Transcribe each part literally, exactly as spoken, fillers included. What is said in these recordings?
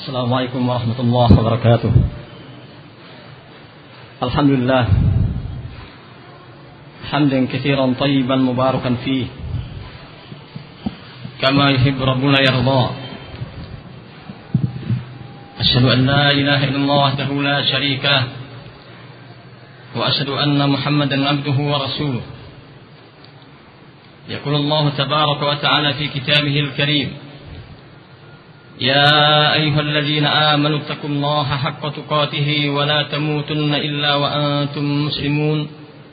السلام عليكم ورحمة الله وبركاته. الحمد لله حمدا كثيرا طيبا مباركا فيه كما يحب ربنا يرضى. أشهد أن لا إله إلا الله وحده لا شريك له وأشهد أن محمدا عبده ورسوله. يقول الله تبارك وتعالى في كتابه الكريم: يا أيها الذين آمنوا اتقوا الله حق تقاته ولا تموتن إلا وأنتم مسلمون.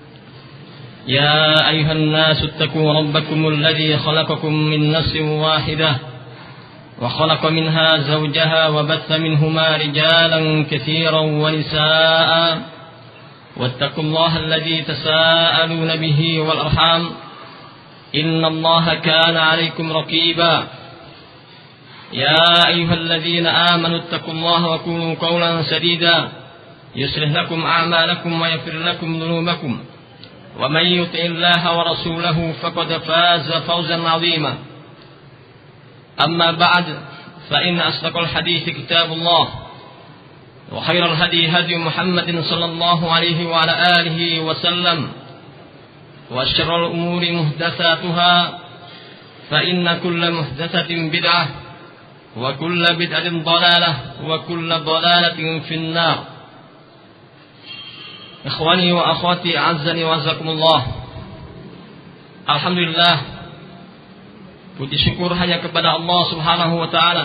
يا أيها الناس اتقوا ربكم الذي خلقكم من نفس واحدة وخلق منها زوجها وبث منهما رجالا كثيرا ونساء واتقوا الله الذي تساءلون به والأرحام إن الله كان عليكم رقيبا. يا أيها الذين آمنوا اتقوا الله وقولوا قولا سديدا يصلح لكم أعمالكم ويغفر لكم ذنوبكم ومن يطع الله ورسوله فقد فاز فوزا عظيما. أما بعد، فإن أصدق الحديث كتاب الله وخير الهدي هدي محمد صلى الله عليه وعلى آله وسلم وشر الأمور محدثاتها فإن كل محدثة بدعة وكل بدعة ضلالة وكل ضلالة في النار. Ikhwani wa akhwati a'azzani wa azakumullah. Alhamdulillah, puji syukur hanya kepada Allah Subhanahu wa taala.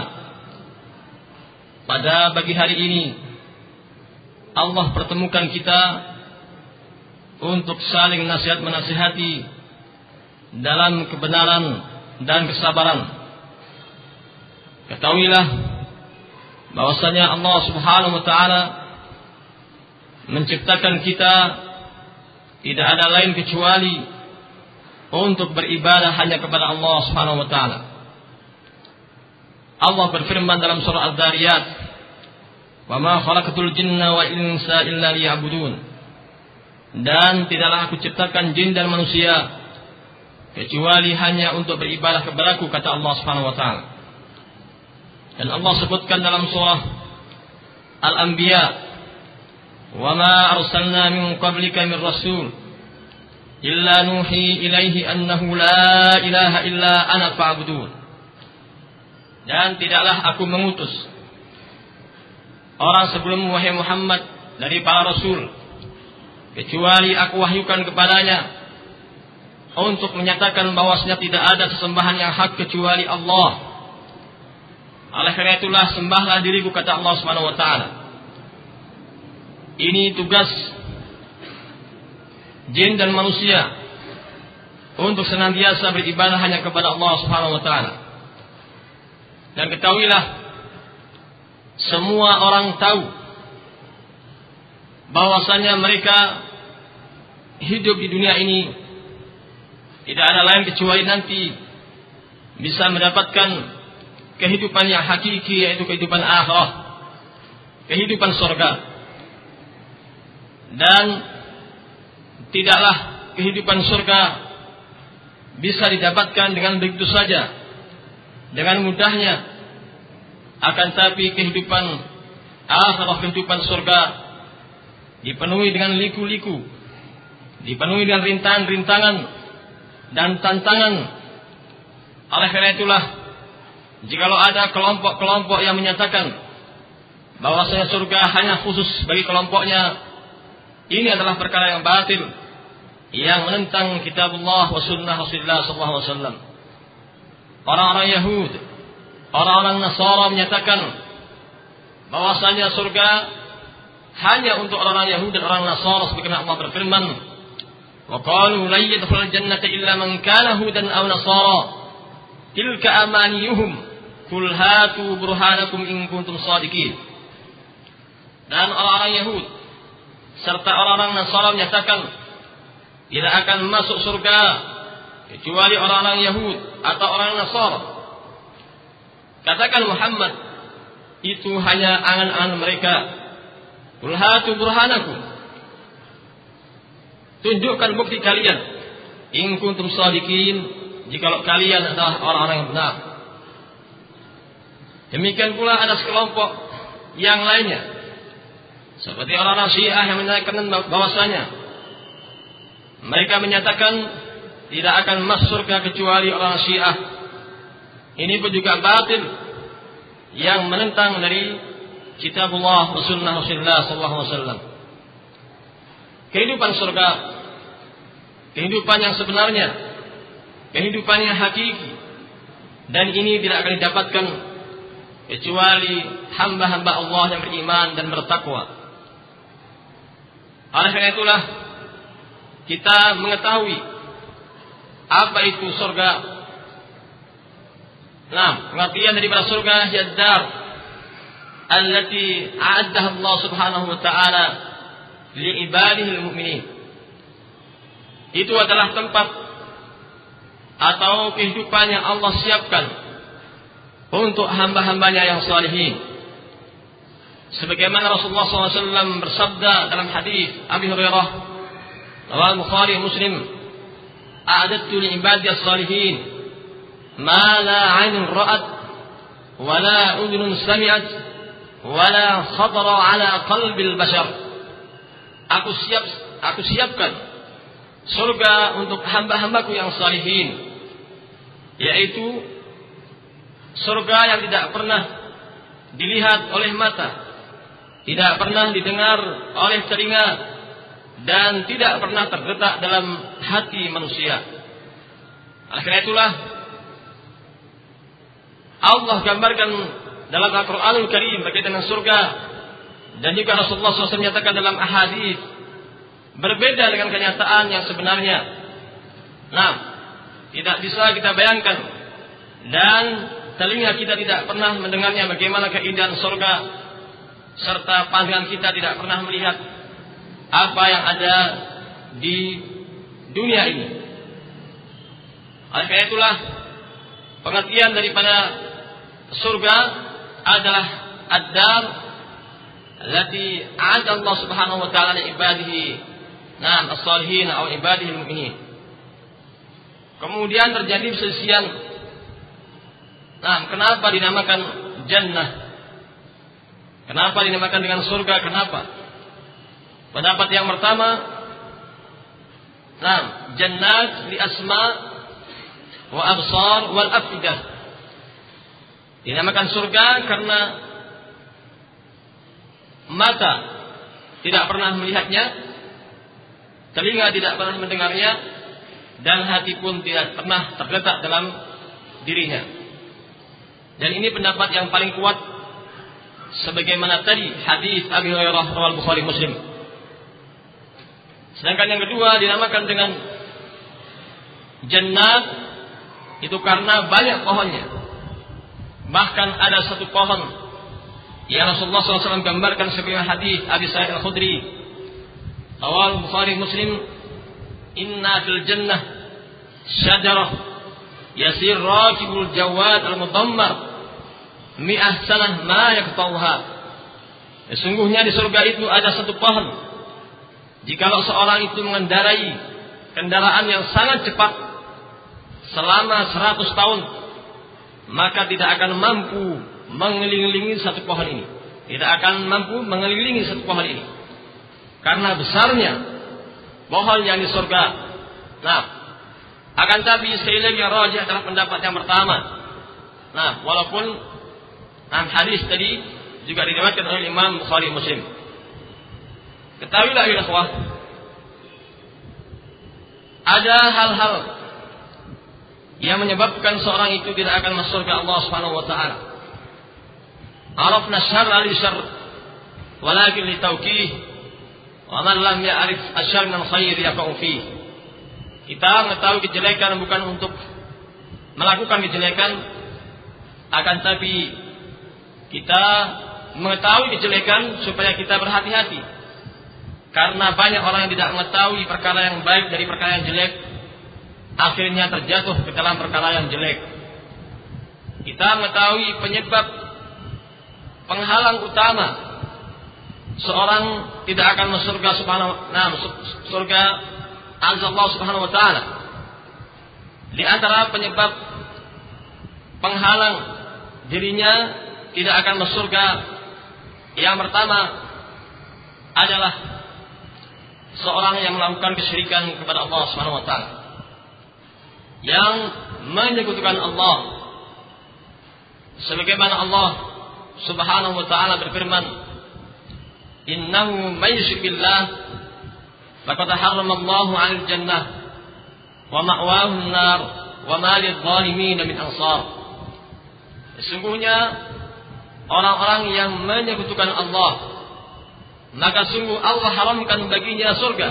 Pada pagi hari ini Allah pertemukan kita untuk saling nasihat menasihati dalam kebenaran dan kesabaran. Ketahuilah bahwasanya Allah Subhanahu wa taala menciptakan kita tidak ada lain kecuali untuk beribadah hanya kepada Allah Subhanahu wa taala. Allah berfirman dalam surah Al-Dhariyat, "Wa ma khalaqatul jinna wal insa illa liya'budun." Dan tidaklah aku ciptakan jin dan manusia kecuali hanya untuk beribadah kepadaku, kata Allah Subhanahu wa taala. Dan Allah sebutkan dalam surah Al-Anbiya, "Wa ma arsalna min qablika min rasul illa nuhi ilaihi annahu la ilaha illa ana fa'budun." Dan tidaklah aku mengutus orang sebelum wahai Muhammad dari para rasul kecuali aku wahyukan kepadanya untuk menyatakan bahwasanya tidak ada sesembahan yang hak kecuali Allah. Oleh karena itulah sembahlah diriku, kata Allah Subhanahu wa taala. Ini tugas jin dan manusia untuk senantiasa beribadah hanya kepada Allah Subhanahu wa taala. Dan ketahuilah, semua orang tahu bahwasanya mereka hidup di dunia ini tidak ada lain kecuali nanti bisa mendapatkan kehidupan yang hakiki, yaitu kehidupan akhirah, kehidupan surga. Dan tidaklah kehidupan surga bisa didapatkan dengan begitu saja, dengan mudahnya. Akan tapi kehidupan akhirah, kehidupan surga dipenuhi dengan liku-liku, dipenuhi dengan rintangan-rintangan dan tantangan. Oleh karena itulah, jikalau ada kelompok-kelompok yang menyatakan bahwasanya surga hanya khusus bagi kelompoknya, ini adalah perkara yang batil, yang menentang kitabullah wa sunnah Rasulullah sallallahu alaihi wasallam. Orang-orang Yahudi, orang-orang Nasara menyatakan bahwasanya surga hanya untuk orang-orang Yahudi dan orang Nasara, sebagaimana Allah berfirman, "Wa qalu la yadkhulul jannata illa man kana hudan aw nasara tilka amaniyuhum qul hatu burhanakum in kuntum shadiqin." Dan orang-orang Yahudi serta orang-orang Nasara menyatakan tidak akan masuk surga kecuali orang-orang Yahudi atau orang Nasara. Katakan Muhammad, itu hanya angan-angan mereka. Qul hatu burhanakum, tunjukkan bukti kalian, in kuntum shadiqin, jikalau kalian adalah orang-orang yang benar. Demikian pula ada sekelompok yang lainnya, seperti orang-orang Syiah yang menyatakan bahwasanya mereka menyatakan tidak akan masuk surga kecuali orang Syiah. Ini pun juga batil yang menentang dari kitabullah wa sunnah Rasulullah sallallahu alaihi wasallam. Kehidupan surga, kehidupan yang sebenarnya, kehidupan yang hakiki, dan ini tidak akan didapatkan kecuali hamba-hamba Allah yang beriman dan bertakwa. Oleh karena itulah kita mengetahui apa itu surga. Nah, pengertian daripada surga yad-dar allati a'addaha Allah Subhanahu wa taala li ibadihi al-mu'minin. Itu adalah tempat atau kehidupan yang Allah siapkan untuk hamba-hambanya yang salihin. Sebagaimana Rasulullah sallallahu alaihi wasallam bersabda dalam hadis Abi Hurairah riwayat Bukhari Muslim, "A'adadtu li ibadi as-salihin ma la 'ainun ra'at wa la udhunun sami'at wa la khatara 'ala qalbil bashar." Aku siap aku siapkan surga untuk hamba-hambaku yang salihin, yaitu surga yang tidak pernah dilihat oleh mata, tidak pernah didengar oleh telinga, dan tidak pernah terdetak dalam hati manusia. Oleh karena itulah Allah gambarkan dalam Al-Quranul Karim berkaitan dengan surga, dan juga Rasulullah shallallahu alaihi wasallam menyatakan dalam ahadits berbeda dengan kenyataan yang sebenarnya. Nah, tidak bisa kita bayangkan dan telinga kita tidak pernah mendengarnya bagaimana keindahan surga, serta pandangan kita tidak pernah melihat apa yang ada di dunia ini. Oleh karena itulah pengertian daripada surga adalah ad-dar allati a'adda Allah Subhanahu wa taala li ibadihi, nah, as-salihin atau ibadihi al-mu'minin. Kemudian terjadi perselisihan. Nah, kenapa dinamakan jannah? Kenapa dinamakan dengan surga? Kenapa? Pendapat yang pertama, nah, jannat li asma wa absar wal afidah. Dinamakan surga karena mata tidak pernah melihatnya, telinga tidak pernah mendengarnya, dan hati pun tidak pernah terletak dalam dirinya. Dan ini pendapat yang paling kuat, sebagaimana tadi hadis Abi Hurairah riwayat Bukhari Muslim. Sedangkan yang kedua dinamakan dengan jannat itu karena banyak pohonnya. Bahkan ada satu pohon yang Rasulullah shallallahu alaihi wasallam gambarkan sebagai hadis Abi Sa'id Al-Khudri riwayat Bukhari Muslim, "Inna fil jannah syajarah yasir rakibul jawad al-mudammar mi'ah sanah ma yaqtauha." Sesungguhnya di surga itu ada satu pohon, jikalau seorang itu mengendarai kendaraan yang sangat cepat selama seratus tahun, maka tidak akan mampu mengelilingi satu pohon ini. Tidak akan mampu mengelilingi satu pohon ini karena besarnya pohon yang di surga. Nah, akan tapi sekali lagi yang rajih adalah pendapat yang pertama. Nah, walaupun nah, hadis tadi juga diriwayatkan oleh Imam Bukhari Muslim. Ketahuilah ya ikhwah, ada hal-hal yang menyebabkan seorang itu tidak akan masuk surga Allah Subhanahu wa taala. Arafna syarra li syarr walakin li tawqih wa man lam ya'rif asy-syarr min khair yaqa'u fihi. Kita mengetahui kejelekan bukan untuk melakukan kejelekan, akan tapi kita mengetahui kejelekan supaya kita berhati-hati. Karena banyak orang yang tidak mengetahui perkara yang baik dari perkara yang jelek, akhirnya terjatuh ke dalam perkara yang jelek. Kita mengetahui penyebab penghalang utama seorang tidak akan masuk surga subhanahu nah, surga Allah Subhanahu wa taala. Di antara penyebab penghalang dirinya tidak akan masuk surga, yang pertama adalah seorang yang melakukan kesyirikan kepada Allah Subhanahu wa taala, yang menyekutukan Allah, sebagaimana Allah Subhanahu wa taala berfirman, "Innahu may yusyrik billah faqad harrama Allahu 'alal jannah wa ma'wahu an-nar wa ma lidh-dhalimin min ansar." Sesungguhnya orang-orang yang menyekutukan Allah, maka sungguh Allah haramkan baginya surga.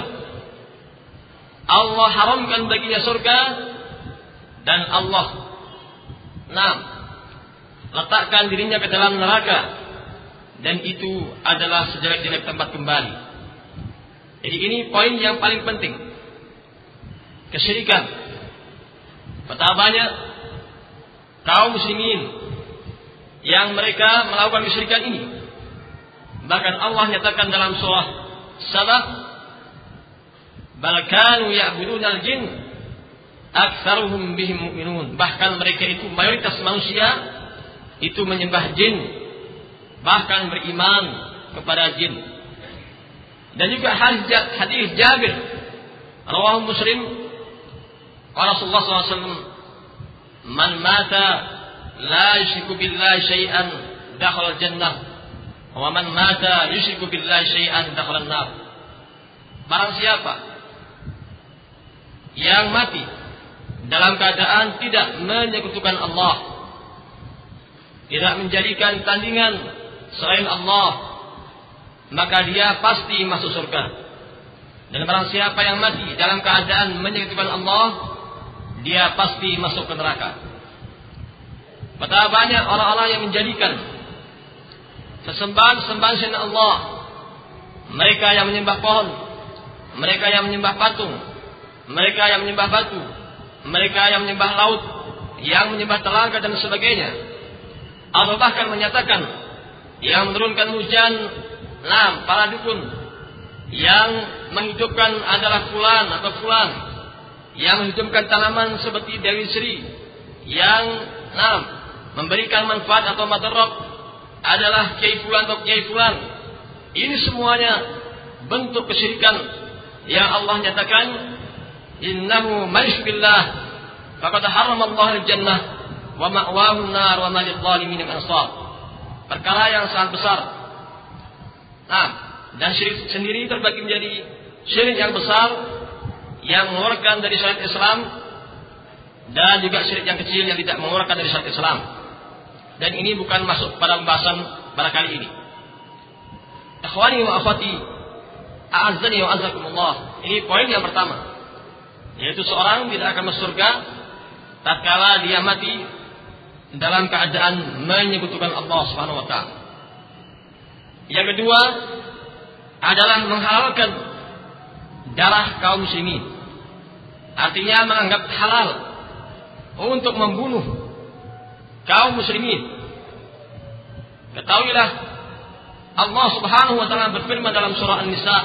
Allah haramkan baginya surga, dan Allah nah, letakkan dirinya ke dalam neraka, dan itu adalah sejelek-jelek tempat kembali. Jadi ini poin yang paling penting. Kesyirikan. Betapa banyak kaum muslimin yang mereka melakukan kesyirikan ini. Bahkan Allah nyatakan dalam surah Sabah, "Bal kanu ya'buduna al-jin aktsaruhum bihim mu'minun." Bahkan mereka itu mayoritas manusia itu menyembah jin, bahkan beriman kepada jin. Dan juga hadis Jabir rawahu Muslim, Rasulullah sallallahu alaihi wasallam, "Man mata la yusyriku billahi syai'an dakhala jannah wa man mata yusyriku billahi syai'an dakhala an-nar." Barang siapa yang mati dalam keadaan tidak menyekutukan Allah, tidak menjadikan tandingan selain Allah, maka dia pasti masuk surga. Dan barang siapa yang mati dalam keadaan menyekutukan Allah, dia pasti masuk ke neraka. Betapa banyak orang-orang yang menjadikan sesembahan-sembahan selain Allah, mereka yang menyembah pohon, mereka yang menyembah patung, mereka yang menyembah batu, mereka yang menyembah laut, yang menyembah telaga dan sebagainya, atau bahkan menyatakan yang menurunkan hujan, nah, para dukun yang menghidupkan adalah fulan atau fulan, yang menghidupkan tanaman seperti Dewi Sri, yang nah, memberikan manfaat atau madarat adalah Kiai fulan atau Kiai fulan. Ini semuanya bentuk kesyirikan yang Allah nyatakan, "Innahu may yusyrik billah faqad harrama Allahu al-jannah wa ma'wahu an-nar wa ma lidh-dhalimin min ansar." Perkara yang sangat besar. Nah, dan syirik sendiri terbagi menjadi syirik yang besar yang mengeluarkan dari syariat Islam, dan juga syirik yang kecil yang tidak mengeluarkan dari syariat Islam. Dan ini bukan masuk pada pembahasan pada kali ini. Ikhwani wa akhwati, a'azzani wa azzakumullah. Ini poin yang pertama, yaitu seorang tidak akan masuk surga tatkala dia mati dalam keadaan menyekutukan Allah Subhanahu wa taala. Yang kedua adalah menghalalkan darah kaum muslimin. Artinya menganggap halal untuk membunuh kaum muslimin. Ketahuilah Allah Subhanahu wa taala berfirman dalam surah An-Nisa,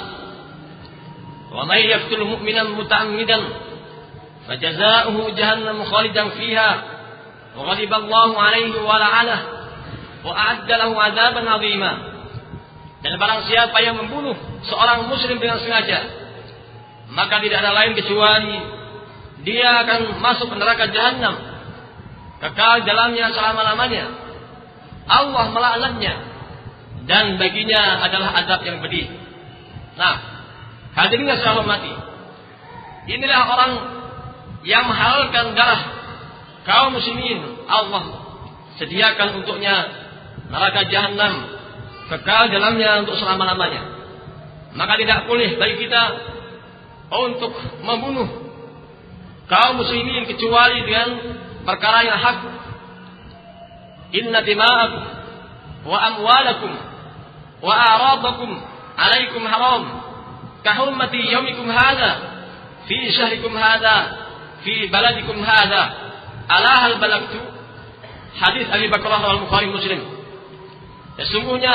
"Wa may yaqtul mu'minan muta'ammidan fajazaohu jahannam khalidan fiha wa ghadiba Allahu 'alaihi wa la'anahu wa a'adda lahu 'adzaban 'azima." Dan barang siapa yang membunuh seorang muslim dengan sengaja, maka tidak ada lain kecuali dia akan masuk ke neraka jahanam, kekal dalamnya selama-lamanya. Allah melaknatnya, dan baginya adalah azab yang pedih. Nah, hadirin yang saya hormati, inilah orang yang menghalalkan darah kaum muslimin. Allah sediakan untuknya neraka jahanam, kekal dalamnya untuk selama-lamanya. Maka tidak boleh bagi kita untuk membunuh kaum muslimin kecuali dengan perkara yang hak. Inna dima'akum wa amwalakum wa a'radakum alaikum haram ka hurmati yaumikum hadha fi syahrikum hadha fi baladikum hadha ala hal balagtu. Hadis Abi Bakrah wal Bukhari Muslim. Sesungguhnya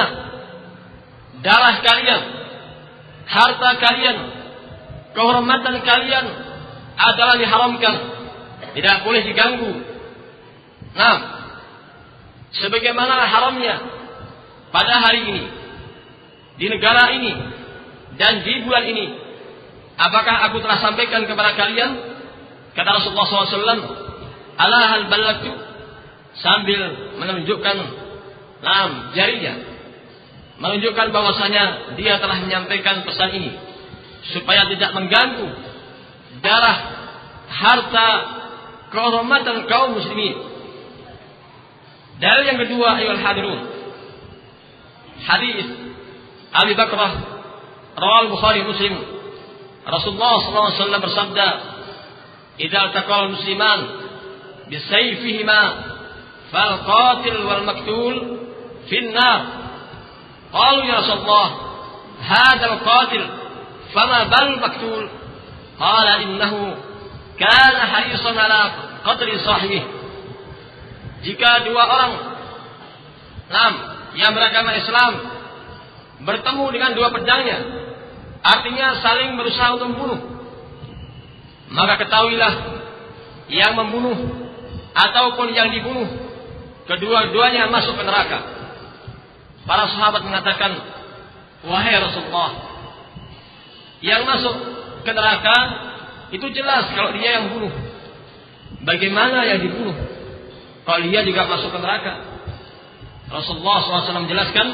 darah kalian, harta kalian, kehormatan kalian adalah diharamkan, tidak boleh diganggu. Nah, sebagaimana haramnya pada hari ini, di negara ini, dan di bulan ini. Apakah aku telah sampaikan kepada kalian? Kata Rasulullah shallallahu alaihi wasallam, ala hal balagtu, sambil menunjukkan lam jarinya, menunjukkan bahwasanya dia telah menyampaikan pesan ini supaya tidak mengganggu darah, harta, kehormatan kaum muslimin. Dalil yang kedua, ayyuhal hadirun, hadis Abi Bakrah rawal Bukhari Muslim, Rasulullah sallallahu alaihi wasallam bersabda, "Idza taqal musliman bisayfihima fal qatil wal maktul fin nar." Qalu ya Rasulullah, "Hadzal qatil fama bal maktul?" Qala innahu kana harisan ala qatli sahibihi. Jika dua orang enam yang beragama Islam bertemu dengan dua pedangnya, artinya saling berusaha untuk membunuh, maka ketahuilah yang membunuh ataupun yang dibunuh, kedua-duanya masuk ke neraka. Para sahabat mengatakan, wahai Rasulullah, yang masuk ke neraka itu jelas kalau dia yang bunuh. Bagaimana yang dibunuh kalau dia juga masuk ke neraka? Rasulullah shallallahu alaihi wasallam menjelaskan,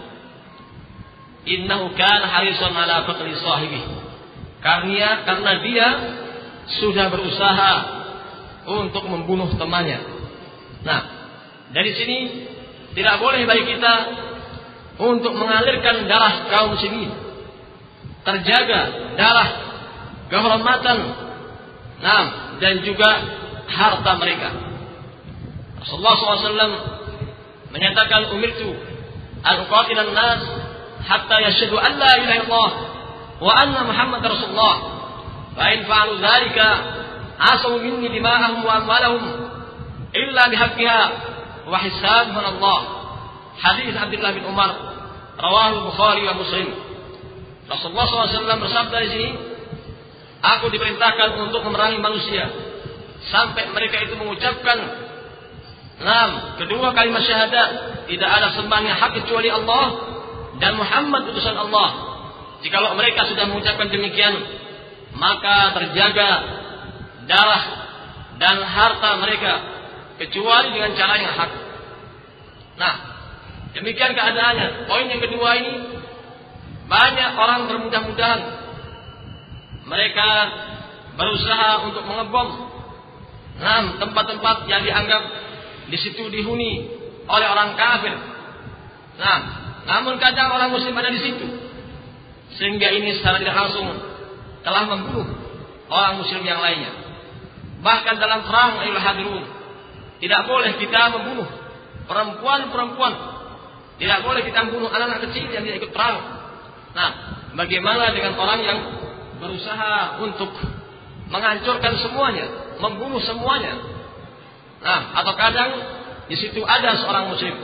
innahu kana harisan ala qatli sahibihi. Karena karena dia sudah berusaha untuk membunuh temannya. Nah, dari sini tidak boleh bagi kita untuk mengalirkan darah kaum muslimin. Terjaga darah, kehormatan, nah, dan juga harta mereka. Rasulullah shallallahu alaihi wasallam menyatakan, umirtu an uqatilan nas hatta yashhadu an la ilaha illallah wa anna Muhammadar Rasulullah. Fa in fa'alu dzalika asaw minni dima'ahum wa amwalahum illa bihaqqiha wa hisabuhum Allah. Hadis Abdullah bin Umar rawahu Bukhari wa Muslim. Rasulullah shallallahu alaihi wasallam bersabda di sini, aku diperintahkan untuk memerangi manusia sampai mereka itu mengucapkan enam kedua kalimat syahadat, tidak ada sembahan yang hak kecuali Allah dan Muhammad utusan Allah. Jikalau mereka sudah mengucapkan demikian, maka terjaga darah dan harta mereka kecuali dengan cara yang hak. Nah, demikian keadaannya. Poin yang kedua ini, banyak orang bermudah-mudahan mereka berusaha untuk mengebom enam tempat-tempat yang dianggap di situ dihuni oleh orang kafir. Nah, namun kadang orang muslim ada di situ, sehingga ini secara tidak langsung telah membunuh orang muslim yang lainnya. Bahkan dalam perang, ayyuhal hadirun, tidak boleh kita membunuh perempuan-perempuan, tidak boleh kita membunuh anak-anak kecil yang tidak ikut perang. Nah, bagaimana dengan orang yang berusaha untuk menghancurkan semuanya, membunuh semuanya? Nah, atau kadang di situ ada seorang muslim.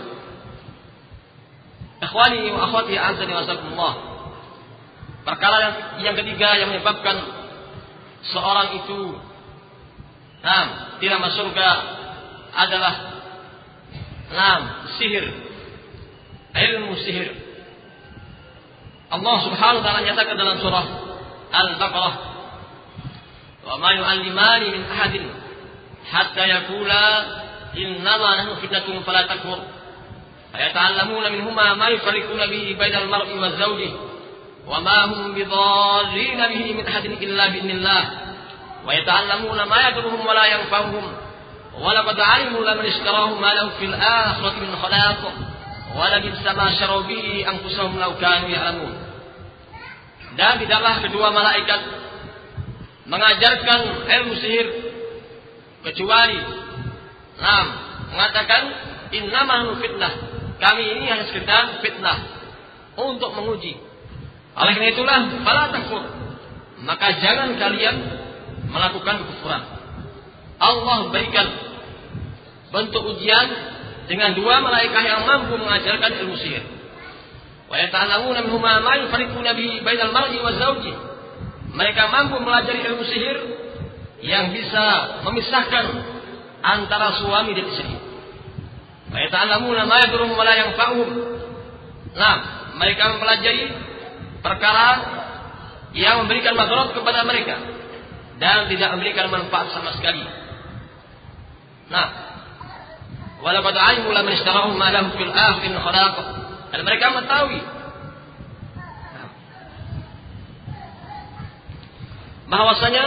Ikhwani wa akhwati azani wasakumullah. Perkara yang, yang ketiga yang menyebabkan seorang itu nah, tidak masuk surga adalah nah, sihir, ilmu sihir. Allah Subhanahu wa taala nyatakan dalam surah Al-Baqarah, "Wa ma yu'allimani min ahadin hatta yaqula innama nahnu fitnatun fala takfur." Ayata'allamuna minhuma ma yufarriquna bihi bainal mar'i wa zawjihi wa ma hum bidarrina bihi min ahadin illa bi'idznillah wa yata'allamuna ma yadurruhum wa la yanfa'uhum wa laqad 'alimu laman ishtarahu ma lahu fil akhirati min khalaq wa labisa ma sharu bihi anfusahum law kanu ya'lamun. Dan tidaklah kedua malaikat mengajarkan ilmu sihir kecuali enam mengatakan innama fitnah, kami ini hanya sekedar fitnah untuk menguji. Oleh karena itulah fala takfur, maka jangan kalian melakukan kekufuran. Allah berikan bentuk ujian dengan dua malaikat yang mampu mengajarkan ilmu sihir. Wa yata'allamuna minhuma ma yufarriquna bihi bainal mar'i wa zawjihi. Mereka mampu melajari ilmu sihir yang bisa memisahkan antara suami dan istri. Wa yata'allamuna ma yadurruhum wa la yanfa'uhum. Nah, mereka mempelajari perkara yang memberikan madarat kepada mereka dan tidak memberikan manfaat sama sekali. Nah, walaqad 'alimu laman ishtarahu ma lahu fil akhirati min khalaq. Dan mereka mengetahui bahwasanya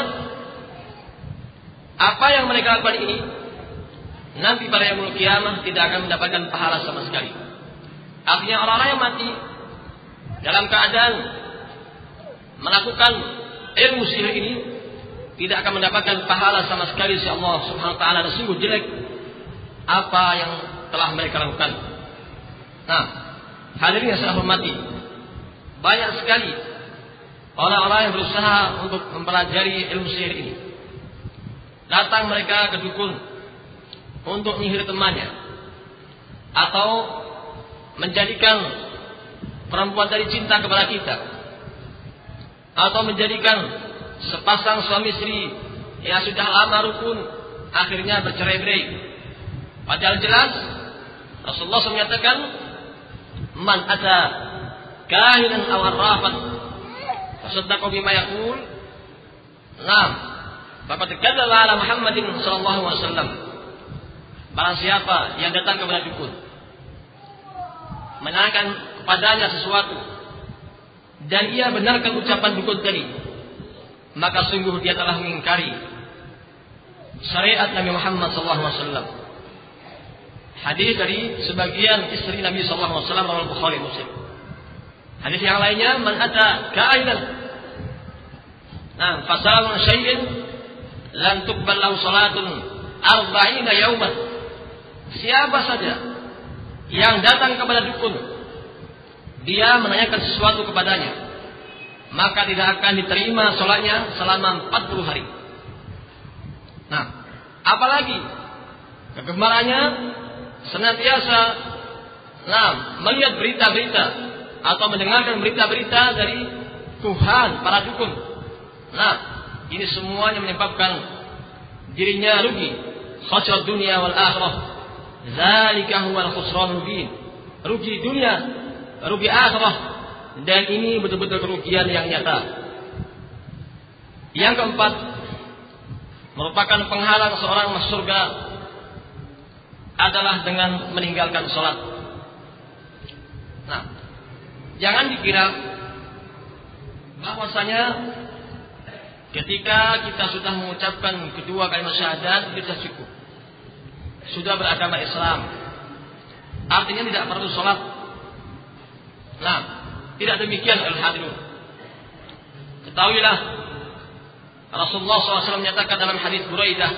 apa yang mereka lakukan ini nanti pada yaumul qiyamah tidak akan mendapatkan pahala sama sekali. Artinya orang-orang yang mati dalam keadaan melakukan ilmu sihir ini tidak akan mendapatkan pahala sama sekali dari Allah Subhanahu wa taala, dan sungguh jelek apa yang telah mereka lakukan. Nah, hadirin yang saya hormati, banyak sekali orang-orang yang berusaha untuk mempelajari ilmu sihir ini. Datang mereka ke dukun untuk menyihir temannya, atau menjadikan perempuan tadi cinta kepada kita, atau menjadikan sepasang suami istri yang sudah lama rukun akhirnya bercerai-berai. Padahal jelas Rasulullah shallallahu alaihi wasallam menyatakan, man ata kahinan aw arrafan fasaddaqa bima yaqul, nah faqad kadzdzaba ala Muhammadin sallallahu alaihi wasallam. Barang siapa yang datang kepada dukun menanyakan kepadanya sesuatu dan ia benarkan ucapan dukun tadi, maka sungguh dia telah mengingkari syariat Nabi Muhammad sallallahu alaihi wasallam. Hadis dari sebagian istri Nabi sallallahu alaihi wasallam riwayat Bukhari Muslim. Hadis yang lainnya, man ata ka'inan nah fasalan syai'in lan tuqbal lahu salatun arba'ina yauman. Siapa saja yang datang kepada dukun, dia menanyakan sesuatu kepadanya, maka tidak akan diterima salatnya selama empat puluh hari. Nah, apalagi kegemarannya senantiasa nah, melihat berita-berita atau mendengarkan berita-berita dari Tuhan para dukun. Nah, ini semuanya menyebabkan dirinya rugi, khasrat dunia wal akhirah. Zalika huwal khusranul mubin. Rugi dunia, rugi akhirah, dan ini betul-betul kerugian yang nyata. Yang keempat, merupakan penghalang seorang masuk surga adalah dengan meninggalkan sholat. Nah, jangan dikira bahwasanya ketika kita sudah mengucapkan kedua kalimat syahadat kita cukup, sudah beragama Islam, artinya tidak perlu sholat. Nah, tidak demikian al-hadirun. Ketahuilah Rasulullah shallallahu alaihi wasallam menyatakan dalam hadis Buraidah,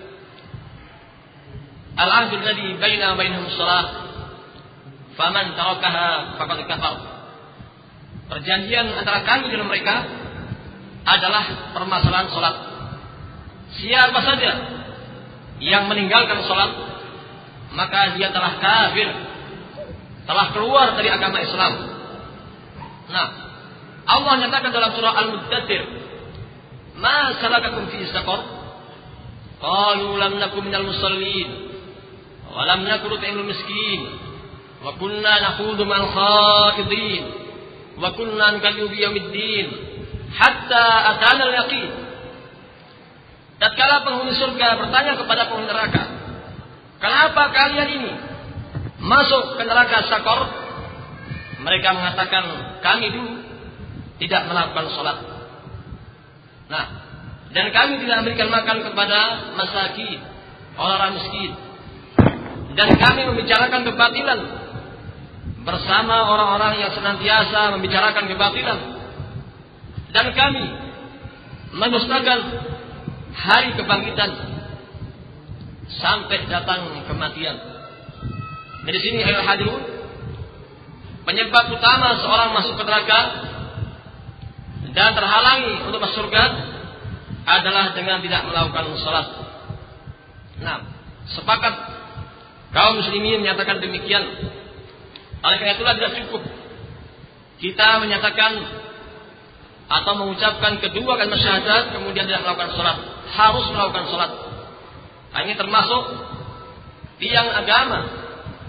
al-ahdu alladhi baina bainahum shalah faman tarakaha faqad kafar. Perjanjian antara kami dan mereka adalah permasalahan salat. Siapa saja yang meninggalkan salat, maka dia telah kafir, telah keluar dari agama Islam. Nah, Allah nyatakan dalam surah Al-Muddathir, ma salakakum fi saqar? Qalu lam nakum minal musallin wa lam nakum nut'imul miskin wa kunna nakhudu ma'al khaidin wa kunna nukallimu biyaumiddin hatta atana al-yaqin. Tatkala penghuni surga bertanya kepada penghuni neraka, kenapa kalian ini masuk ke neraka Sakor? Mereka mengatakan, kami dulu tidak melakukan sholat. Nah, dan kami tidak memberikan makan kepada masakin, orang-orang miskin. Dan kami membicarakan kebatilan bersama orang-orang yang senantiasa membicarakan kebatilan. Dan kami mendustakan hari kebangkitan sampai datang kematian. Dari sini ayat hadirun, penyebab utama seorang masuk ke neraka dan terhalangi untuk masuk surga adalah dengan tidak melakukan salat. Nah, sepakat kaum muslimin menyatakan demikian. Oleh karena itulah tidak cukup kita menyatakan atau mengucapkan kedua kalimat syahadat kemudian tidak melakukan salat. Harus melakukan salat. Ini termasuk tiang agama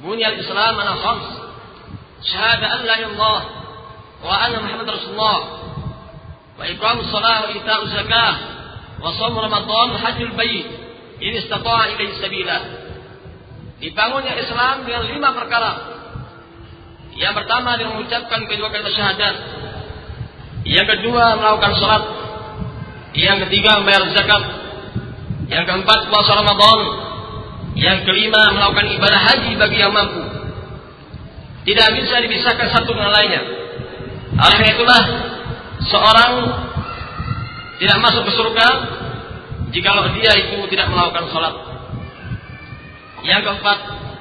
Bunyal Islam ala khams. Syahada an la ilaha illallah wa anna Muhammadar Rasulullah wa iqamus shalah wa ita'uz zakah wa shaum Ramadan wa hajjul bait in istata'a ilaihi sabila. Dibangunnya Islam dengan lima perkara. Yang pertama dengan mengucapkan kedua kalimat syahadat. Yang kedua melakukan salat. Yang ketiga membayar zakat. Yang keempat puasa Ramadan. Yang kelima melakukan ibadah haji bagi yang mampu. Tidak bisa dipisahkan satu dengan lainnya. Oleh itulah seorang tidak masuk ke surga jikalau dia itu tidak melakukan salat. Yang keempat,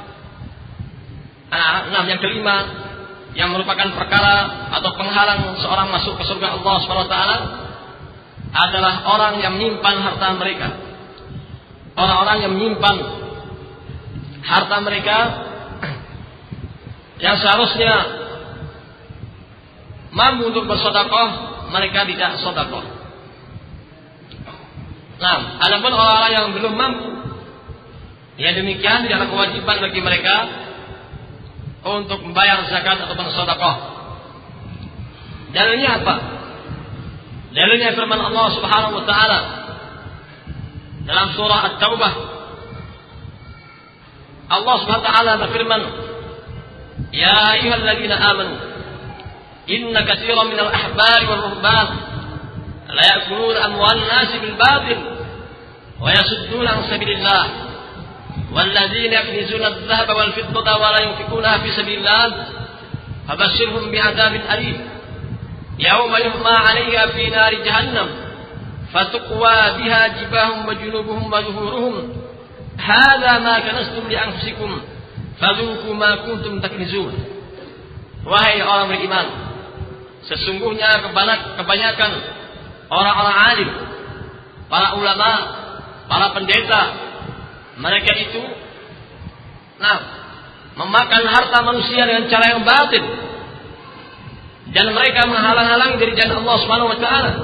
enam yang kelima yang merupakan perkara atau penghalang seorang masuk ke surga Allah Subhanahu wa taala adalah orang yang menyimpan harta mereka. Orang-orang yang menyimpan harta mereka yang seharusnya mampu untuk bersedekah, mereka tidak sedekah. Nah, adapun orang-orang yang belum mampu, ya demikian tidaklah kewajiban bagi mereka untuk membayar zakat ataupun sedekah. Dalilnya apa? Dalilnya firman Allah Subhanahu wa taala dalam surah At-Taubah. Allah Subhanahu wa taala berfirman, "Ya ayyuhalladzina amanu, inna katsiran minal ahbari wal ruhban la ya'kuluna amwalan nasi bil batil wa yasudduna an sabilillah walladzina yaknizuna adh-dhahaba wal fiddata wa la yunfiquna fi sabilillah fabashshirhum bi'adzabin alim yawma yuhma 'alayha fi nari jahannam fatuqwa biha jibahum wa junubuhum wa zuhuruhum hadza ma kanastum li anfusikum fadzuqu ma kuntum taknizun." Wahai orang beriman, sesungguhnya kebanyakan orang-orang alim, para ulama, para pendeta, mereka itu nah, memakan harta manusia dengan cara yang batil, dan mereka menghalang-halangi dari jalan Allah Subhanahu wa taala.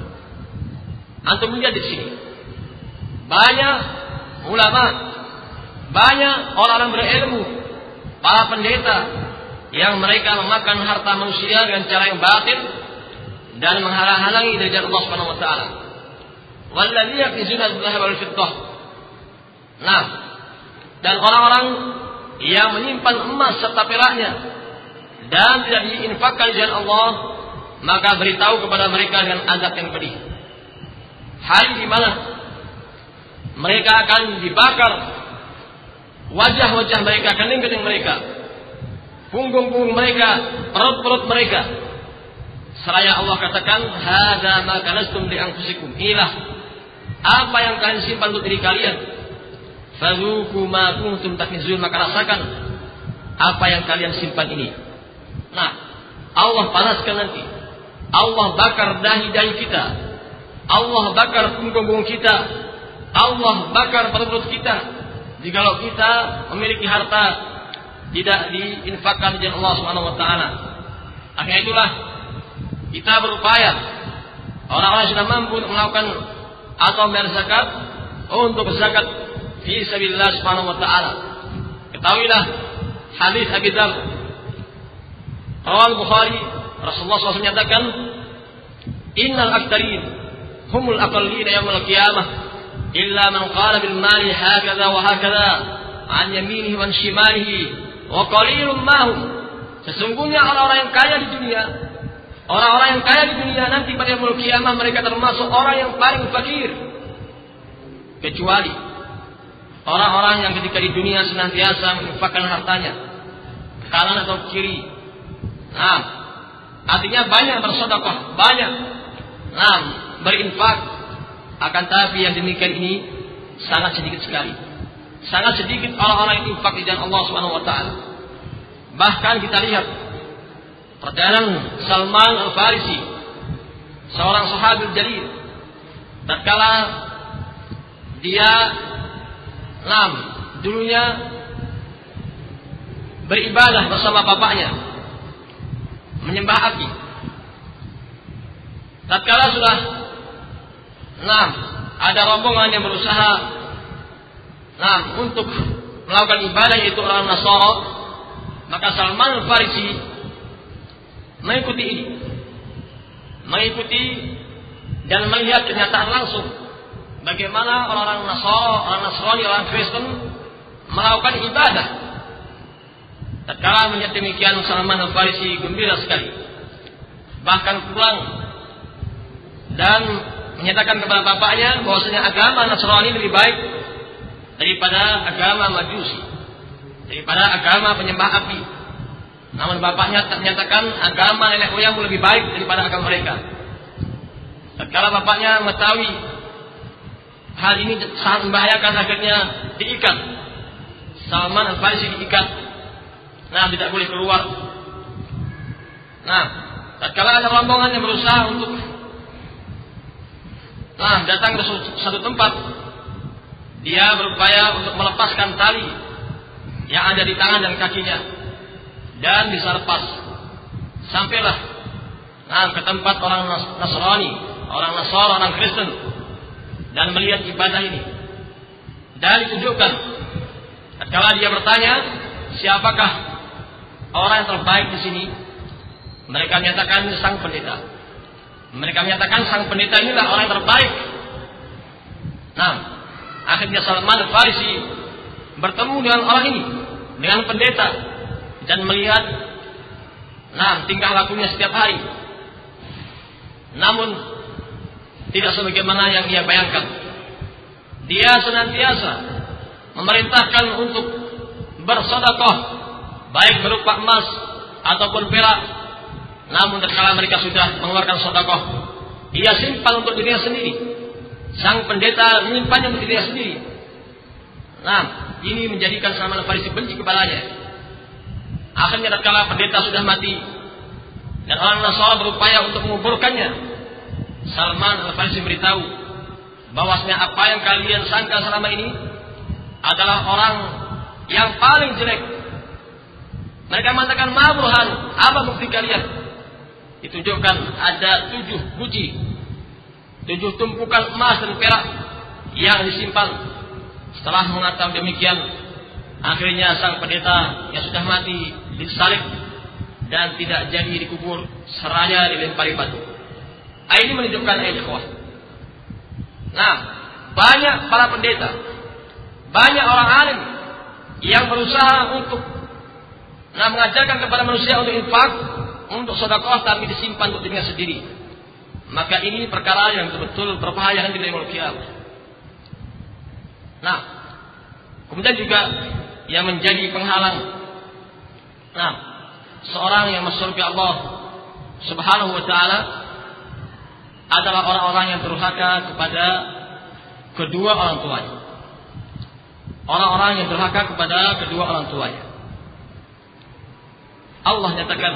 Antum lihat di sini, banyak ulama, banyak orang-orang berilmu, para pendeta yang mereka memakan harta manusia dengan cara yang batil dan menghalang-halangi dari jalan Allah Subhanahu wa taala. Walladzina yaknizuna adh-dhahaba wal fiddah. Nah, dan orang-orang yang menyimpan emas serta peraknya dan tidak diinfakkan di jalan Allah, maka beritahu kepada mereka dengan azab yang pedih. Hari di mana mereka akan dibakar, wajah-wajah mereka, kening-kening mereka, punggung-punggung mereka, perut-perut mereka. Seraya Allah katakan, "Hadza ma kanastum li anfusikum." Inilah apa yang kalian simpan untuk diri kalian. Fadzuqu ma kuntum taknizun, maka rasakan apa yang kalian simpan ini. Nah, Allah panaskan nanti. Allah bakar dahi-dahi kita. Allah bakar punggung-punggung kita. Allah bakar perut-perut kita. Jikalau kita memiliki harta tidak diinfakkan di jalan Allah Subhanahu wa taala. Akhirnya itulah kita berupaya, orang-orang yang sudah mampu untuk melakukan atau membayar zakat, untuk zakat fi sabilillah Subhanahu wa taala. Ketahuilah hadis Abi Dzar Rawal Bukhari, Rasulullah shallallahu alaihi wasallam menyatakan, "Innal aktarin humul aqallina yaumil qiyamah illa man qala bil mali hakadha wa hakadha an yaminihi wa an shimalihi wa qalilum mahum." Sesungguhnya orang-orang yang kaya di dunia, orang-orang yang kaya di dunia nanti pada yaumul qiyamah mereka termasuk orang yang paling fakir, kecuali orang-orang yang ketika di dunia senantiasa menginfakkan hartanya kanan atau kiri. Nah, artinya banyak bersedekah, banyak nah berinfak, akan tapi yang demikian ini sangat sedikit sekali. Sangat sedikit orang-orang yang infak di jalan Allah Subhanahu wa taala. Bahkan kita lihat perjalanan Salman Al-Farisi, seorang sahabat jalil, tatkala dia lam dulunya beribadah bersama bapaknya, menyembah api. Tatkala sudah nah ada rombongan yang berusaha nah untuk melakukan ibadah yaitu orang Nasara, maka Salman Al-Farisi mengikuti ini, mengikuti dan melihat kenyataan langsung bagaimana orang-orang Nasara, orang Nasrani, orang Kristen melakukan ibadah. Tatkala melihat demikian, Salman Al-Farisi gembira sekali, bahkan pulang dan menyatakan kepada bapaknya bahwasanya agama Nasrani lebih baik daripada agama Majusi, daripada agama penyembah api. Namun bapaknya menyatakan agama nenek moyangmu lebih baik daripada agama mereka. Tatkala bapaknya mengetahui hal ini sangat membahayakan, akhirnya diikat. Salman Al-Farisi diikat. Nah, tidak boleh keluar. Nah, tatkala ada rombongan yang berusaha untuk nah, datang ke satu tempat, dia berupaya untuk melepaskan tali yang ada di tangan dan kakinya dan bisa lepas. Sampailah nah, ke tempat orang Nasrani, orang Nasara, orang Kristen, dan melihat ibadah ini. Dan ditunjukkan, tatkala dia bertanya, siapakah orang yang terbaik di sini? Mereka menyatakan sang pendeta. Mereka menyatakan sang pendeta inilah orang yang terbaik. Nah, akhirnya Salman Al-Farisi bertemu dengan orang ini, dengan pendeta, dan melihat nah, tingkah lakunya setiap hari. Namun tidak sebagaimana yang dia bayangkan. Dia senantiasa memerintahkan untuk bersedekah, baik berupa emas ataupun perak. Namun tatkala mereka sudah mengeluarkan sedekah, dia simpan untuk dirinya sendiri. Sang pendeta menyimpannya untuk dirinya sendiri. Nah, ini menjadikan Salman Al-Farisi benci kepadanya. Akhirnya tatkala pendeta sudah mati dan orang Nasara berupaya untuk menguburkannya, Salman Al-Farisi beritahu bahwasanya apa yang kalian sangka selama ini adalah orang yang paling jelek. Mereka mengatakan, ma burhan, apa bukti kalian? Ditunjukkan ada tujuh guci, tujuh tumpukan emas dan perak yang disimpan. Setelah mengatakan demikian, akhirnya sang pendeta yang sudah mati disalib dan tidak jadi dikubur, seraya dilempari batu. Ini menunjukkan ikhwah. Nah, banyak para pendeta, banyak orang alim yang berusaha untuk nah, mengajarkan kepada manusia untuk infak, untuk sedekah, tapi disimpan untuk dirinya sendiri. Maka ini perkara yang betul-betul berbahaya di yaumul qiyamah. Nah, kemudian juga yang menjadi penghalang nah, seorang yang masuk surga Allah Subhanahu wa taala adalah orang-orang yang durhaka kepada kedua orang tuanya. Orang-orang yang durhaka kepada kedua orang tuanya. Allah nyatakan,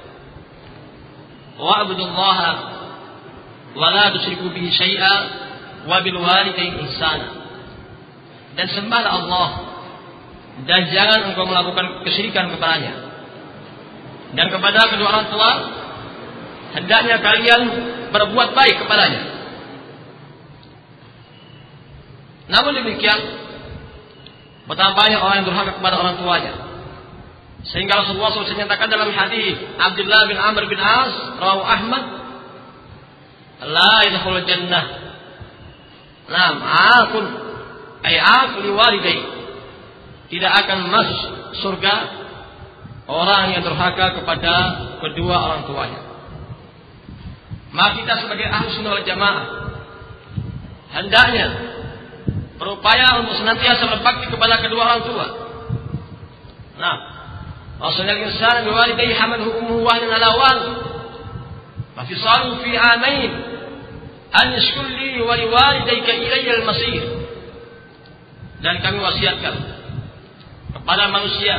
wa'budullaha wa la tusyriku bihi syai'a wa bil walidayni ihsana. Dan sembahlah Allah dan jangan engkau melakukan kesyirikan kepadanya. Dan kepada kedua orang tua hendaknya kalian berbuat baik kepadanya. Namun demikian, betapa banyak orang yang durhaka kepada orang tuanya, sehingga Rasulullah shallallahu alaihi wasallam menyatakan dalam hadis Abdullah bin Amr bin As rawahu Ahmad, la yadkhulul jannah nam akun ay akul walidai, tidak akan masuk surga orang yang durhaka kepada kedua orang tuanya. Maka kita sebagai ahli sunnah wal jamaah hendaknya berupaya untuk senantiasa berbakti kepada kedua orang tua. Nah, Rasulullah insan biwalidayhi hamalhu ummuhu wahnan ala wahn wa fisaluhu fi amain an yashkur li wa liwalidayka ilayya al-masir. Dan kami wasiatkan kepada manusia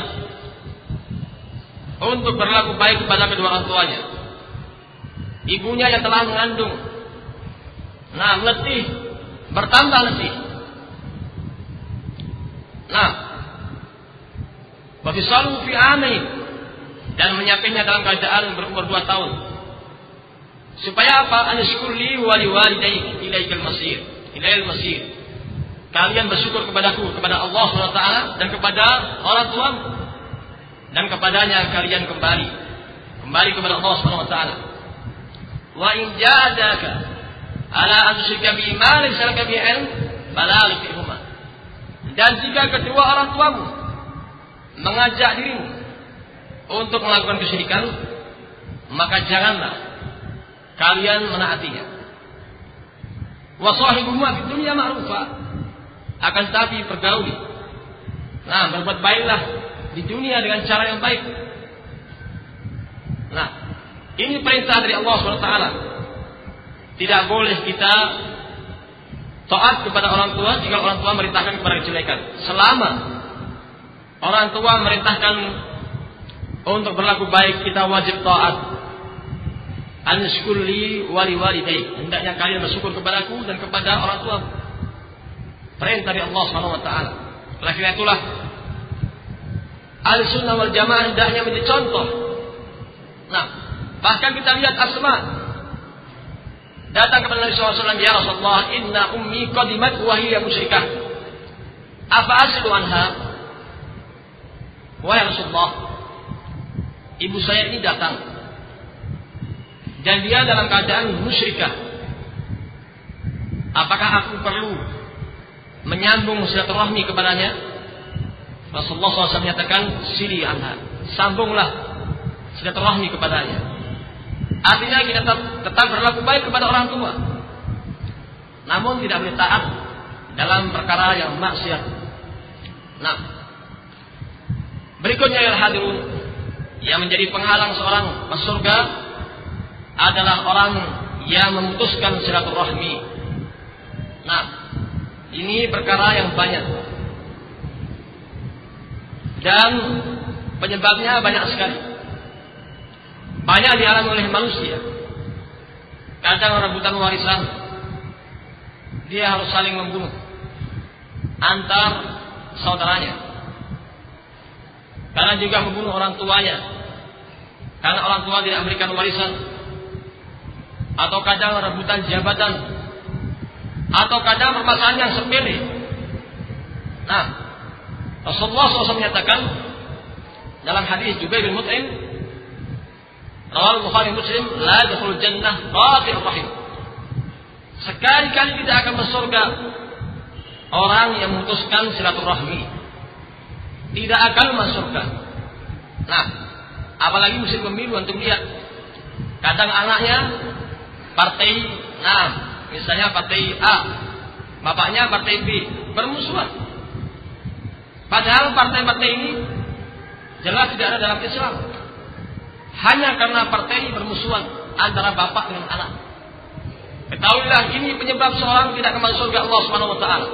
untuk berlaku baik kepada kedua orang tuanya. Ibunya yang telah mengandung, nah letih, bertambah letih. Nah, wa fisaluhu fi amain, dan menyampainya dalam keadaan berumur dua tahun. Supaya apa? An yashkur li wa liwalidayka ilaikal masir, ilail masir. kalian bersyukur kepadaku, kepada Allah subhanahu wa taala dan kepada orang tuamu, dan kepadanya kalian kembali kembali kepada Allah subhanahu wa taala. Wa in jahadaka ala an tusyrika bi ma laysa laka bi ilm fala tuti'huma. Dan jika kedua orang tuamu mengajak dirimu untuk melakukan kesyirikan, maka janganlah kalian menaatinya. Wa sahibuhuma fid dunya ma'rufa, akan tetapi pergauli, nah berbuat baiklah di dunia dengan cara yang baik. Nah, ini perintah dari Allah subhanahu wa taala. Tidak boleh kita taat kepada orang tua jika orang tua merintahkan kepada kejelekan. Selama orang tua merintahkan untuk berlaku baik, kita wajib taat. Anshkurli wali walidayk, hendaknya kalian bersyukur kepadaku dan kepada orang tua. Perintah dari Allah subhanahu wa taala. Oleh karena itulah Ahlussunnah wal Jamaah hendaknya menjadi contoh. Nah, bahkan kita lihat Asma datang kepada Nabi shallallahu alaihi wasallam, ya Rasulullah, inna ummi qadimat wa hiya musyrikah. Apa aslu anha? Wahai Rasulullah, ibu saya ini datang dan dia dalam keadaan musyrikah. Apakah aku perlu menyambung silaturahmi kepadanya? Rasulullah shallallahu alaihi wasallam menyatakan, sili anha, sambunglah silaturahmi kepadanya. Artinya kita tetap, tetap berlaku baik kepada orang tua, namun tidak boleh taat dalam perkara yang maksiat. Nah, berikutnya ya hadirun, yang menjadi penghalang seorang masuk surga adalah orang yang memutuskan silaturahmi. Nah, ini perkara yang banyak dan penyebabnya banyak sekali. Banyak dialami oleh manusia. Kadang rebutan warisan, dia harus saling membunuh antar saudaranya. Karena juga membunuh orang tuanya, karena orang tua tidak memberikan warisan. Atau kadang rebutan jabatan, atau kadang permasalahan yang sepele. Nah, Rasulullah shallallahu alaihi wasallam menyatakan dalam hadis Jubair bin Mut'im, Rawal Bukhari Muslim, la yadkhulul jannah qatir rahim. Sekali-kali tidak akan masuk surga orang yang memutuskan silaturahmi. Tidak akan masuk surga. Nah, apalagi musim pemilu untuk lihat. Kadang anaknya partai, nah, misalnya partai A, bapaknya partai B, bermusuhan. Padahal partai-partai ini jelas tidak ada dalam Islam. Hanya karena partai ini bermusuhan antara bapak dengan anak. Ketahuilah, ini penyebab seorang tidak akan masuk surga Allah Subhanahu wa taala.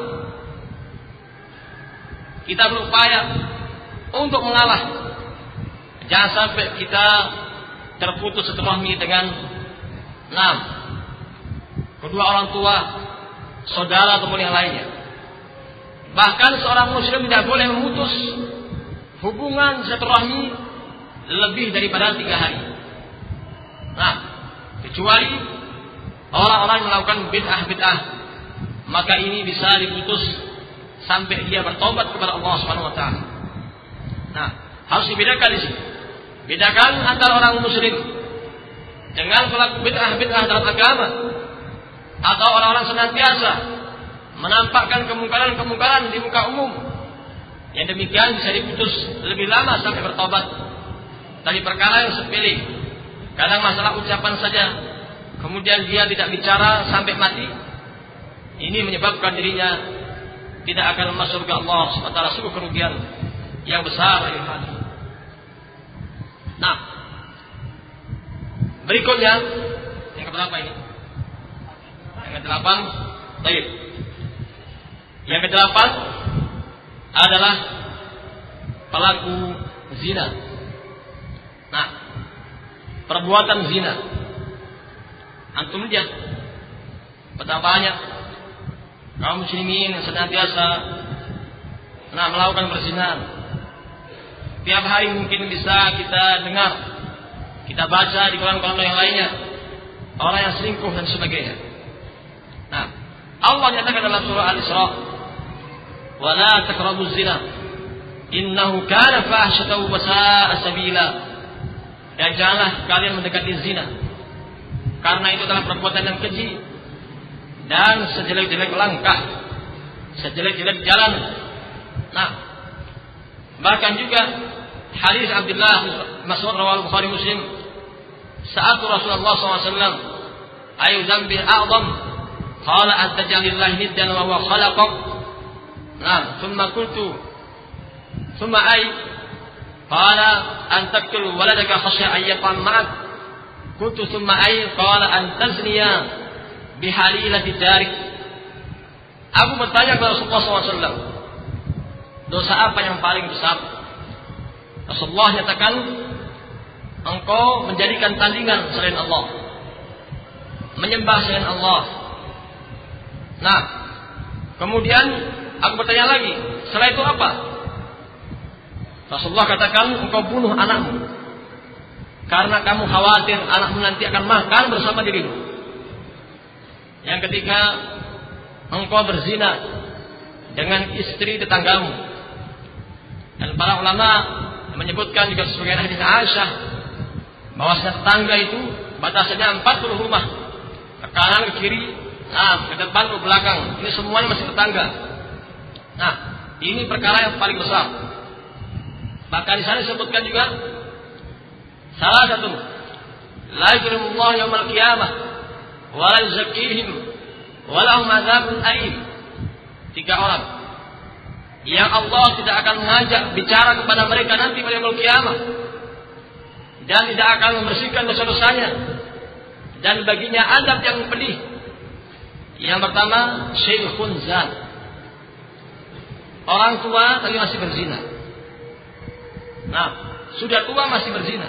Kita berupaya untuk mengalah. Jangan sampai kita terputus silaturahmi dengan enam kedua orang tua, saudara ataupun yang lainnya. Bahkan seorang muslim tidak boleh memutus hubungan silaturahmi lebih daripada tiga hari. Nah, kecuali orang-orang yang melakukan bid'ah-bid'ah, maka ini bisa diputus sampai dia bertobat kepada Allah Subhanahu wa taala. Nah, harus dibedakan di sini. Bedakan antara orang muslim dengan pelaku bid'ah-bid'ah dalam agama, atau orang-orang senantiasa menampakkan kemungkaran-kemungkaran di muka umum. Yang demikian bisa diputus lebih lama sampai bertobat dari perkara yang sepele. Kadang masalah ucapan saja, kemudian dia tidak bicara sampai mati. Ini menyebabkan dirinya tidak akan masuk surga Allah subhanahu wa taala. Sungguh kerugian yang besar. Nah, berikutnya yang keberapa ini? Yang kedelapan. Baik. Yang kedelapan adalah pelaku zina. Nah, perbuatan zina. Antum lihat betapa banyak kaum muslimin yang senantiasa nah, melakukan perzinahan. Tiap hari mungkin bisa kita dengar, kita baca di koran-koran yang lainnya, orang yang selingkuh dan sebagainya. Nah, Allah nyatakan dalam surah Al-Isra, wa la taqrabuz zina innahu kana fahsyatan wa sa'a sabila. Dan janganlah kalian mendekati zina, karena itu adalah perbuatan yang keji dan sejelek-jelek langkah, sejelek-jelek jalan. Nah, bahkan juga hadis Abdullah Mas'ud riwayat Bukhari Muslim, saat Rasulullah sallallahu alaihi wasallam, ayu dzambin a'zam, qala antaj'alillahi niddan wa huwa khalaqak. Nah, thumma qultu thumma ay qala an taqtul waladaka khasya an yaqam ma'ak. Qultu thumma ay qala an tazniya bihalilati jarik. Aku bertanya kepada Rasulullah sallallahu alaihi wasallam, dosa apa yang paling besar? Rasulullah nyatakan, engkau menjadikan tandingan selain Allah, menyembah selain Allah. Nah, kemudian aku bertanya lagi, setelah itu apa? Rasulullah katakan, engkau bunuh anakmu karena kamu khawatir anakmu nanti akan makan bersama dirimu. Yang ketiga, engkau berzina dengan istri tetanggamu. Dan para ulama menyebutkan juga sebagai hadis Aisyah, bahwa tetangga itu batasannya empat puluh rumah, ke kanan, ke kiri, nah, ke depan, ke belakang. Ini semuanya masih tetangga. Nah, ini perkara yang paling besar. Bahkan di sana disebutkan juga salah satu, la yukrimullahu yaumal qiyamah wa la yuzakkihim wa lahum adzabun alim. Tiga orang yang Allah tidak akan mengajak bicara kepada mereka nanti pada yaumul qiyamah, dan tidak akan membersihkan dosa-dosanya, dan baginya azab yang pedih. Yang pertama, syaikhun zan, orang tua tapi masih berzina. Nah, sudah tua masih berzina.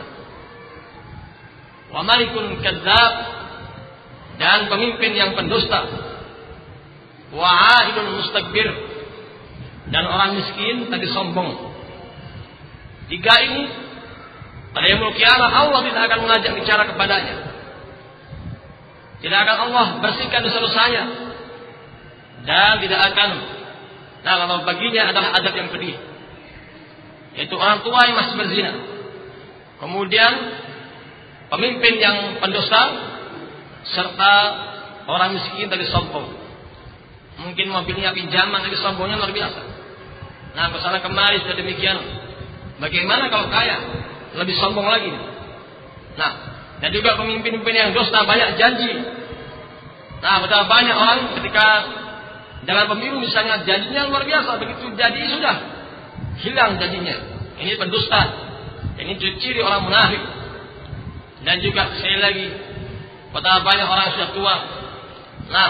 Wa malikun kadzab, dan pemimpin yang pendusta. Wa aidun mustakbir, dan orang miskin tadi sombong. Tiga ini pada yaumul qiyamah Allah tidak akan mengajak bicara kepadanya. Tidak akan Allah bersihkan dosa-dosanya, dan tidak akan, nah, kalau baginya adalah adab yang pedih, yaitu orang tua yang masih berzina. Kemudian pemimpin yang pendosa, serta orang miskin tadi sombong. Mungkin mobilnya pinjaman tapi sombongnya luar biasa. Nah, kesana kemari sudah demikian. Bagaimana kalau kaya? Lebih sombong lagi. Nah, dan juga pemimpin-pemimpin yang dusta, banyak janji. Nah, betapa banyak orang ketika dalam pemilu misalnya janjinya luar biasa, begitu jadi sudah hilang janjinya. Ini pendusta. Ini ciri orang munafik. Dan juga sekali lagi, betapa banyak orang yang sudah tua, nah,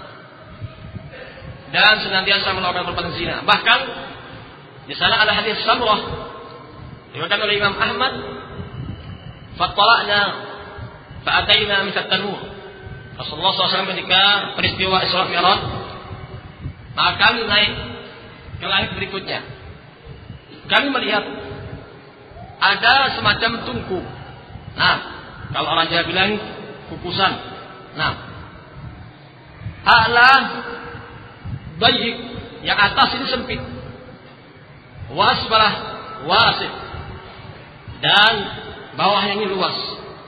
dan senantiasa melakukan perbuatan zina. Bahkan di sana ada hadis Samurah diriwayatkan oleh Imam Ahmad, fattala'na fa'ataina misat tanur. Rasulullah shallallahu alaihi wasallam ketika peristiwa Isra Mi'raj, maka kami naik ke langit berikutnya. Kami melihat ada semacam tungku. Nah, kalau orang Jawa bilang kukusan. Nah, a'la baik, yang atas ini sempit, wasbalah wasif, dan bawahnya ini luas.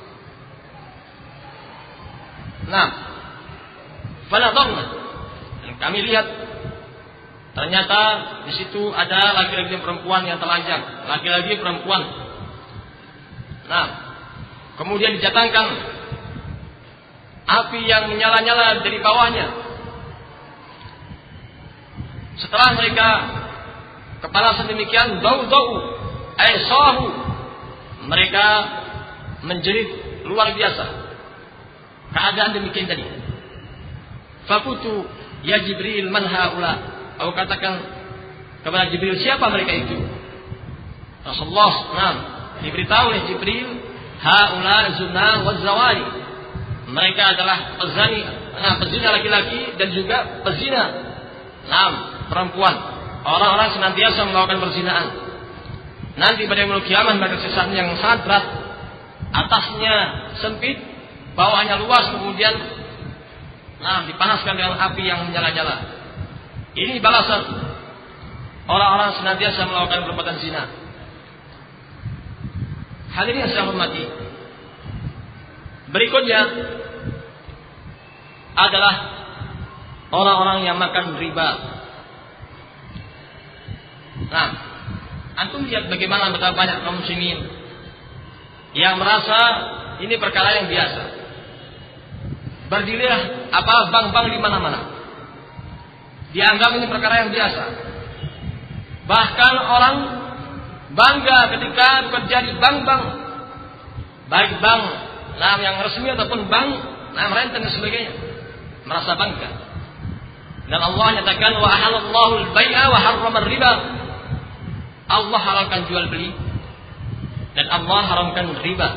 Nah, fanadharna, dan kami lihat ternyata di situ ada laki-laki dan perempuan yang telanjang, laki-laki perempuan. Nah, kemudian dijatangkan api yang menyala-nyala dari bawahnya. Setelah mereka kepanasan demikian, dau-dau, aisahu, mereka menjerit luar biasa. Keadaan demikian tadi. Fakutu ya Jibril man haula. Aku katakan kepada Jibril, siapa mereka itu? Rasulullah nah, diberitahu oleh Jibril, haula zuna wa zawari. Mereka adalah pezani, nah, pezina laki-laki dan juga pezina, nah, perempuan. Orang-orang senantiasa melakukan perzinaan. Nanti pada yaumul qiyamah mereka sesat yang sangat berat. Atasnya sempit, bawahnya luas, kemudian nah, dipanaskan dengan api yang menyala-nyala. Ini balasan orang-orang senantiasa melakukan perbuatan zina. Hadirin yang saya hormati, berikutnya adalah orang-orang yang makan riba. Nah, antum lihat bagaimana betapa banyak kaum muslimin yang merasa ini perkara yang biasa. Berdirilah apa bank-bank di mana-mana. Dianggap ini perkara yang biasa. Bahkan orang bangga ketika bekerja di bank-bank, baik bank nah, yang resmi ataupun bank nah, renten dan sebagainya, merasa bangga. Dan Allah nyatakan wa ahallallahu al-bai'a wa harrama riba. Allah halalkan jual beli dan Allah haramkan riba.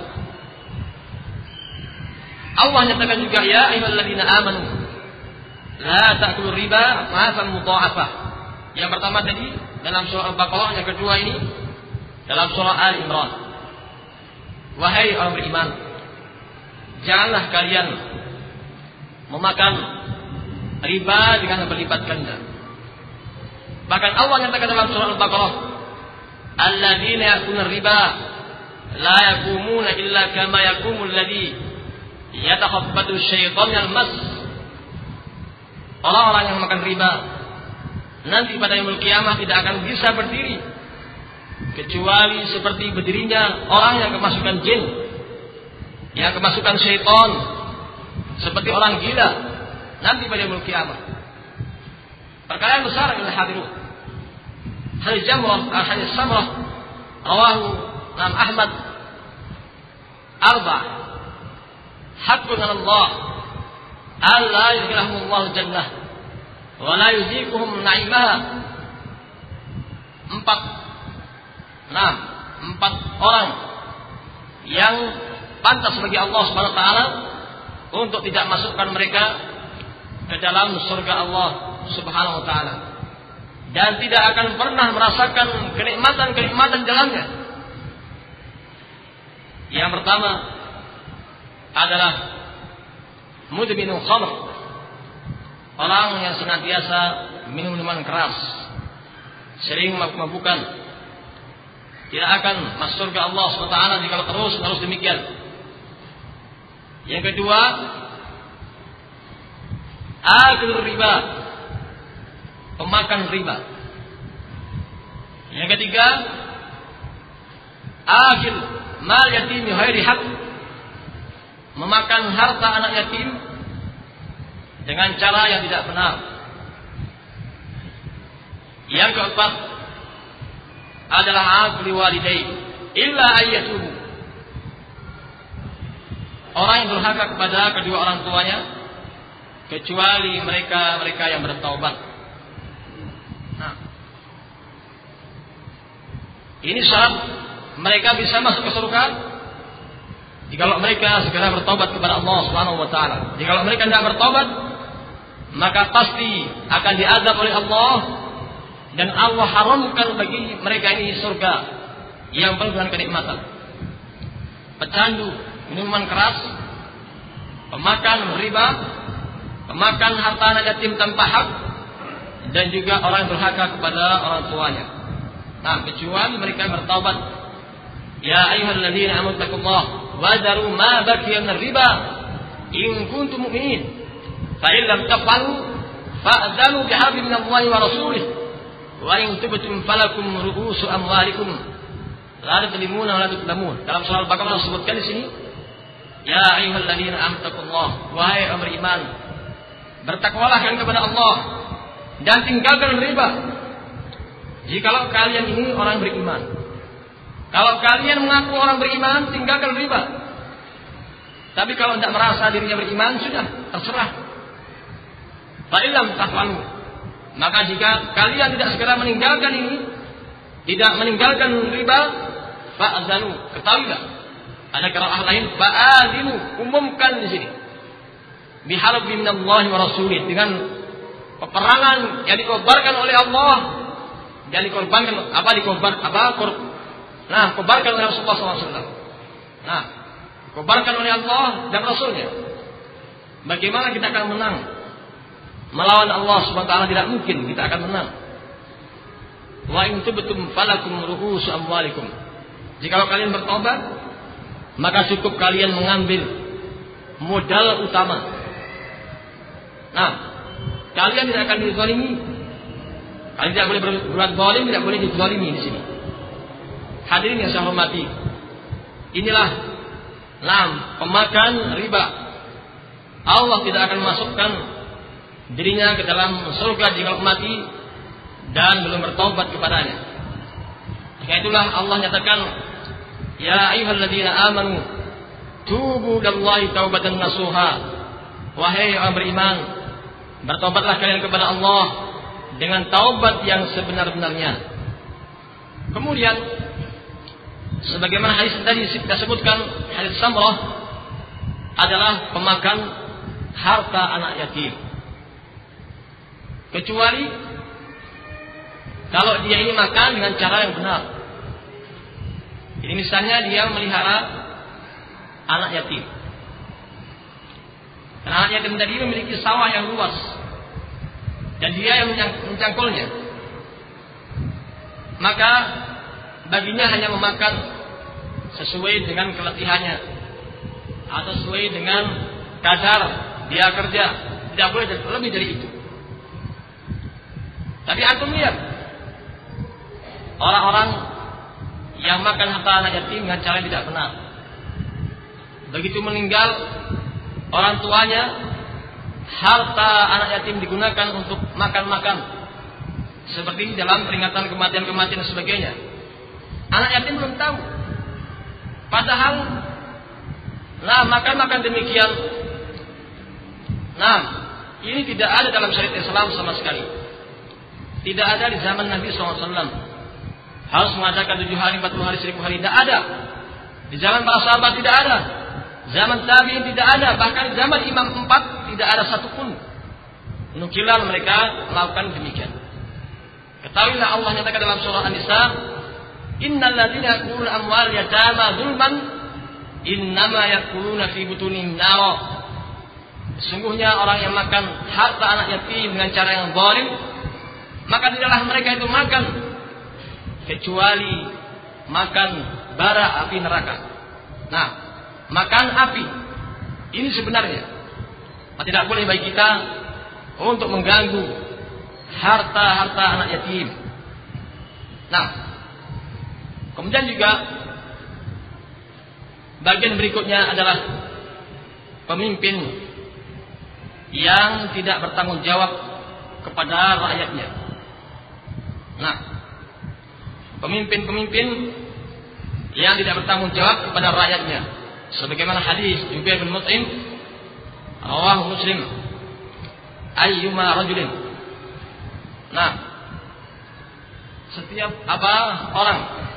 Allah nyatakan juga ya ayyuhalladzina amanu la ta'kulu riba ma'afan mudha'afah. Yang pertama tadi dalam surah Al-Baqarah, yang kedua ini dalam surah Al-Imran. Wahai orang beriman, janganlah kalian memakan riba dengan berlipat ganda. Bahkan Allah nyatakan dalam surah Al-Baqarah, alladzina ya'kuluna riba la yaqumuna illa kama yaqumul ladzi yatakhabbatu syaitanu al-mas. Orang-orang yang makan riba nanti pada yaumul kiamah tidak akan bisa berdiri kecuali seperti berdirinya orang yang kemasukan jin, yang kemasukan syaitan, seperti orang gila nanti pada yaumul kiamah. Perkara yang besar adalah hadirun. Hadis Jamrah, hadis Samrah, rawahu Imam Ahmad. Arba, haqqun 'ala Allah alla yudkhilahum Allah jannah wa la yuziquhum na'imaha. Empat, enam, empat orang yang pantas bagi Allah Subhanahu wa taala untuk tidak masukkan mereka ke dalam surga Allah Subhanahu wa taala, dan tidak akan pernah merasakan kenikmatan-kenikmatan dalamnya. Yang pertama adalah mudminu khamr, orang yang senantiasa minum minuman keras, sering mabuk-mabukan, tidak akan masuk surga Allah subhanahu wa taala jika terus terus demikian. Yang kedua, akil riba, pemakan riba. Yang ketiga, akil mal yatim ghairi haq, memakan harta anak yatim dengan cara yang tidak benar. Yang keempat adalah akli walidai illa ayyatuhu, orang yang durhaka kepada kedua orang tuanya kecuali mereka-mereka yang bertaubat. Nah, ini syarat mereka bisa masuk ke surga jikalau mereka segera bertobat kepada Allah Subhanahu wa taala. Jikalau mereka tidak bertobat, maka pasti akan diazab oleh Allah, dan Allah haramkan bagi mereka ini surga yang penuh dengan kenikmatan. Pecandu, minuman keras, pemakan riba, pemakan harta anak yatim tanpa hak, dan juga orang yang durhaka kepada orang tuanya. Nah, kecuali mereka yang bertaubat. Ya ayyuhalladzina amanu taqullaha wa daru ma baqiya min riba in kuntum mu'minin fa in lam taf'alu fa'dhanu biharbin min Allahi wa rasulih wa in tubtum falakum ru'usu amwalikum la tadlimuna wa la tudlamun. Dalam surah Al-Baqarah disebutkan di sini, ya ayyuhalladzina amanu taqullaha, wahai orang beriman, bertakwalah kalian kepada Allah dan tinggalkan riba. Jikalau kalian ini orang beriman. Kalau kalian mengaku orang beriman, tinggalkan riba. Tapi kalau tidak merasa dirinya beriman, sudah terserah. Fa illam taf'alu, maka jika kalian tidak segera meninggalkan ini, tidak meninggalkan riba, fa'zanu, ketahuilah. Ada qiraah lain, fa'adinu, umumkan di sini. Biharbin minallahi wa rasulih, dengan peperangan yang dikobarkan oleh Allah, dan dikorbankan apa dikorban apa kor, nah kobarkan oleh Rasulullah shallallahu alaihi wasallam. Nah, kobarkan oleh Allah dan Rasulnya. Bagaimana kita akan menang melawan Allah subhanahu wa taala? Tidak mungkin kita akan menang. wa in tubtum falakum ru'usu amwalikum. Jika kalian bertobat, maka cukup kalian mengambil modal utama. Nah, kalian tidak akan dizalimi. Kalian tidak boleh berbuat zalim, tidak boleh dizalimi di sini. Hadirin yang saya hormati, inilah enam pemakan riba. Allah tidak akan masukkan dirinya ke dalam surga jika mati dan belum bertobat kepadanya. Karena itulah Allah nyatakan, ya ayyuhalladzina amanu tubu ilallahi taubatan nasuha. Wahai orang beriman, bertobatlah kalian kepada Allah dengan taubat yang sebenar-benarnya. Kemudian sebagaimana hadis tadi kita sebutkan, hadis Samrah adalah pemakan harta anak yatim. Kecuali kalau dia ini makan dengan cara yang benar. Ini misalnya dia melihara anak yatim. Karena anak yatim tadi memiliki sawah yang luas dan dia yang mencangkulnya. Maka baginya hanya memakan sesuai dengan keletihannya atau sesuai dengan kadar dia kerja, tidak boleh lebih dari itu. Tapi antum lihat orang-orang yang makan harta anak yatim dengan cara yang tidak benar. Begitu meninggal orang tuanya, harta anak yatim digunakan untuk makan-makan, seperti dalam peringatan kematian-kematian dan sebagainya. Anak yatim belum tahu. Padahal, nah makan-makan demikian, nah ini tidak ada dalam syariat Islam sama sekali. Tidak ada di zaman Nabi shallallahu alaihi wasallam. Harus mengadakan tujuh hari, empat puluh hari, seribu hari. Tidak ada. Di zaman para sahabat tidak ada. Zaman tabi'in tidak ada. Bahkan di zaman Imam empat tidak ada satupun nukilan mereka melakukan demikian. Ketahuilah Allah nyatakan dalam surah An-Nisa, innal ladzina ya'kuluna amwal yatama zulman innama ya'kuluna fi butunihim nar. Sesungguhnya orang yang makan harta anak yatim dengan cara yang zalim, maka tidaklah mereka itu makan kecuali makan bara api neraka. Nah, makan api ini sebenarnya tidak boleh bagi kita untuk mengganggu harta-harta anak yatim. Nah, kemudian juga bagian berikutnya adalah pemimpin yang tidak bertanggung jawab kepada rakyatnya. Nah, pemimpin-pemimpin yang tidak bertanggung jawab kepada rakyatnya, sebagaimana hadis Jubair bin Mut'im rawahu Muslim, ayyuma rajulin. Nah, setiap apa orang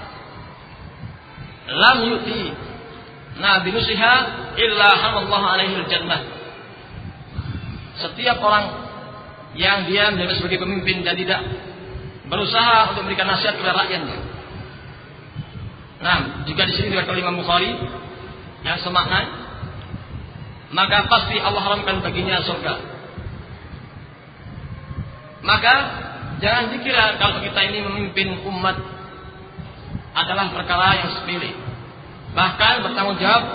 lam yuti nah binusiha illa hamallahu alaihi al-jannah. Setiap orang yang dia menjadi sebagai pemimpin dan tidak berusaha untuk memberikan nasihat kepada rakyatnya. Nah, jika di sini diriwayatkan oleh Imam Bukhari yang semakna, maka pasti Allah haramkan baginya surga. Maka jangan dikira kalau kita ini memimpin umat adalah perkara yang sepele. Bahkan bertanggung jawab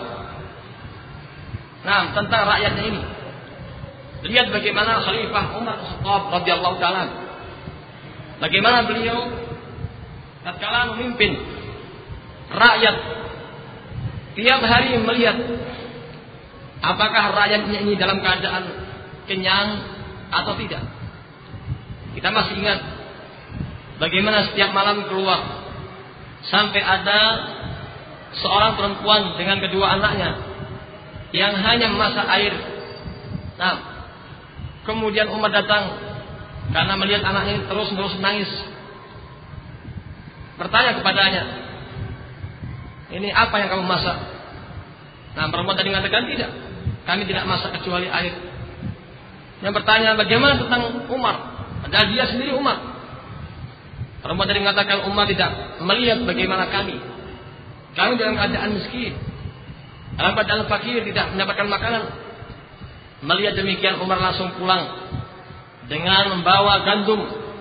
nah tentang rakyatnya ini. Lihat bagaimana Khalifah Umar Khattab radhiyallahu taala, bagaimana beliau tatkala memimpin rakyat, tiap hari melihat apakah rakyatnya ini dalam keadaan kenyang atau tidak. Kita masih ingat bagaimana setiap malam keluar sampai ada seorang perempuan dengan kedua anaknya yang hanya memasak air. Nah, kemudian Umar datang karena melihat anaknya terus-terus menangis. Bertanya kepadanya, ini apa yang kamu masak? Nah, perempuan tadi mengatakan, tidak, kami tidak masak kecuali air. Yang bertanya, bagaimana tentang Umar? Padahal dia sendiri Umar. Perempuan tadi mengatakan, Umar tidak melihat bagaimana kami. Kami dalam keadaan miskin, dalam keadaan fakir, tidak mendapatkan makanan. Melihat demikian, Umar langsung pulang dengan membawa gandum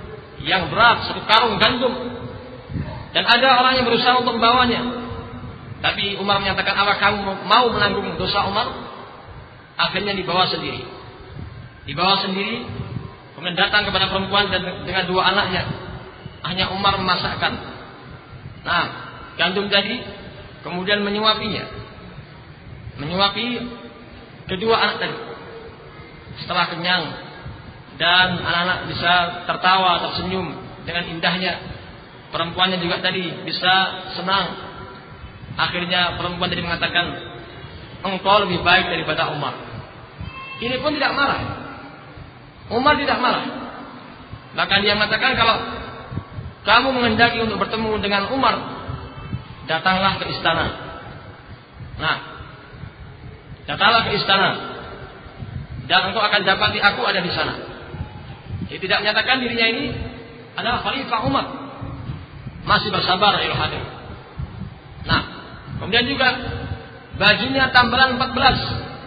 yang berat, satu karung gandum. Dan ada orang yang berusaha untuk membawanya. Tapi Umar menyatakan, apa kamu mau menanggung dosa Umar? Akhirnya dibawa sendiri. Dibawa sendiri, kemudian datang kepada perempuan dan dengan dua anaknya. Hanya Umar memasakkan. Nah, gandum tadi, kemudian menyuapinya. Menyuapi kedua anak tadi. Setelah kenyang dan anak-anak bisa tertawa, tersenyum dengan indahnya, perempuannya juga tadi bisa senang. Akhirnya perempuan tadi mengatakan, engkau lebih baik daripada Umar. Ini pun tidak marah. Umar tidak marah. Bahkan dia mengatakan, kalau kamu menghendaki untuk bertemu dengan Umar, datanglah ke istana. Nah, datanglah ke istana, dan engkau akan dapati aku ada di sana. Dia tidak menyatakan dirinya ini adalah Khalifah Umar. Masih bersabar ya hadir. Nah, kemudian juga bajunya tambalan empat belas.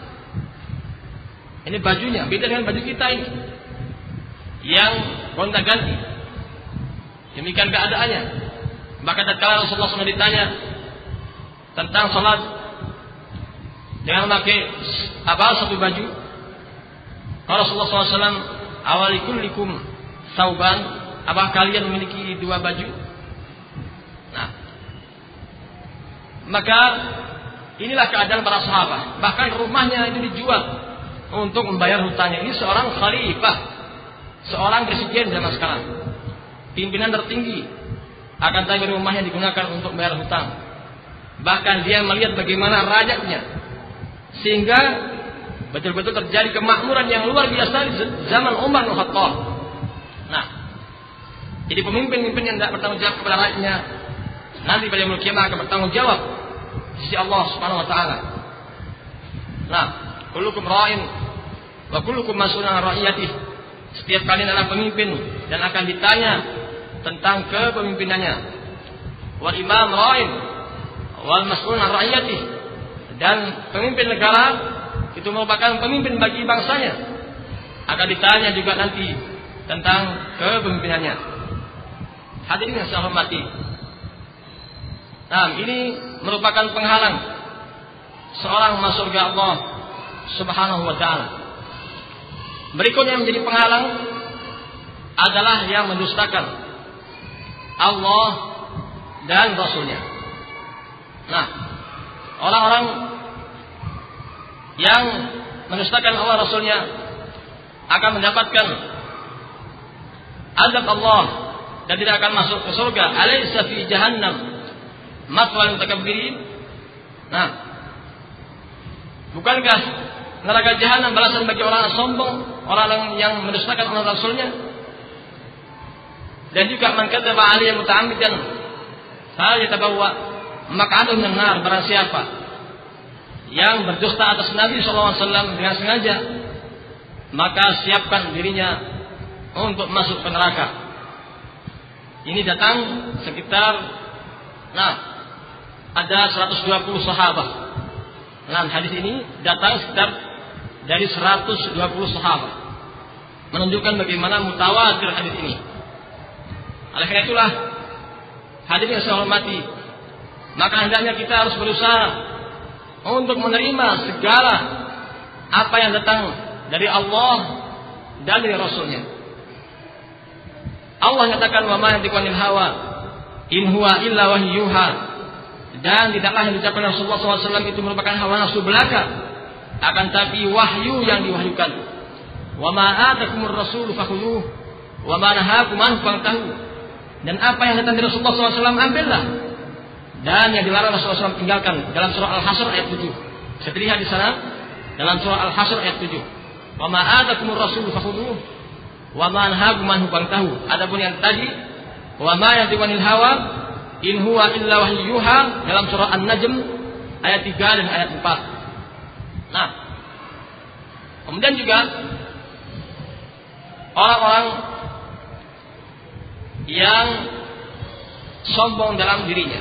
Ini bajunya beda dengan baju kita ini yang gonta-ganti. Demikian keadaannya. Bahkan tatkala Rasulullah shallallahu alaihi wasallam ditanya tentang salat dengan memakai apa satu baju, kalau Rasulullah shallallahu alaihi wasallam, awalikulikum sauban, apakah kalian memiliki dua baju? Nah, maka inilah keadaan para sahabat. Bahkan rumahnya itu dijual untuk membayar hutangnya. Ini seorang khalifah, seorang presiden zaman sekarang, pimpinan tertinggi, akan tapi rumahnya digunakan untuk membayar hutang. Bahkan dia melihat bagaimana rakyatnya, sehingga betul-betul terjadi kemakmuran yang luar biasa di zaman Umar bin Khattab. Nah, jadi pemimpin-pemimpin yang tidak bertanggung jawab kepada rakyatnya, nanti pada yaumul qiyamah akan bertanggung jawab di sisi Allah Subhanahu wa taala. Nah, kullukum ra'in wa kullukum mas'ulun 'an ra'iyatihi. Setiap kalian adalah pemimpin dan akan ditanya tentang kepemimpinannya. Wal imam ra'in wal mas'ulun 'an ra'iyatihi. Dan pemimpin negara itu merupakan pemimpin bagi bangsanya, akan ditanya juga nanti tentang kepemimpinannya. Hadirin yang saya hormati, nah ini merupakan penghalang seorang masuk surga Allah Subhanahu wa ta'ala. Berikutnya yang menjadi penghalang adalah yang mendustakan Allah dan Rasulnya. Nah, orang-orang yang mendustakan Allah Rasulnya akan mendapatkan azab Allah dan tidak akan masuk ke surga. Alaysa fi jahannam mathwal mutakabbirin. Nah, bukankah neraka jahanam balasan bagi orang sombong, orang yang mendustakan Allah Rasulnya? Dan juga man kadzaba alayya muta'ammidan falyatabawwa maq'adahu minan nar. Barang siapa yang berdusta atas Nabi shallallahu alaihi wasallam dengan sengaja, maka siapkan dirinya untuk masuk ke neraka. Ini datang sekitar, nah, ada seratus dua puluh sahabat. Nah, hadis ini datang sekitar dari seratus dua puluh sahabat, menunjukkan bagaimana mutawatir hadis ini. Oleh karena itulah, hadirin yang saya hormati, maka hendaknya kita harus berusaha untuk menerima segala apa yang datang dari Allah dan dari Rasulnya. Allah nyatakan, wa ma yantiqu anil hawa in huwa illa wahyuha. Dan tidaklah yang diucapkan Rasulullah shallallahu alaihi wasallam itu merupakan hawa nafsu belaka, akan tapi wahyu yang diwahyukan. Wa ma atakumur rasul fakhudhuhu wa ma nahakum anhu fantahu. Dan apa yang datang dari Rasulullah shallallahu alaihi wasallam ambillah, dan yang dilarang Rasulullah shallallahu alaihi wasallam tinggalkan. Dalam surah Al-Hasr ayat tujuh. Saya lihat di sana dalam surah Al-Hasr ayat tujuh. Wa ma atakumur rasul fakhudhuhu wa ma nahakum anhu fantahu. Adapun yang tadi, wa ma yantiqu anil hawa in huwa illa wahyuha, dalam surah An-Najm ayat tiga dan ayat empat. Nah, kemudian juga orang-orang yang sombong dalam dirinya.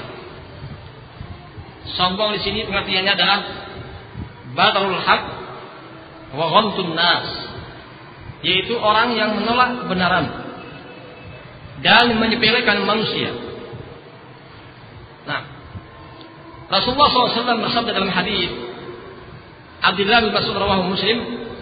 Sombong di sini pengertiannya adalah batarul haq wa ghamtun nas, yaitu orang yang menolak kebenaran dan menyepelekan manusia. Nah, Rasulullah shallallahu alaihi wasallam bersabda dalam hadis Abdullah bin Mas'ud rawahu Muslim,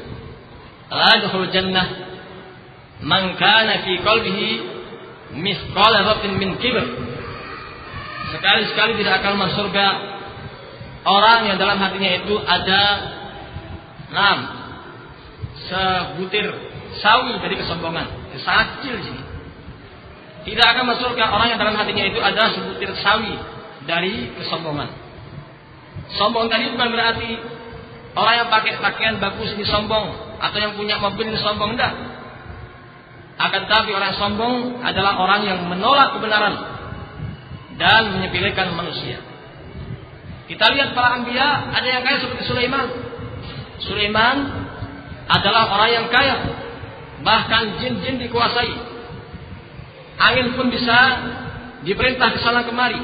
"La yadkhulul jannah man kana fi qalbihi mithqala dzarratin min kibr." Sekali-sekali tidak akan masuk surga orang yang dalam hatinya itu ada enam sebutir sawi dari kesombongan. Sangat kecil sini. Tidak akan masuk surga orang yang dalam hatinya itu ada sebutir sawi dari kesombongan. Sombong tadi bukan berarti orang yang pakai pakaian bagus ini sombong, atau yang punya mobil ini sombong, enggak. Akan tetapi orang sombong adalah orang yang menolak kebenaran dan menyepelekan manusia. Kita lihat para anbiya, ada yang kaya seperti Sulaiman. Sulaiman adalah orang yang kaya, bahkan jin-jin dikuasai. Angin pun bisa diperintah ke sana kemari.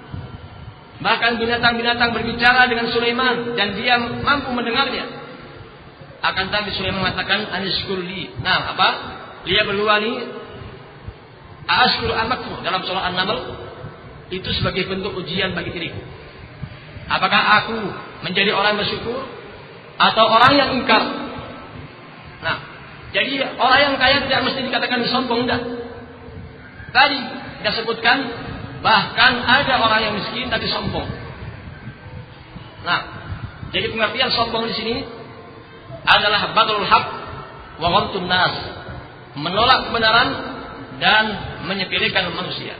Bahkan binatang-binatang berbicara dengan Sulaiman dan dia mampu mendengarnya. Akan tetapi Sulaiman mengatakan anishkurli. Nah, apa? Dia berluani ashkur amakku dalam surah An-Naml, itu sebagai bentuk ujian bagi diriku. Apakah aku menjadi orang bersyukur atau orang yang ingkar? Nah, jadi orang yang kaya tidak mesti dikatakan sombong, enggak. Tadi kita sebutkan bahkan ada orang yang miskin tapi sombong. Nah, jadi pengertian sombong di sini adalah badrul haq wa ghamtun nas, menolak kebenaran dan menyepelekan manusia.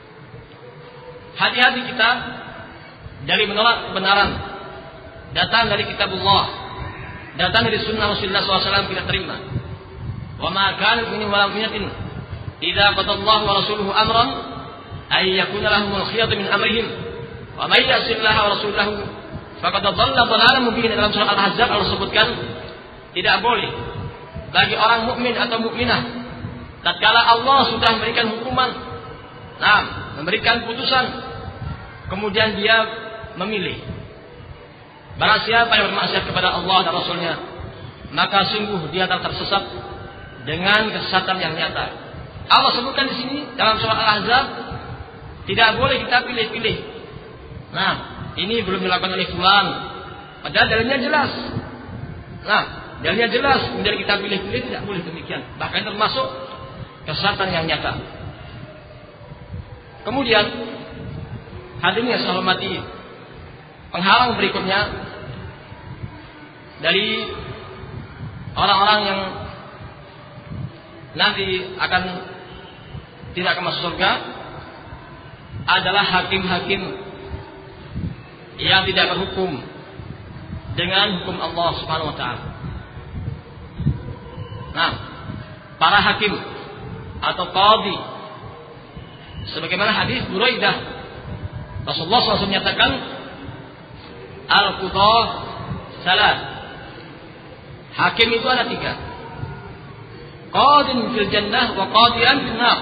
Hati-hati kita dari menolak kebenaran. Datang dari kitabullah, datang dari sunnah Rasulullah shallallahu alaihi wasallam kita terima. Wa ma kana min walaminatin idza qadallahu wa rasuluhu amran ay yakuna lahumul khiyatu min amrihim wa may yasillaha wa rasulahu faqad dhalla dhalalan mubina. Dalam surah Al-Ahzab Allah sebutkan tidak boleh bagi orang mukmin atau mukminah tatkala Allah sudah memberikan hukuman, nah, memberikan putusan, kemudian dia memilih. Barang siapa yang bermaksiat kepada Allah dan Rasulnya, maka sungguh dia akan tersesat dengan kesesatan yang nyata. Allah sebutkan di sini dalam surah Al-Ahzab, tidak boleh kita pilih-pilih. Nah, ini belum dilakukan oleh fulan, padahal dalilnya jelas. Nah, dalilnya jelas, kemudian kita pilih-pilih, tidak boleh demikian. Bahkan termasuk kesesatan yang nyata. Kemudian hadirin yang saya hormati, penghalang berikutnya dari orang-orang yang nanti akan tidak akan masuk surga adalah hakim-hakim yang tidak berhukum dengan hukum Allah Subhanahu wa taala. Nah, para hakim atau qadhi, sebagaimana hadis Buraidah, Rasulullah shallallahu alaihi wasallam menyatakan al-qudah salat. Hakim itu ada tiga. Qadin fil jannah wa qadiyan fil nar.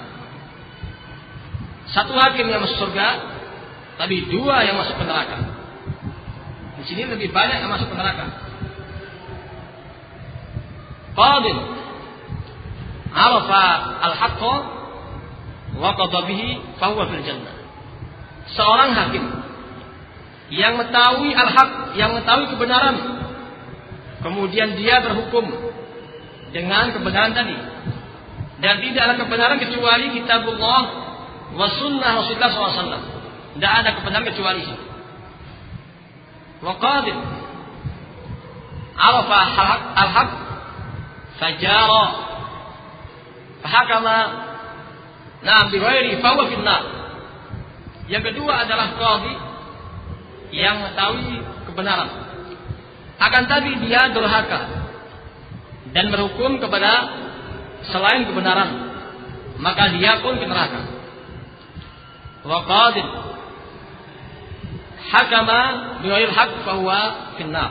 Satu hakim yang masuk surga, tapi dua yang masuk neraka. Di sini lebih banyak yang masuk neraka. Qadin arafa al-haqqa wa qada bihi fa huwa fil jannah. Seorang hakim yang mengetahui al-haq, yang mengetahui kebenaran, kemudian dia berhukum dengan kebenaran tadi, dan tidak ada kebenaran kecuali kitabullah wa sunnah Rasulullah shallallahu alaihi wasallam. Tidak ada kebenaran kecuali itu. Wa qadir arafa al-haq fajara fahakama na'am bi ghairi fa huwa fil nar. Yang kedua adalah qadhi yang mengetahui kebenaran, akan tapi dia durhaka dan berhukum kepada selain kebenaran, maka dia pun ke neraka. Wa qadin hakama bighairil haqq fa huwa finnar.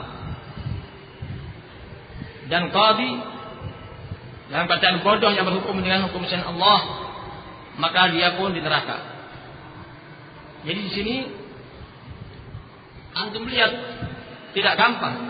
Dan qadhi dalam keadaan bodoh yang berhukum dengan hukum selain Allah, maka dia pun di neraka. Jadi di sini antum lihat tidak gampang.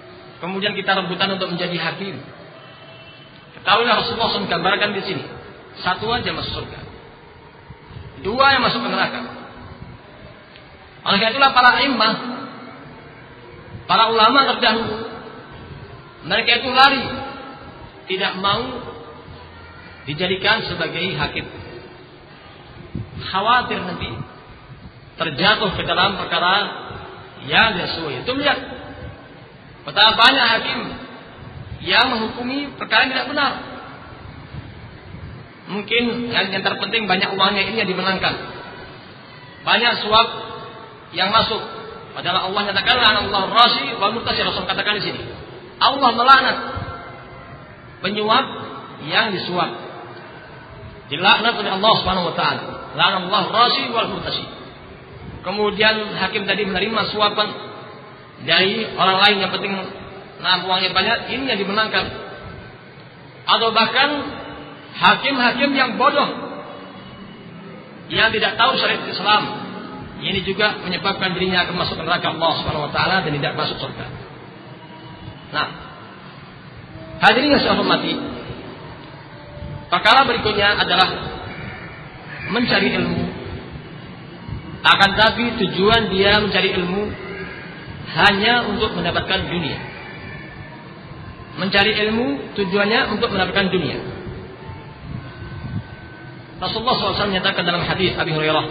Kemudian kita rebutan untuk menjadi hakim. Ketahuilah Rasulullah shallallahu alaihi wasallam gambarkan di sini. Satu aja masuk surga, dua yang masuk ke neraka. Oleh karena itulah para imam, para ulama terdahulu, mereka itu lari, tidak mau dijadikan sebagai hakim. Khawatir nanti terjatuh ke dalam perkara yang tidak sesuai. Itu lihat betapa banyak hakim yang menghukumi perkara yang tidak benar. Mungkin yang, yang terpenting banyak uangnya ini yang dimenangkan, banyak suap yang masuk. Padahal Allah nyatakan Allah rashi wal murtashi. Rasul katakan di sini Allah melaknat penyuap yang disuap, dilaknat oleh Allah Subhanahu wa taala. Laknat Allah rashi wal murtashi. Kemudian hakim tadi menerima suapan dari orang lain yang penting nah uangnya banyak, ini yang dimenangkan. Atau bahkan hakim-hakim yang bodoh yang tidak tahu syariat Islam, ini juga menyebabkan dirinya akan masuk neraka Allah Subhanahu wa taala dan tidak masuk surga. Nah, hadirin yang saya hormati, perkara berikutnya adalah mencari ilmu. Akan tapi tujuan dia mencari ilmu hanya untuk mendapatkan dunia. Mencari ilmu tujuannya untuk mendapatkan dunia. Rasulullah shallallahu alaihi wasallam menyatakan dalam hadis Abi Hurairah,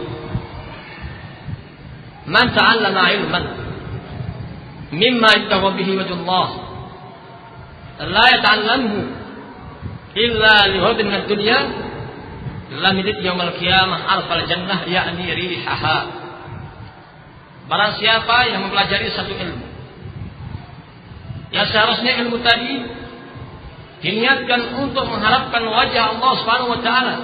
"Man ta'allama ilman mimma yabtagha bihi wajhullah, la yata'allamhu illa lighadin min ad-dunya, lam yajid yaumal qiyamah arfal jannah ya'ni rihaha." Barang siapa yang mempelajari satu ilmu, yang seharusnya ilmu tadi diniatkan untuk mengharapkan wajah Allah Subhanahu wa taala,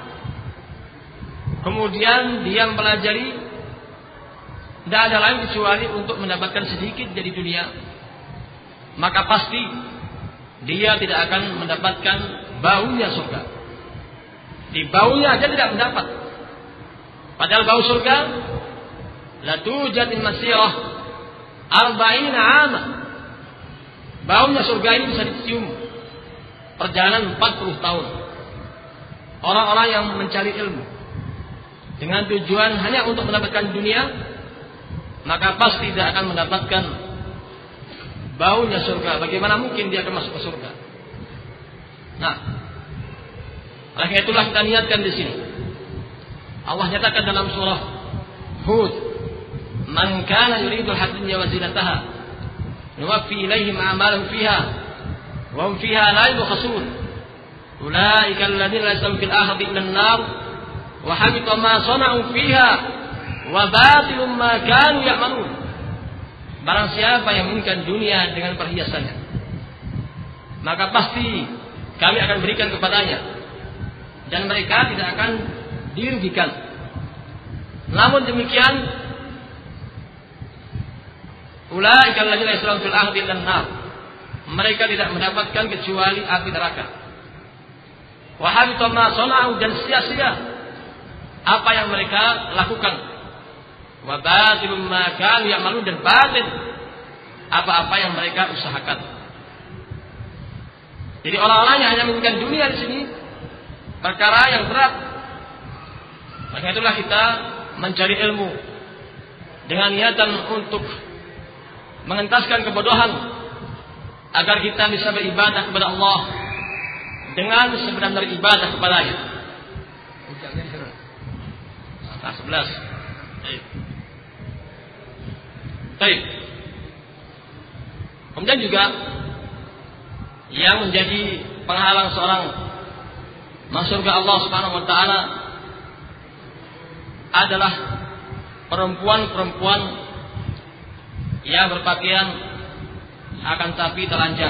kemudian dia mempelajari tidak ada lain kecuali untuk mendapatkan sedikit dari dunia, maka pasti dia tidak akan mendapatkan baunya surga. Di baunya aja tidak mendapat. Padahal bau surga la tujadil masirah arba'ina 'ama. Baunya surga ini bisa dicium perjalanan empat puluh tahun. Orang-orang yang mencari ilmu dengan tujuan hanya untuk mendapatkan dunia, maka pasti tidak akan mendapatkan baunya surga. Bagaimana mungkin dia akan masuk ke surga? Nah, oleh karena itulah kita niatkan di sini. Allah nyatakan dalam surah Hud, "Man kana yuridul dunya wa zinataha, nuwaffi ilaihim a'malahum fiha, wa hum fiha la yubkhasun. Ulaika alladziina la yasma'una fil akhirati illa an-nar, wa habita ma sana'u fiha, wa batilum ma kanu ya'malun." Barang siapa yang menginginkan dunia dengan perhiasannya, maka pasti kami akan berikan kepadanya, dan mereka tidak akan dirugikan. Namun demikian, ulaika alladziina la yasma'una fil akhirati illa an-nar, mereka tidak mendapatkan kecuali api neraka. Wa habita ma sana'u, dan sia-sia apa yang mereka lakukan. Wa batilum ma kanu ya'malun, dan batil apa-apa yang mereka usahakan. Jadi orang-orang yang hanya menginginkan dunia di sini perkara yang berat. Maka itulah kita mencari ilmu dengan niatan untuk mengentaskan kebodohan, agar kita bisa beribadah kepada Allah dengan sebenar-benar ibadah kepadanya. Angka sebelas. Baik. Baik. Kemudian juga yang menjadi penghalang seorang masuk surga Allah Subhanahu wa taala adalah perempuan-perempuan yang berpakaian akan tapi telanjang.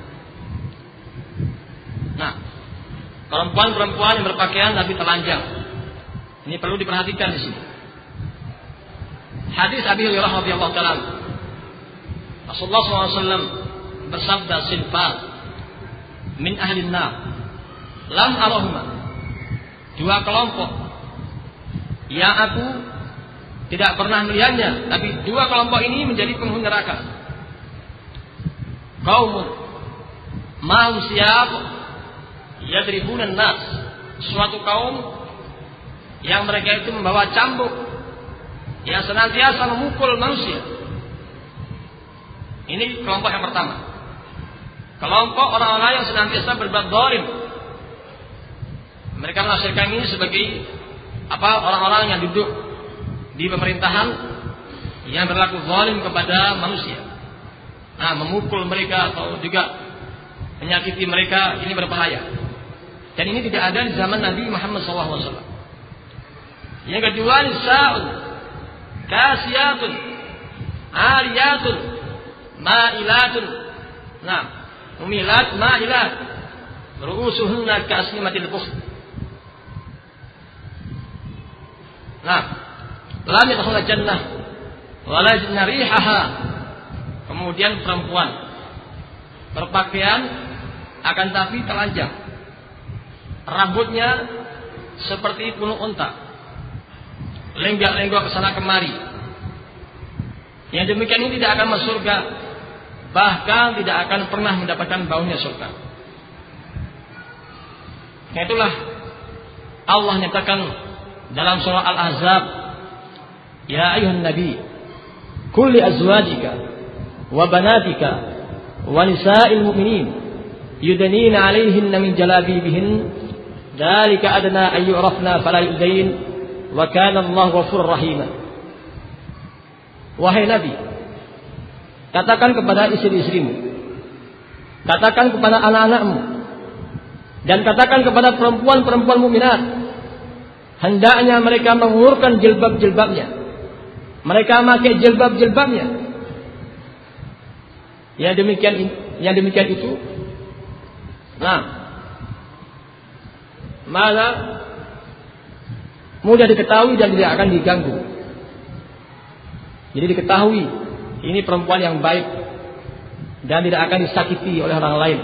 Nah, perempuan-perempuan yang berpakaian tapi telanjang, ini perlu diperhatikan di sini. Hadis Abi Hurairah radhiyallahu taala, Rasulullah shallallahu alaihi wasallam bersabda, "Sinfan min ahli an-nar lam arahuma." Dua kelompok yang aku tidak pernah melihatnya, tapi dua kelompok ini menjadi penghuni neraka. Qaumun ma'hum siyab yadribuna an-nas suatu kaum yang mereka itu membawa cambuk yang senantiasa memukul manusia. Ini kelompok yang pertama. Kelompok orang-orang yang senantiasa berbuat zalim. Mereka menafsirkan ini sebagai apa? Orang-orang yang duduk di pemerintahan yang berlaku zalim kepada manusia. Nah, memukul mereka atau juga menyakiti mereka, ini berbahaya. Dan ini tidak ada di zaman Nabi Muhammad shallallahu alaihi wasallam. Yang kedua, nisa'un kasiyatun ariyatun ma'ilatun. Nah, umilat ma'ilat ru'usuhunna ka'asnimatil bukh. Nah, lam yadkhulul jannah wa la yajidna rihaha. Kemudian perempuan berpakaian akan tapi telanjang, rambutnya seperti punuk unta, lenggak-lenggok ke sana kemari. Yang demikian ini tidak akan masuk surga, bahkan tidak akan pernah mendapatkan baunya surga. Nah, itulah Allah nyatakan dalam surah Al-Ahzab, ya ayuhan nabi kulli azwajika wa banatika wa nisa'il mu'minin yudanina 'alaihinna min jalabibihin dzalika adna ay yu'rafna fala yu'zain wa kana Allahu ghafurur rahim. Wahai nabi, katakan kepada istri-istrimu, katakan kepada anak-anakmu, dan katakan kepada perempuan-perempuan mukminat, hendaknya mereka mengulurkan jilbab-jilbabnya, mereka memakai jilbab-jilbabnya. Yang demikian, yang demikian itu, nah, mana mudah diketahui dan tidak akan diganggu. Jadi diketahui ini perempuan yang baik dan tidak akan disakiti oleh orang lain.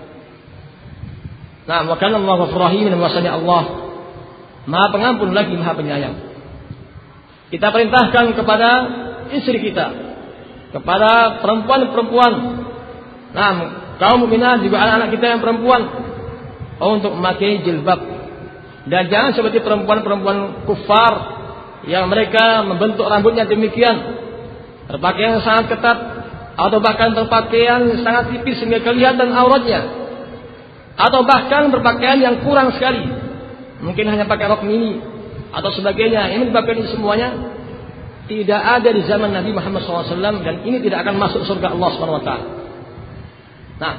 Nah, wa kana Allahu ghafurur rahim, dan bahwasanya Allah Maha Pengampun lagi Maha Penyayang. Kita perintahkan kepada istri kita, kepada perempuan-perempuan, nah, kaum mukminah juga anak-anak kita yang perempuan, untuk memakai jilbab. Dan jangan seperti perempuan-perempuan kufar yang mereka membentuk rambutnya demikian, berpakaian sangat ketat, atau bahkan berpakaian sangat tipis sehingga kelihatan auratnya, atau bahkan berpakaian yang kurang sekali, mungkin hanya pakai rok mini atau sebagainya. Ini menyebabkan ini semuanya tidak ada di zaman Nabi Muhammad shallallahu alaihi wasallam, dan ini tidak akan masuk surga Allah subhanahu wa taala. Nah,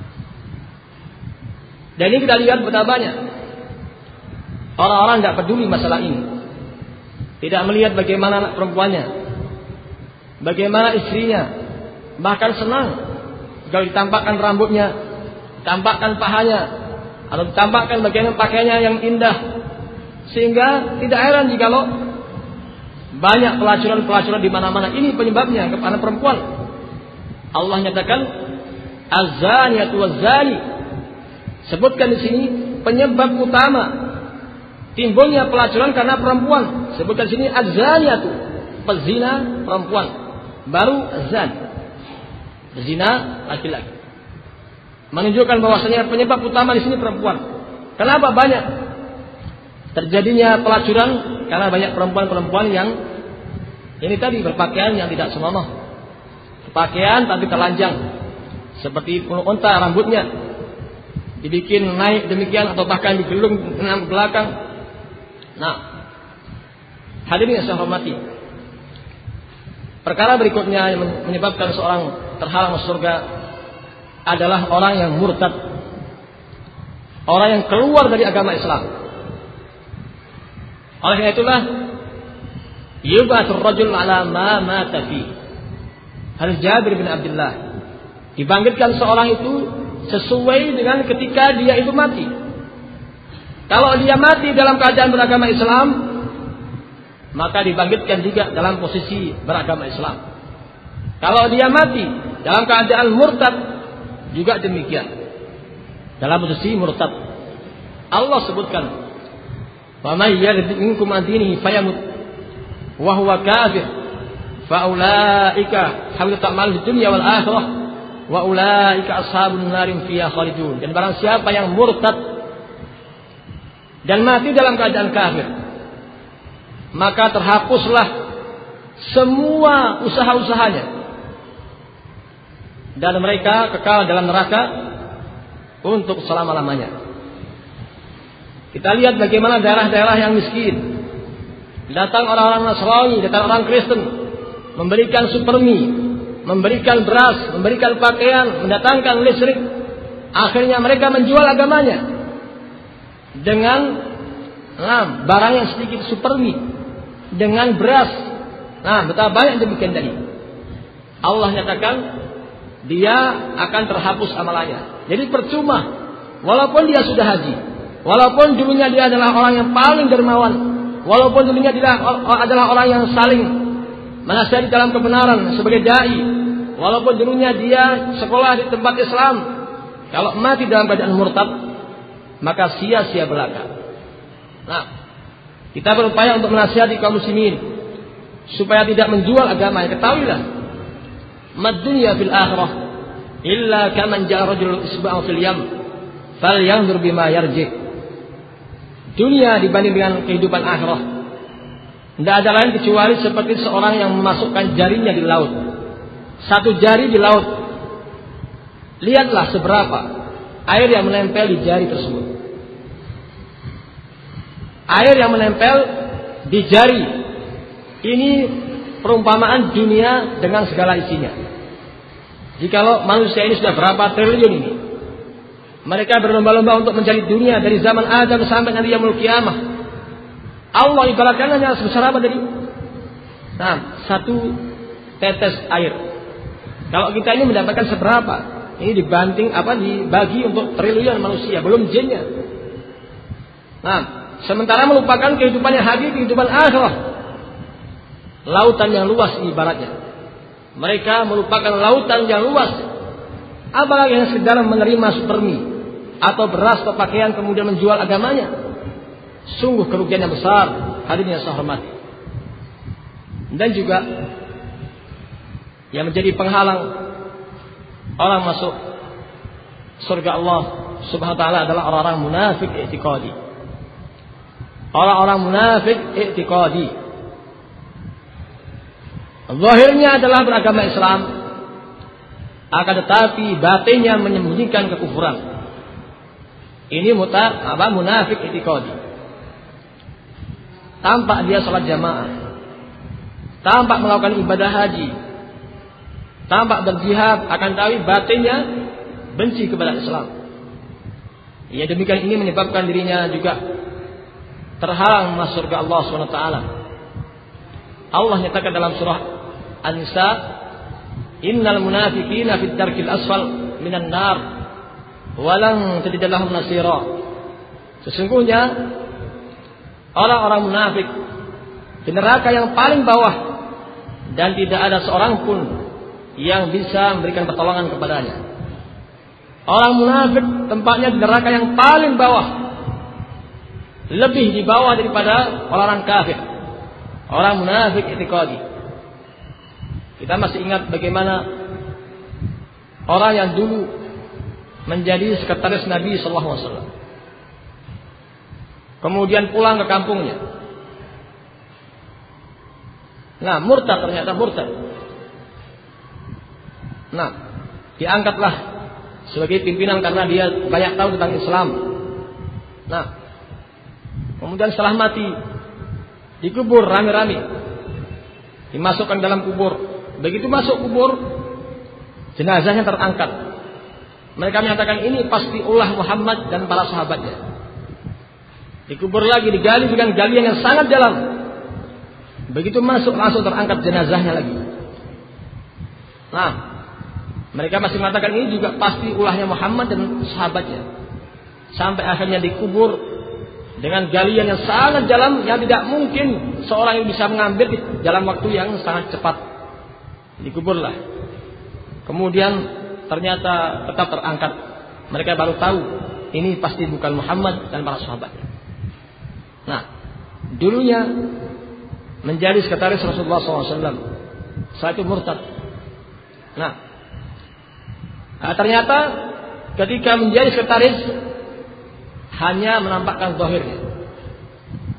dan ini kita lihat betapa banyak orang-orang tidak peduli masalah ini, tidak melihat bagaimana anak perempuannya, bagaimana istrinya, bahkan senang kalau ditampakkan rambutnya, ditampakkan pahanya, atau ditampakkan bagian pakaiannya yang indah, sehingga tidak heran jikalau banyak pelacuran-pelacuran di mana-mana. Ini penyebabnya kepada perempuan. Allah nyatakan az-zaniyatu waz-zani. Sebutkan di sini penyebab utama timbulnya pelacuran karena perempuan. Sebutkan di sini az-zaniyatu, pezina perempuan, baru zan, zina laki-laki. Menunjukkan bahwasanya penyebab utama di sini perempuan. Kenapa banyak terjadinya pelacuran? Karena banyak perempuan-perempuan yang ini tadi berpakaian yang tidak senonoh, pakaian tapi telanjang, seperti punuk unta, rambutnya dibikin naik demikian atau bahkan digelung ke belakang. Nah, hadirin yang saya hormati, perkara berikutnya yang menyebabkan seorang terhalang surga adalah orang yang murtad, orang yang keluar dari agama Islam. Oleh karena itulah yubatul rajul ala ma mata fi. Hadis Jabir bin Abdullah, dibangkitkan seorang itu sesuai dengan ketika dia itu mati. Kalau dia mati dalam keadaan beragama Islam, maka dibangkitkan juga dalam posisi beragama Islam. Kalau dia mati dalam keadaan murtad, juga demikian, dalam posisi murtad. Allah sebutkan, wa may yartad minkum an dinihi fayamut wa huwa kafir fa ulaika habitat a'maluhum fid dunya wal akhirah wa ulaika ashabun nar fiha khalidun. Dan barang siapa yang murtad dan mati dalam keadaan kafir, maka terhapuslah semua usaha-usahanya dan mereka kekal dalam neraka untuk selama-lamanya. Kita lihat bagaimana daerah-daerah yang miskin, datang orang-orang Nasrani, datang orang Kristen, memberikan supermi, memberikan beras, memberikan pakaian, mendatangkan listrik. Akhirnya mereka menjual agamanya dengan nah, barang yang sedikit, supermi, dengan beras. Nah, betapa banyak demikian tadi. Allah nyatakan dia akan terhapus amalannya. Jadi percuma, walaupun dia sudah haji, walaupun dulunya dia adalah orang yang paling dermawan, walaupun dulunya dia adalah orang yang saling menasihati dalam kebenaran sebagai dai, walaupun dulunya dia sekolah di tempat Islam, kalau mati dalam keadaan murtad, maka sia-sia belaka. Nah, kita berupaya untuk menasihati kaum muslimin supaya tidak menjual agamanya. Ketahuilah, mad dunya fil akhirah illa kaman ja'a rajulun isba'u fil yam falyanzur bima yarji. Dunia dibanding dengan kehidupan akhirat, tidak ada lain kecuali seperti seorang yang memasukkan jarinya di laut. Satu jari di laut, lihatlah seberapa air yang menempel di jari tersebut. Air yang menempel di jari ini perumpamaan dunia dengan segala isinya. Jikalau manusia ini sudah berapa triliun ini, mereka berlomba-lomba untuk mencari dunia dari zaman Adam sampai nanti yaumul kiamah. Allah ibaratkan hanya sebesar apa tadi? Nah, satu tetes air. Kalau kita ini mendapatkan seberapa? Ini dibanting apa dibagi untuk triliun manusia, belum jinnya. Nah, sementara melupakan kehidupan yang hakiki, kehidupan akhirat. Lautan yang luas ibaratnya. Mereka melupakan lautan yang luas. Apalagi yang sekedar menerima supermi atau beras atau pakaian kemudian menjual agamanya. Sungguh kerugian yang besar, hadirin yang saya hormati. Dan juga yang menjadi penghalang orang masuk surga Allah Subhanahu wa taala adalah orang-orang munafik i'tiqadi. Orang-orang munafik i'tiqadi. Zahirnya adalah beragama Islam, akan tetapi batinnya menyembunyikan kekufuran. Ini muta, apa munafik i'tiqadi. Tampak dia salat jamaah, tampak melakukan ibadah haji, tampak berjihad, akan tapi batinnya benci kepada Islam. Ya, demikian ini menyebabkan dirinya juga terhalang masuk surga Allah subhanahu wa taala. Allah nyatakan dalam surah An-Nisa, innal munafiqina fid darkil asfal minan nar walang tajid lahum nasira. Sesungguhnya orang-orang munafik di neraka yang paling bawah dan tidak ada seorang pun yang bisa memberikan pertolongan kepadanya. Orang munafik tempatnya di neraka yang paling bawah, lebih di bawah daripada orang kafir. Orang munafik i'tiqadi. Kita masih ingat bagaimana orang yang dulu menjadi sekretaris Nabi sallallahu alaihi wasallam, kemudian pulang ke kampungnya. Nah, murtad, ternyata murtad. Nah, diangkatlah sebagai pimpinan karena dia banyak tahu tentang Islam. Nah, kemudian setelah mati dikubur rame-rame, dimasukkan dalam kubur. Begitu masuk kubur, jenazahnya terangkat. Mereka menyatakan ini pasti ulah Muhammad dan para sahabatnya. Dikubur lagi, digali dengan galian yang sangat dalam. Begitu masuk langsung terangkat jenazahnya lagi. Nah, mereka masih mengatakan ini juga pasti ulahnya Muhammad dan sahabatnya. Sampai akhirnya dikubur dengan galian yang sangat dalam, yang tidak mungkin seorang yang bisa mengambil dalam waktu yang sangat cepat. Dikuburlah. Kemudian ternyata tetap terangkat. Mereka baru tahu ini pasti bukan Muhammad dan para sahabatnya. Nah, dulunya menjadi sekretaris Rasulullah shallallahu alaihi wasallam, saat itu murtad. Nah, nah, ternyata ketika menjadi sekretaris hanya menampakkan zahirnya,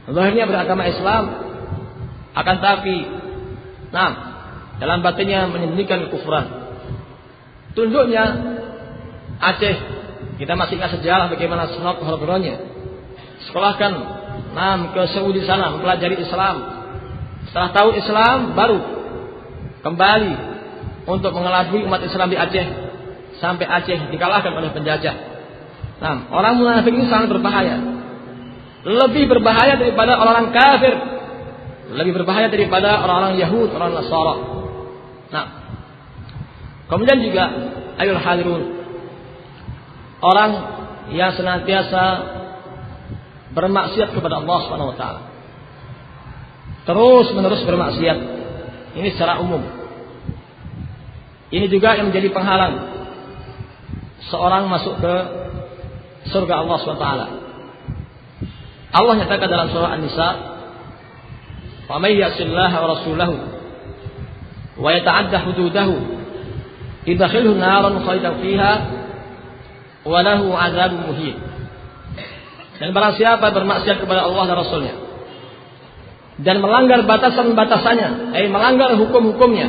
zahirnya beragama Islam, akan tapi nah, dalam batinnya menyembunyikan kekufuran. Tunduknya Aceh, kita masih ingat sejarah bagaimana Senok Horogoronya sekolahkan nah, ke Saudi sana mempelajari Islam. Setelah tahu Islam baru kembali untuk mengelabui umat Islam di Aceh sampai Aceh dikalahkan oleh penjajah. Nah, orang munafik ini sangat berbahaya. Lebih berbahaya daripada orang kafir. Lebih berbahaya daripada orang-orang Yahud, orang Nasara. Nah, kemudian juga ayul hadirun, orang yang senantiasa bermaksiat kepada Allah Subhanahu wa taala. Terus menerus bermaksiat. Ini secara umum. Ini juga yang menjadi penghalang seorang masuk ke surga Allah Subhanahu wa taala. Allah nyatakan dalam surah An-Nisa, "Wa may ya'sillaha wa rasulahu wa yata'adda hududahu idkhilhu naran khalidan fiha wa lahu 'adzabun muhin." Dan barang siapa bermaksiat kepada Allah dan Rasulnya dan melanggar batasan-batasannya, eh melanggar hukum-hukumnya,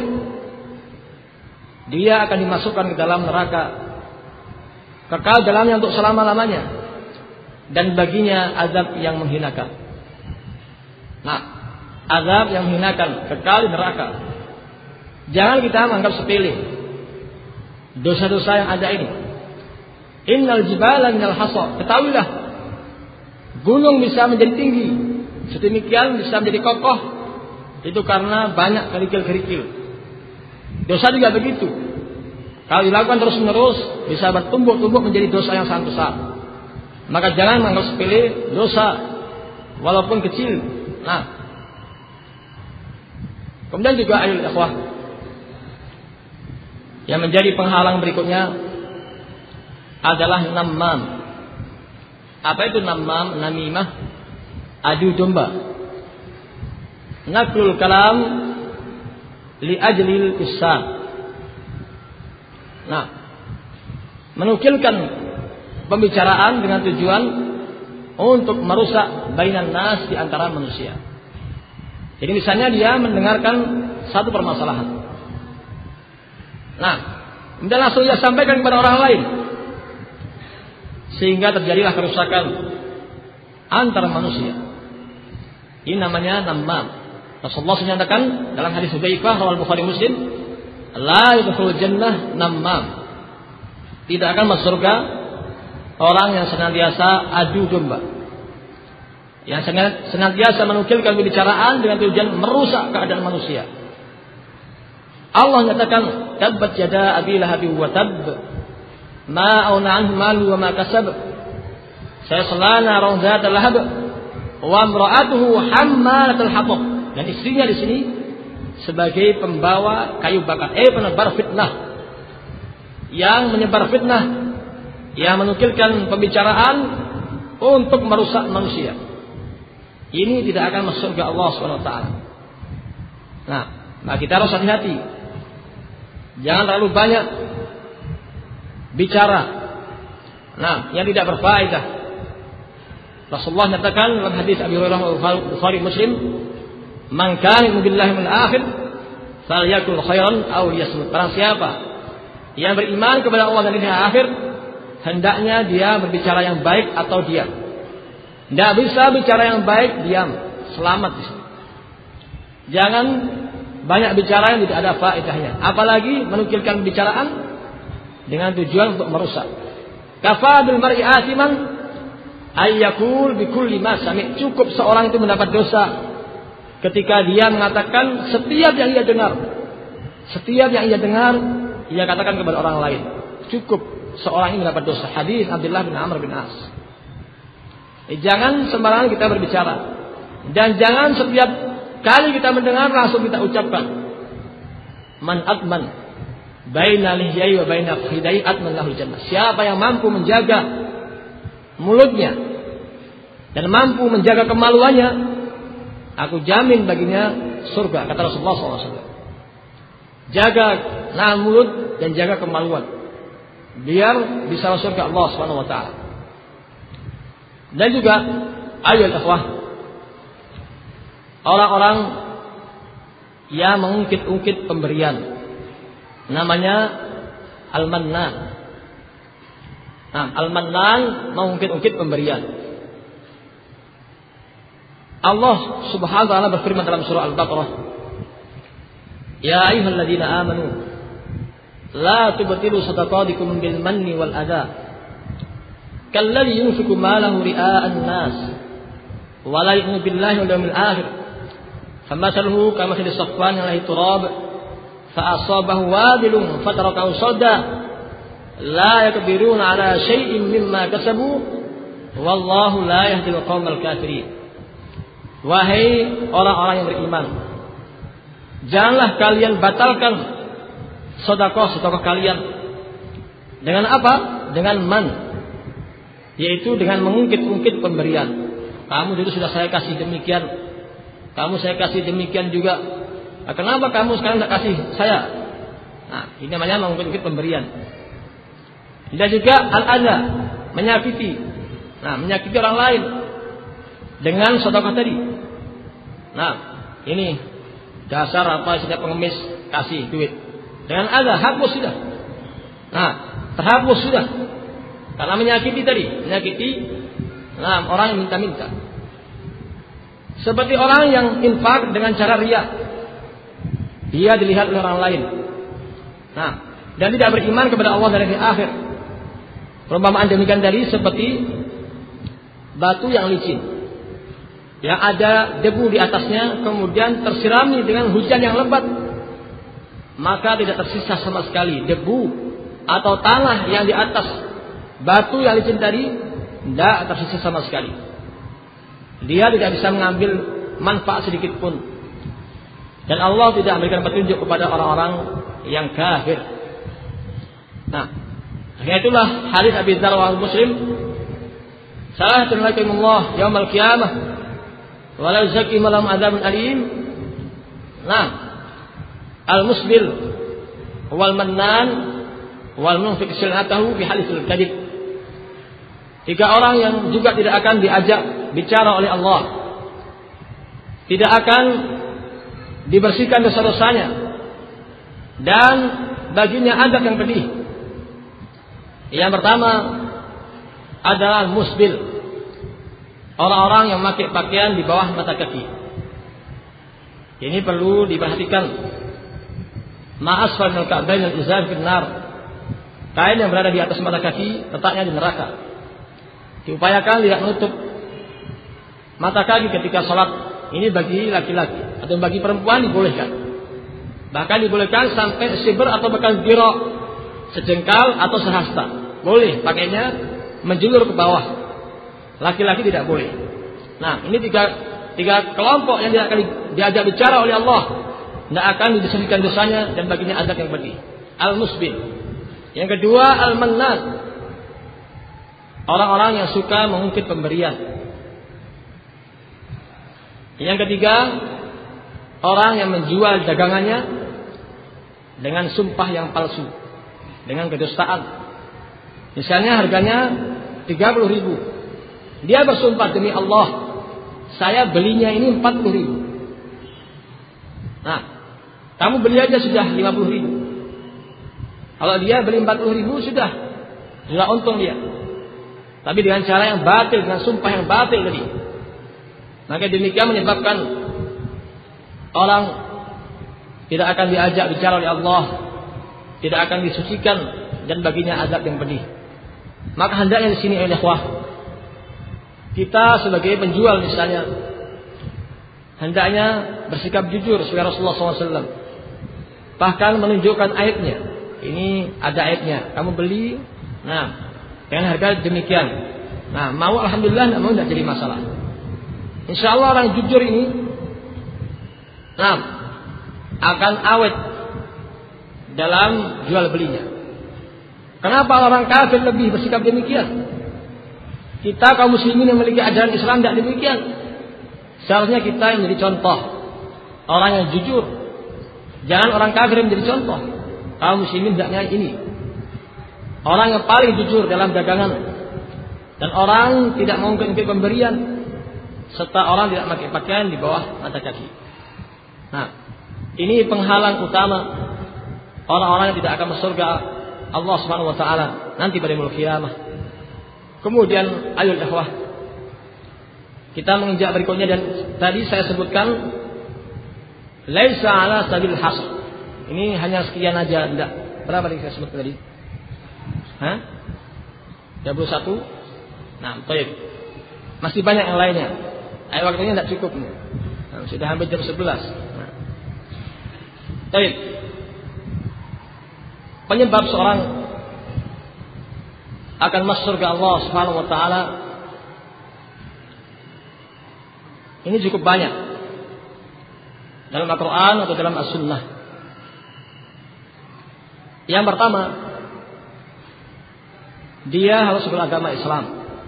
dia akan dimasukkan ke dalam neraka, kekal dalamnya untuk selama-lamanya, dan baginya azab yang menghinakan. Nah, azab yang menghinakan, kekal di neraka. Jangan kita menganggap sepele dosa-dosa yang ada ini. Innal jibala minal hasa. Ketahuilah, gunung bisa menjadi tinggi, sedemikian bisa menjadi kokoh, itu karena banyak kerikil-kerikil. Dosa juga begitu. Kalau dilakukan terus-menerus bisa bertumbuh-tumbuh menjadi dosa yang sangat besar. Maka jangan menganggap sepele dosa walaupun kecil. Nah, kemudian juga ayul ikhwah, yang menjadi penghalang berikutnya adalah namam. Apa itu namam? Namimah, adu domba. Naklul kalam li ajlil ifsad. Nah, menukilkan pembicaraan dengan tujuan untuk merusak bainan nas, di antara manusia. Jadi misalnya dia mendengarkan satu permasalahan, nah, kemudian langsung dia sampaikan kepada orang lain, sehingga terjadilah kerusakan antara manusia. Ini namanya namam. Rasulullah menyatakan dalam hadis Hudzaifah riwayat Bukhari Muslim, la yadkhulul jannah namam. Tidak akan masuk surga orang yang senantiasa adu domba, yang senantiasa menukilkan pembicaraan dengan tujuan merusak keadaan manusia. Allah nyatakan, tabbat yada abi lahab wa tab, ma auna anhu malu wa ma kasab, sayasla naran dzata lahab wa imra'atuhu hammalatal hatab. Dan istrinya di sini sebagai pembawa kayu bakar, eh penebar fitnah, yang menyebar fitnah, yang menukilkan pembicaraan untuk merusak manusia. Ini tidak akan masuk surga Allah subhanahu wa taala. Nah, nah kita harus hati-hati. Jangan terlalu banyak bicara, nah, yang tidak berfaedah. Rasulullah nyatakan dalam hadis Abi Hurairah Bukhari Muslim, man kana yu'minu billahi wal akhir falyakul khairan aw liyasmut. Barang siapa yang beriman kepada Allah dan hari akhir, hendaknya dia berbicara yang baik atau diam. Tidak bisa bicara yang baik diam, selamat di sini. Jangan banyak bicara yang tidak ada faedahnya, apalagi menukilkan bicaraan dengan tujuan untuk merusak. Kafa bil mar'i asiman ayyakul bi kulli ma sami'. Cukup seorang itu mendapat dosa ketika dia mengatakan setiap yang ia dengar, setiap yang ia dengar ia katakan kepada orang lain. Cukup seorang ini mendapat dosa. Hadis Abdullah bin Amr bin As. Eh, jangan sembarangan kita berbicara, dan jangan setiap kali kita mendengar langsung kita ucapkan. Man atman baina lihyai wa baina khidai atman lahul jannah. Siapa yang mampu menjaga mulutnya dan mampu menjaga kemaluannya, aku jamin baginya surga, kata Rasulullah shallallahu alaihi wasallam. Jaga nahan mulut dan jaga kemaluan, biar bisa masuk surga Allah subhanahu wa taala. Dan juga ayat ikhwah, orang-orang yang mengungkit-ungkit pemberian. Namanya Al-Mannan. Nah, Al-Mannan mengungkit-ungkit pemberian. Allah Subhanahu wa taala berfirman dalam surah Al-Baqarah, "Ya ayyuhalladzina amanu la tubtilu shadaqatikum bil manni wal adha kalladzi yunfiqu malahu ria'an nas wa la yu'minu billahi wal yawmil akhir famathaluhu kamathali safwan 'alaihi turab fa asabahu wabilun fatarakahu sadda la yakbiruna 'ala syai'in mimma kasabu wallahu la yahdil qaumal kafirin." Wahai orang-orang yang beriman, janganlah kalian batalkan sedekah-sedekah kalian. Dengan apa? Dengan man, yaitu dengan mengungkit-ungkit pemberian. Kamu dulu sudah saya kasih demikian, kamu saya kasih demikian juga. Nah, kenapa kamu sekarang tidak kasih saya? Nah, ini namanya mengungkit-ungkit pemberian. Dan juga al-adha, menyakiti. Nah, menyakiti orang lain dengan sedekah tadi. Nah, ini dasar apa setiap pengemis kasih duit. Dengan adha, hapus sudah. Nah, terhapus sudah. Karena menyakiti tadi, menyakiti nah, orang yang minta-minta. Seperti orang yang infak dengan cara riya. Dia dilihat oleh orang lain. Nah, dan tidak beriman kepada Allah dan hari akhir. Perumpamaan demikian tadi seperti batu yang licin, yang ada debu di atasnya, kemudian tersirami dengan hujan yang lebat, maka tidak tersisa sama sekali debu atau tanah yang di atas batu yang licin tadi, tidak tersisa sama sekali. Dia tidak bisa mengambil manfaat sedikit pun. Dan Allah tidak memberikan petunjuk kepada orang-orang yang kafir. Nah, itulah hadis Abi Dzar wa Muslim, "Salahatun lakumullah yaumal qiyamah walau zaki malam adzabun alim." Nah, al-musbil wal mannan wal munfiq silatahu fi halisul kadhib. Tiga orang yang juga tidak akan diajak bicara oleh Allah, tidak akan dibersihkan dosa-dosanya, dan baginya adab yang pedih. Yang pertama adalah musbil, orang-orang yang memakai pakaian di bawah mata kaki. Ini perlu diperhatikan. Ma'asfal minal ka'bayn al-izar fin nar. Kain yang berada di atas mata kaki letaknya di neraka. Diupayakan tidak menutup mata kaki ketika sholat. Ini bagi laki-laki, atau bagi perempuan dibolehkan. Bahkan dibolehkan sampai siber atau bahkan dirok, sejengkal atau sehasta. Boleh pakainya menjulur ke bawah. Laki-laki tidak boleh. Nah, ini tiga, tiga kelompok yang tidak akan diajak bicara oleh Allah. Tidak akan dibersihkan dosanya dan baginya azab yang pedih. Al-musbil. Yang kedua, al-mannan. Orang-orang yang suka mengungkit pemberian. Yang ketiga, orang yang menjual dagangannya dengan sumpah yang palsu, dengan kedustaan. Misalnya harganya tiga puluh ribu. Dia bersumpah, demi Allah, saya belinya ini empat puluh ribu. Nah, kamu beli aja sudah lima puluh ribu. Kalau dia beli empat puluh ribu sudah, sudah untung dia. Tapi dengan cara yang batil, dengan sumpah yang batil tadi. Maka demikian menyebabkan orang tidak akan diajak bicara oleh Allah, tidak akan disucikan, dan baginya azab yang pedih. Maka hendaknya di sini oleh ikhwah, kita sebagai penjual misalnya, hendaknya bersikap jujur sesuai Rasulullah shallallahu alaihi wasallam. Bahkan menunjukkan aibnya. Ini ada aibnya. Kamu beli, nah dengan harga demikian. Nah, mau alhamdulillah, tidak mau tidak jadi masalah. Insya Allah orang jujur ini, nah, akan awet dalam jual belinya. Kenapa orang kafir lebih bersikap demikian? Kita kaum muslimin yang memiliki ajaran Islam tidak demikian. Seharusnya kita yang menjadi contoh, orang yang jujur. Jangan orang kafir yang menjadi contoh. Kaum muslimin hendaknya ini orang yang paling jujur dalam dagangan, dan orang tidak mau mengungkit pemberian. serta orang tidak memakai pakaian di bawah mata kaki. Nah, ini penghalang utama orang-orang yang tidak akan masuk surga Allah Subhanahu wa taala nanti pada yaumul qiyamah. Kemudian ayo ikhwah, kita menginjak berikutnya, dan tadi saya sebutkan laisa ala sabil hasr. Ini hanya sekian aja, enggak. Berapa tadi saya sebut tadi? Hah? tiga puluh satu. Nah, baik. Masih banyak yang lainnya. Ayo waktunya enggak cukup nih. Nah, sudah hampir jam sebelas. Nah. Baik. Penyebab seorang akan masuk surga Allah Subhanahu wa taala ini cukup banyak dalam Al-Quran atau dalam As-Sunnah. Yang pertama, dia harus beragama Islam.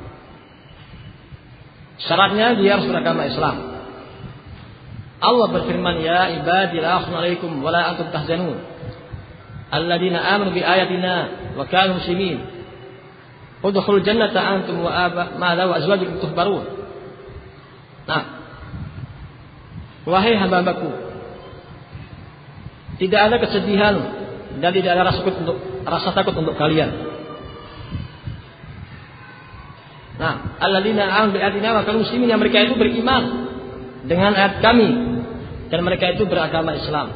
Syaratnya dia harus beragama Islam. Allah berfirman, ya ibadi la khawfun 'alaikum wa la antum tahzanun alladzina amanu bi ayatina wa kanu muslimin udkhulul jannata antum wa aba wa azwajukum tuhbarun. Nah, wahai hamba-hambaku, tidak ada kesedihan dan tidak ada rasa takut untuk rasa takut untuk kalian. Nah, alladzina amanu bi ayatina wa kanu muslimin, yang mereka itu beriman dengan ayat kami dan mereka itu beragama Islam.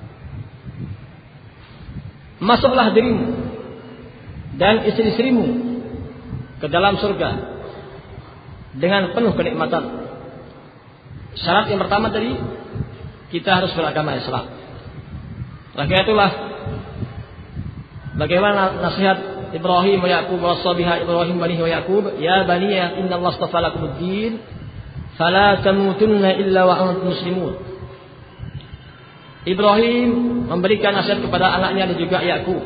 Masuklah dirimu dan istri-istrimu ke dalam surga dengan penuh kenikmatan. Syarat yang pertama tadi, kita harus beragama Islam. Lagi itulah bagaimana nasihat Ibrahim wa Yaqub, wa sabiha Ibrahim banihi wa Yaqub, ya baniya inna Allah astafa lakumud din fala tamutunna illa wa antum muslimun. Ibrahim memberikan nasihat kepada anaknya dan juga Yakub.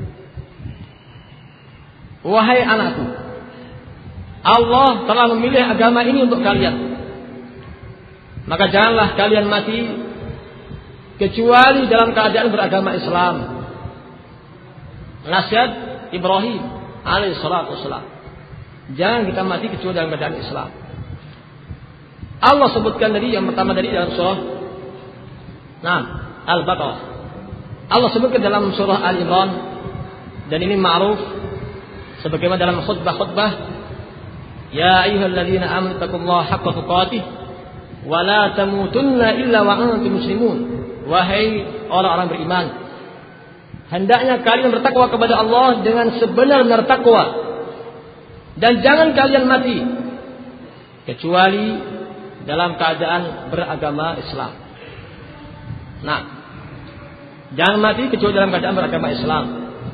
Wahai anakku, Allah telah memilih agama ini untuk kalian, maka janganlah kalian mati kecuali dalam keadaan beragama Islam. Nasihat Ibrahim alaihi salatu wassalam. Jangan kita mati kecuali dalam keadaan Islam. Allah sebutkan tadi yang pertama tadi dalam surah Nah, Al-Baqarah. Allah sebutkan dalam surah Al-Imran, dan ini ma'ruf sebagaimana dalam khutbah-khutbah, ya ayyuhalladzina amanu taqullaha haqqa tuqatih wa la tamutunna illa wa antum muslimun. Wahai orang-orang beriman, hendaknya kalian bertakwa kepada Allah dengan sebenar-benar takwa, dan jangan kalian mati kecuali dalam keadaan beragama Islam. Nah, jangan mati kecuali dalam keadaan beragama Islam.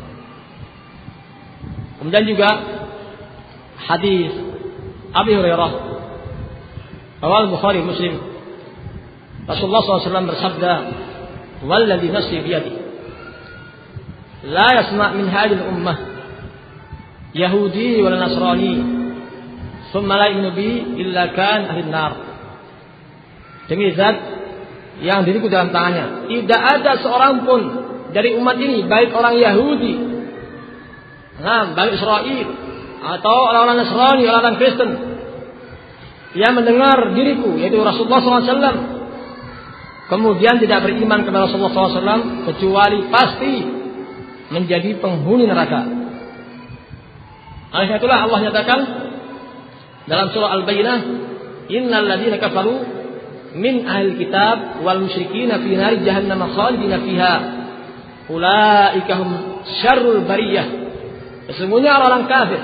Kemudian juga hadis Abi Hurairah, riwayat Bukhari Muslim, Rasulullah shallallahu alaihi wasallam bersabda, "Walladzi nafsi biyadi, la yasma' min hadhihi al-ummah Yahudi wal Nasrani, thumma la yu'minu bi illa kan ahli nar." Demi zat yang diriku dalam tangannya, tidak ada seorang pun dari umat ini, baik orang Yahudi, nah, Bani Israel, atau orang-orang Nasrani, orang-orang Kristen, yang mendengar diriku, yaitu Rasulullah shallallahu alaihi wasallam, kemudian tidak beriman kepada Rasulullah shallallahu alaihi wasallam, kecuali pasti menjadi penghuni neraka. Oleh itulah Allah nyatakan dalam surah Al-Bayyinah, innal ladzina kafaru min ahli kitab wal musyrikina fi nari jahannam khalidina fiha ulaika hum syarrul bariyah. Sesungguhnya orang-orang kafir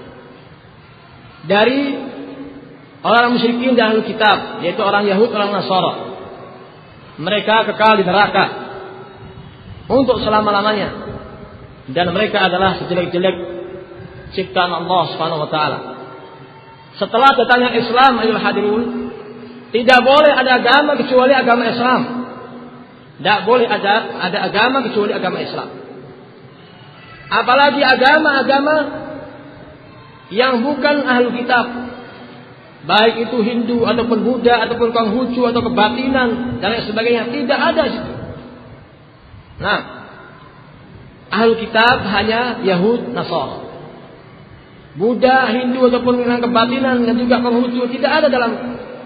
dari orang musyrikin dan ahli kitab, yaitu orang Yahud, orang Nasara, mereka kekal di neraka untuk selama-lamanya, dan mereka adalah sejelek-jelek ciptaan Allah Subhanahu wa taala. Setelah datangnya Islam, ayyuhal hadirun, tidak boleh ada agama kecuali agama Islam. Tidak boleh ada ada agama kecuali agama Islam. Apalagi agama-agama yang bukan ahli kitab, baik itu Hindu ataupun Buddha ataupun Konghucu atau kebatinan dan lain sebagainya, tidak ada situ. Nah, ahli kitab hanya Yahud, Nasara. Buddha, Hindu ataupun dengan kebatinan dan juga Konghucu tidak ada dalam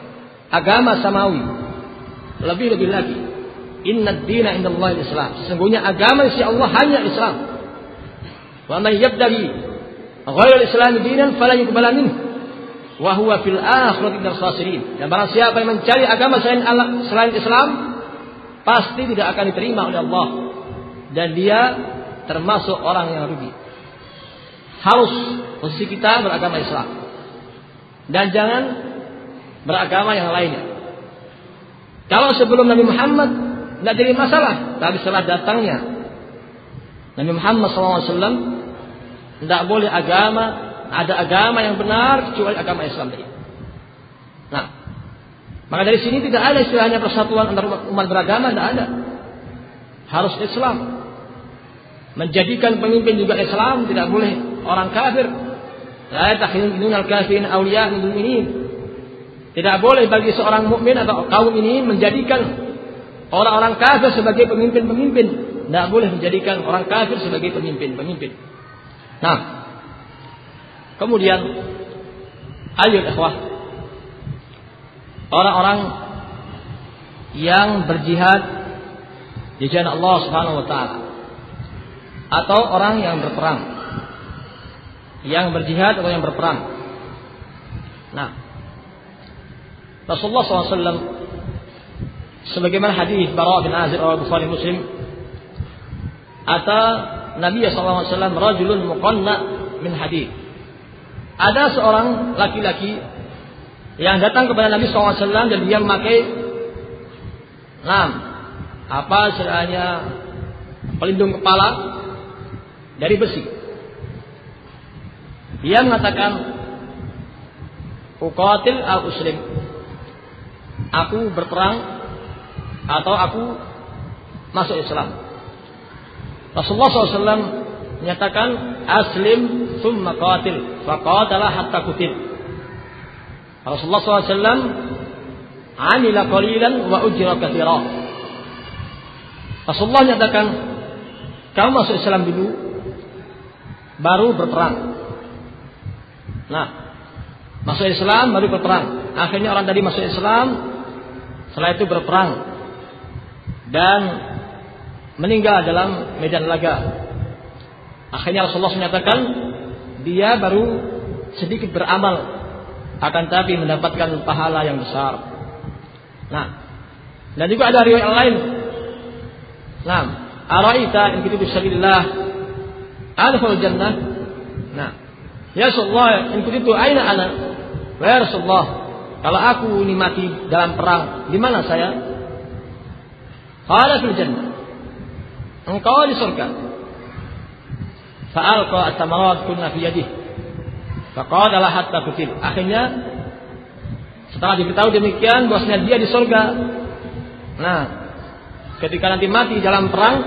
agama samawi. Lebih-lebih lagi, inna ad-dina indallahi al-Islam. Sesungguhnya agama di sisi Allah hanya Islam. Wa man yabtaghi ghayra al-Islam dinan fala yuqbala minhu wa huwa fil akhirati minal khasirin. Dan barang siapa yang mencari agama selain Allah, selain Islam, pasti tidak akan diterima oleh Allah, dan dia termasuk orang yang rugi. Harus posisi kita beragama Islam dan jangan beragama yang lainnya. Kalau sebelum Nabi Muhammad tidak jadi masalah, tapi setelah datangnya Nabi Muhammad shallallahu alaihi wasallam tidak boleh agama ada agama yang benar kecuali agama Islam tadi. Nah, maka dari sini tidak ada istilahnya persatuan antara umat beragama, tidak ada. Harus Islam. Menjadikan pemimpin juga Islam, tidak boleh orang kafir. La takhilunal kafirin awliya min mu'minin. Tidak boleh bagi seorang mukmin atau kaum ini menjadikan orang-orang kafir sebagai pemimpin-pemimpin. Tidak boleh menjadikan orang kafir sebagai pemimpin-pemimpin. Nah, kemudian ayo ikhwah, orang-orang yang berjihad di jalan Allah Subhanahu wa taala atau orang yang berperang, yang berjihad atau yang berperang. Nah, Rasulullah shallallahu alaihi wasallam sebagaimana hadis Bara bin Azib riwayat Bukhari Muslim, ata Nabi shallallahu alaihi wasallam rajulun muqanna min hadid. Ada seorang laki-laki yang datang kepada Nabi shallallahu alaihi wasallam dan dia memakai nam apa istilahnya pelindung kepala dari besi. Dia mengatakan, uqatil al uslim, aku berperang atau aku masuk Islam. Rasulullah shallallahu alaihi wasallam menyatakan, aslim thumma qatil, faqatala hatta qutil. Rasulullah shallallahu alaihi wasallam amila qalilan wa ujra katsira. Rasulullah menyatakan, kamu masuk Islam dulu, baru berperang. Nah, masuk Islam baru berperang. Akhirnya orang tadi masuk Islam, setelah itu berperang dan meninggal dalam medan laga. Akhirnya Rasulullah menyatakan dia baru sedikit beramal, akan tapi mendapatkan pahala yang besar. Nah, dan juga ada riwayat lain. Nah, araita in kuntu bisabilillah adkhul jannah. Nah, ya Rasulullah, in kuntu aina ana? Ya Rasulullah, kalau aku ini mati dalam perang, di mana saya? Qala fil jannah. Engkau di surga. Fa'alqa at-tamarat kunna fi yadihi. Faqala hatta qutil. Akhirnya setelah diberitahu demikian bahwasanya dia di surga. Nah, ketika nanti mati dalam perang,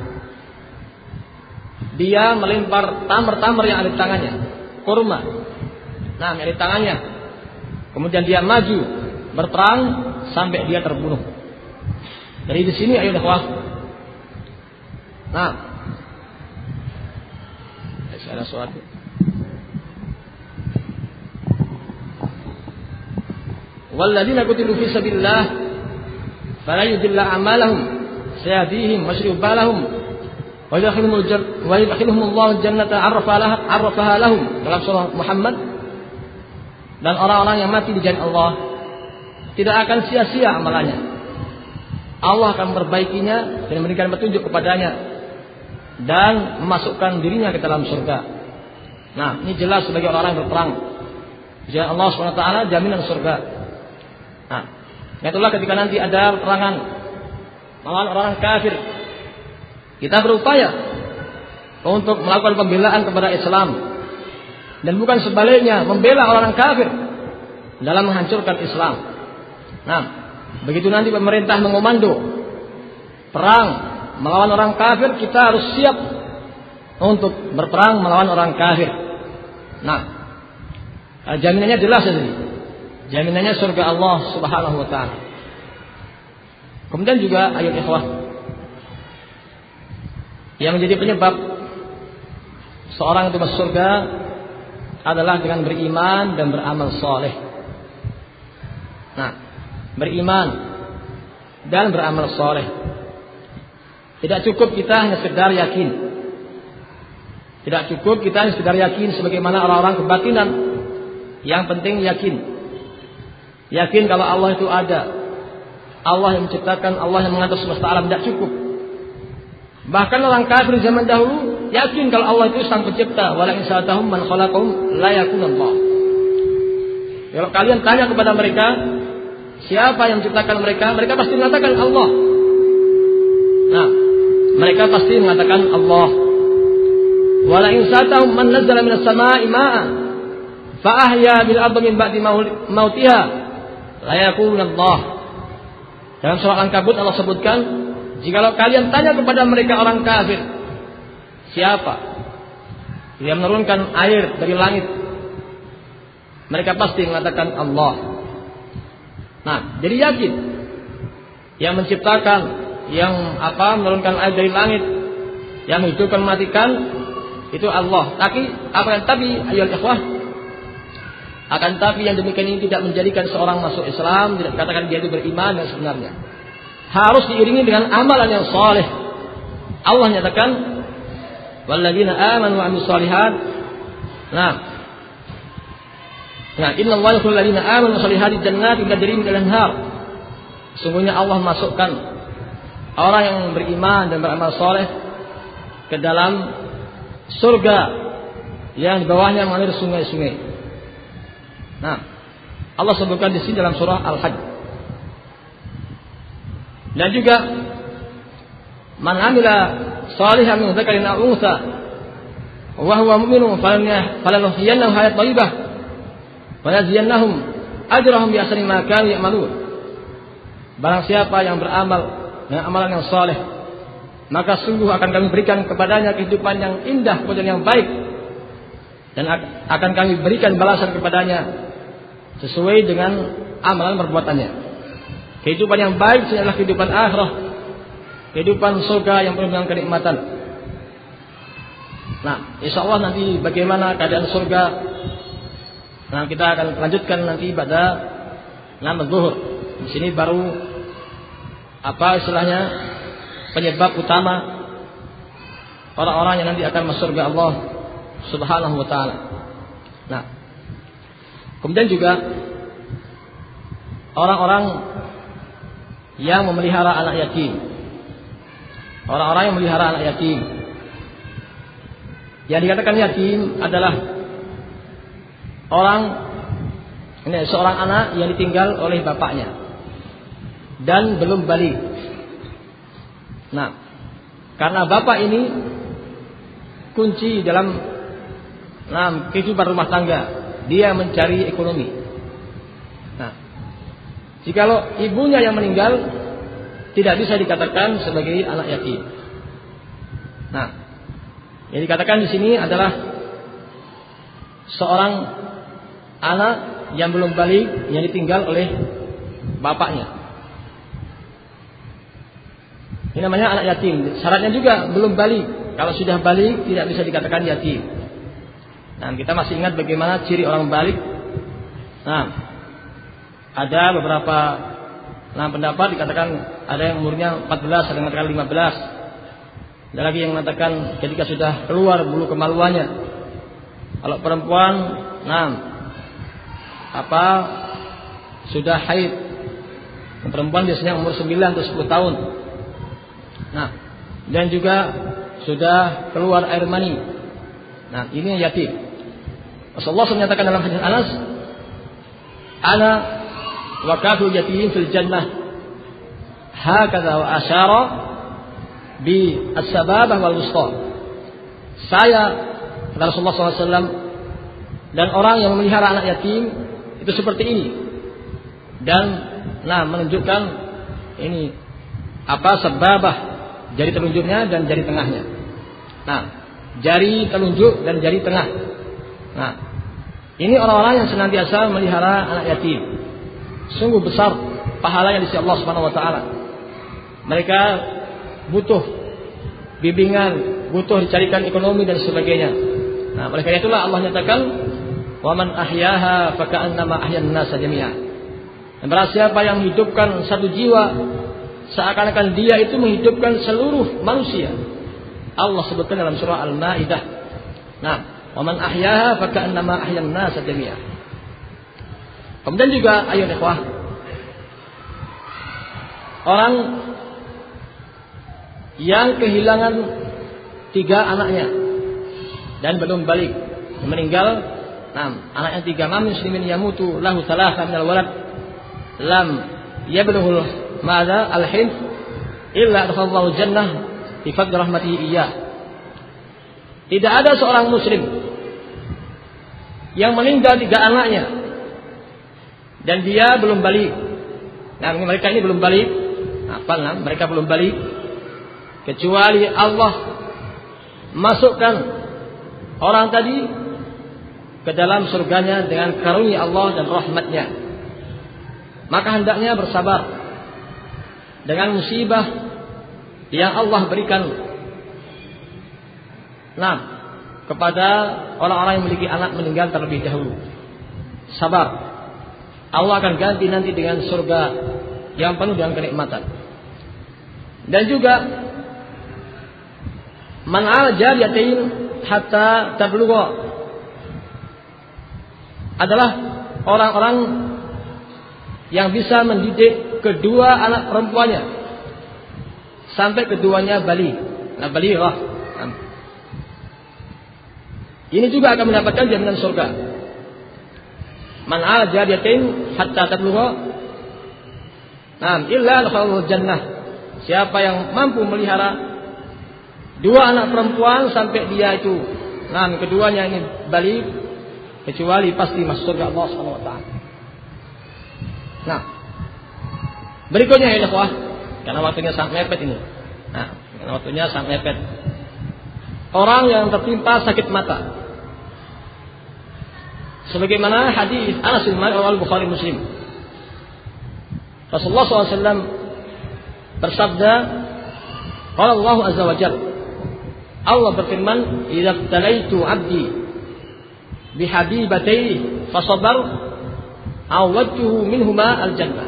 dia melempar tamar-tamar yang ada di tangannya, kurma. Nah, yang ada di tangannya. Kemudian dia maju berperang sampai dia terbunuh. Dari di sini ayo ikhwah. Nah, ada suatu. Walladzina qutilu fi sabilillah fala yudilla a'malahum sayahdihim wa yushribalahum wa yadkhiluhumul jannah wa yadkhiluhumullahu jannata 'arrafaha 'arrafaha lahum, dalam surah Muhammad. Dan orang-orang yang mati di jalan Allah tidak akan sia-sia amalannya. Allah akan memperbaikinya dan memberikan petunjuk kepadanya dan memasukkan dirinya ke dalam surga. Nah, ini jelas sebagai orang yang berperang di jalan Allah subhanahu wa taala, jaminan surga. Nah, itulah ketika nanti ada peperangan melawan orang kafir, kita berupaya untuk melakukan pembelaan kepada Islam dan bukan sebaliknya membela orang kafir dalam menghancurkan Islam. Nah, begitu nanti pemerintah mengomando perang melawan orang kafir, kita harus siap untuk berperang melawan orang kafir. Nah, jaminannya jelas ini. Jaminannya surga Allah Subhanahu wa taala. Kemudian juga ayat ikhwah yang menjadi penyebab seorang itu masuk surga adalah dengan beriman dan beramal soleh. Nah, beriman, dan beramal soleh. Tidak cukup kita hanya sekedar yakin. Tidak cukup kita hanya sekedar yakin sebagaimana orang-orang kebatinan. Yang penting yakin. Yakin kalau Allah itu ada. Allah yang menciptakan, Allah yang mengatur semesta alam, tidak cukup. Bahkan orang kafir zaman dahulu yakin kalau Allah itu sang pencipta. Wala in sa'altahum man khalaqahum la yakunallah. Kalau kalian tanya kepada mereka, siapa yang menciptakan mereka? Mereka pasti mengatakan Allah. Nah, mereka pasti mengatakan Allah. Wala in sa'altahum man nazzala minas samaa'i ma'an fa ahya bil ardi min ba'di mautiha la yakunallah. Dalam surah Al-Ankabut Allah sebutkan, jikalau kalian tanya kepada mereka orang kafir, siapa yang menurunkan air dari langit? Mereka pasti mengatakan Allah. Nah, jadi yakin yang menciptakan, yang apa menurunkan air dari langit, yang menghidupkan, mematikan, itu Allah. Tapi apa yang tapi ayo ikhwah, akan tapi yang demikian ini tidak menjadikan seorang masuk Islam, tidak dikatakan dia itu beriman yang sebenarnya. Harus diiringi dengan amalan yang saleh. Allah nyatakan, walladzina amanu wa amilus shalihat. Nah, Nah, inna Allah yadkhulul ladzina amanu wa shalihati jannatin tajri min al-anhar. Sungguhnya Allah masukkan orang yang beriman dan beramal saleh ke dalam surga yang di bawahnya mengalir sungai-sungai. Nah, Allah sebutkan di sini dalam surah Al-Hajj. Dan juga man amila salihan min dzakarin aw untha wa huwa mu'minun falanuhyiyannahu hayatan thayyibah wa najziyannahum ajrahum bi ahsani ma kanu ya'malun. Barang siapa yang beramal dengan amalan yang saleh, maka sungguh akan kami berikan kepadanya kehidupan yang indah, kemudian yang baik, dan akan kami berikan balasan kepadanya sesuai dengan amalan perbuatannya. Kehidupan yang baik adalah kehidupan akhirah, kehidupan surga yang penuh dengan kenikmatan. Nah, insya Allah nanti bagaimana keadaan surga, nah kita akan lanjutkan nanti pada nama zuhur. Di sini baru apa istilahnya penyebab utama orang-orang yang nanti akan masuk surga Allah Subhanahu wa taala. Nah, kemudian juga orang-orang yang memelihara anak yatim. Orang-orang yang memelihara anak yatim. Yang dikatakan yatim adalah orang ini seorang anak yang ditinggal oleh bapaknya dan belum balik. Nah, karena bapak ini kunci dalam nah, kehidupan rumah tangga, dia mencari ekonomi. Nah, jikalau ibunya yang meninggal, tidak bisa dikatakan sebagai anak yatim. Nah, yang dikatakan di sini adalah seorang anak yang belum balik yang ditinggal oleh bapaknya. Ini namanya anak yatim. Syaratnya juga belum balik. Kalau sudah balik tidak bisa dikatakan yatim. Nah, kita masih ingat bagaimana ciri orang balik. Nah, ada beberapa nah pendapat dikatakan ada yang umurnya empat belas, ada yang mengatakan lima belas. Ada lagi yang mengatakan ketika sudah keluar bulu kemaluannya. Kalau perempuan, nah apa sudah haid. Perempuan biasanya umur sembilan atau sepuluh tahun. Nah, dan juga sudah keluar air mani. Nah, ini yatim. Rasulullah menyatakan dalam hadis Anas, ana wa kafil yatim fil jannah hakadha wa asyara bi as-sababah wal wusta. Saya, kata Rasulullah shallallahu alaihi wasallam, dan orang yang memelihara anak yatim itu seperti ini, dan nah menunjukkan ini apa sababah, jari telunjuknya dan jari tengahnya. Nah, jari telunjuk dan jari tengah. Nah, ini orang-orang yang senantiasa memelihara anak yatim. Sungguh besar pahalanya di sisi Allah Subhanahu wa taala. Mereka butuh bimbingan, butuh dicarikan ekonomi dan sebagainya. Nah, oleh karena itulah Allah nyatakan, "Wa man ahyaha fa ka'annama ahyan nasa jami'an." Dan barang siapa yang menghidupkan satu jiwa, seakan-akan dia itu menghidupkan seluruh manusia. Allah sebutkan dalam surah Al-Maidah. Nah, wa man ahyaha faka'annama ahyan nasa jami'an. Kemudian juga ayo ikhwah, orang yang kehilangan tiga anaknya dan belum balik, meninggal, nah, anaknya tiga, man muslimin yamutu lahu thalatha minal walad lam yablughul madza al-hilm illa adkhalallahu jannah bi fadli rahmatihi iyyah. Tidak ada seorang muslim yang meninggal tiga anaknya dan dia belum balik. Nah, mereka ini belum balik. Apa nah, mereka belum balik kecuali Allah masukkan orang tadi ke dalam surganya dengan karunia Allah dan rahmatnya. Maka hendaknya bersabar dengan musibah yang Allah berikan nah kepada orang-orang yang memiliki anak meninggal terlebih dahulu. Sabar, Allah akan ganti nanti dengan surga yang penuh dengan kenikmatan. Dan juga man al jariyatain hatta tablugha adalah orang-orang yang bisa mendidik kedua anak perempuannya sampai keduanya balik. Nah, balighah. Ini juga akan mendapatkan jaminan surga. Man al jariyatain hatta tablugha nah illa al jannah. Siapa yang mampu melihara dua anak perempuan sampai dia itu nah keduanya ini balik, kecuali pasti masuk surga Allah Subhanahu wa taala. Nah, berikutnya ya ikhwah, karena waktunya sangat mepet ini. Nah, karena waktunya sangat mepet. Orang yang tertimpa sakit mata. Sebagaimana hadis Anas bin Malik riwayat Bukhari Muslim. Rasulullah shallallahu alaihi wasallam bersabda, qala Allah azza wa jalla, Allah berfirman, "Idza talaitu 'abdi bihabibatayhi fasabar, awwadtuhu minhuma al-jannah."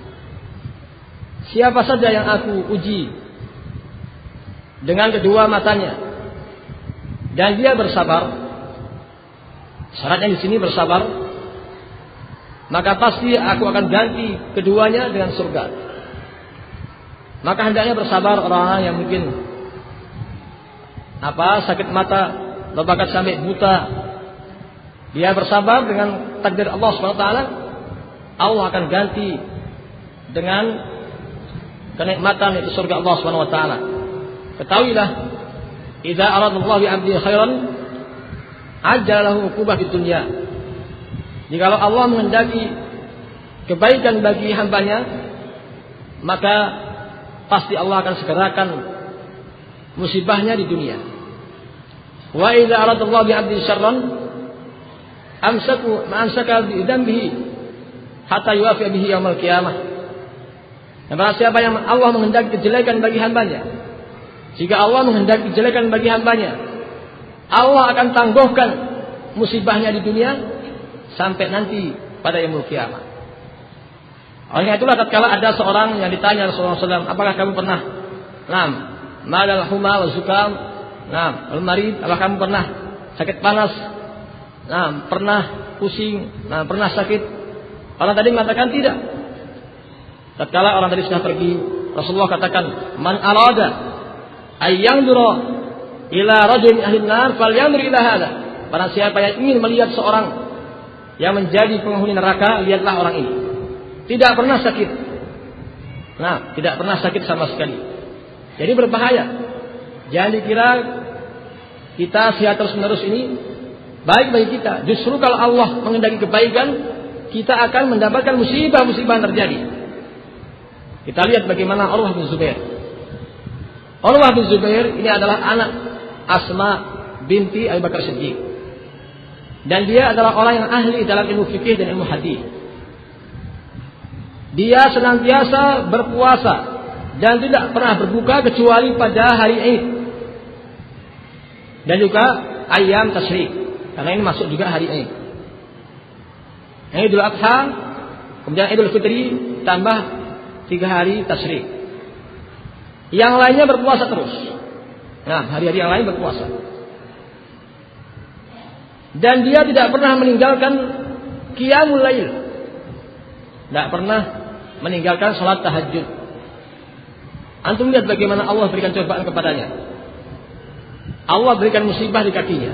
Siapa saja yang aku uji dengan kedua matanya dan dia bersabar, syaratnya di sini bersabar, maka pasti aku akan ganti keduanya dengan surga. Maka hendaknya bersabar orang-orang yang mungkin apa sakit mata, bahkan sampai buta. Dia bersabar dengan takdir Allah subhanahu wa taala, Allah akan ganti dengan kenikmatan itu surga Allah subhanahu wa taala. Ketahuilah, idza aradallahu bi 'abdi khairan ajjala lahu uqubah fid dunya. Jikalau Allah menghendaki kebaikan bagi hambanya, maka pasti Allah akan segerakan musibahnya di dunia. Wa idza aradallahu bi 'abdi syarran amsaku ma'amsaka bi dzambihi hatta yuwafi bihi yaumil qiyamah. Dan barang siapa yang Allah menghendaki kejelekan bagi hambanya, jika Allah menghendaki kejelekan bagi hambanya, Allah akan tangguhkan musibahnya di dunia sampai nanti pada yaumil qiyamah. Oleh itulah tatkala ada seorang yang ditanya Rasulullah shallallahu alaihi wasallam, apakah kamu pernah nam madal huma wa zukam, nam al-marid, apakah kamu pernah sakit panas, nam pernah pusing, nam pernah sakit? Orang tadi mengatakan tidak. Tatkala orang tadi sudah pergi, Rasulullah katakan, man arada ay yanzura ila rajulin ahli nar falyanzur ila hada. Barang siapa yang ingin melihat seorang yang menjadi penghuni neraka, lihatlah orang ini. Tidak pernah sakit. Nah, tidak pernah sakit sama sekali. Jadi berbahaya. Jangan dikira kita sehat terus menerus ini baik bagi kita. Justru kalau Allah menghendaki kebaikan, kita akan mendapatkan musibah-musibah yang terjadi. Kita lihat bagaimana Urwah bin Zubair. Urwah bin Zubair ini adalah anak Asma binti Abu Bakar Siddiq. Dan dia adalah orang yang ahli dalam ilmu fikih dan ilmu hadis. Dia senantiasa berpuasa dan tidak pernah berbuka kecuali pada hari Id. Dan juga ayam tasyrik, karena ini masuk juga hari Id. Idul Adha, Kemudian Idul Fitri tambah tiga hari tasyrik. Yang lainnya berpuasa terus. Nah, hari-hari yang lain berpuasa. Dan dia tidak pernah meninggalkan qiyamul lail. Tidak pernah meninggalkan salat tahajud. Antum lihat bagaimana Allah berikan cobaan kepadanya. Allah berikan musibah di kakinya.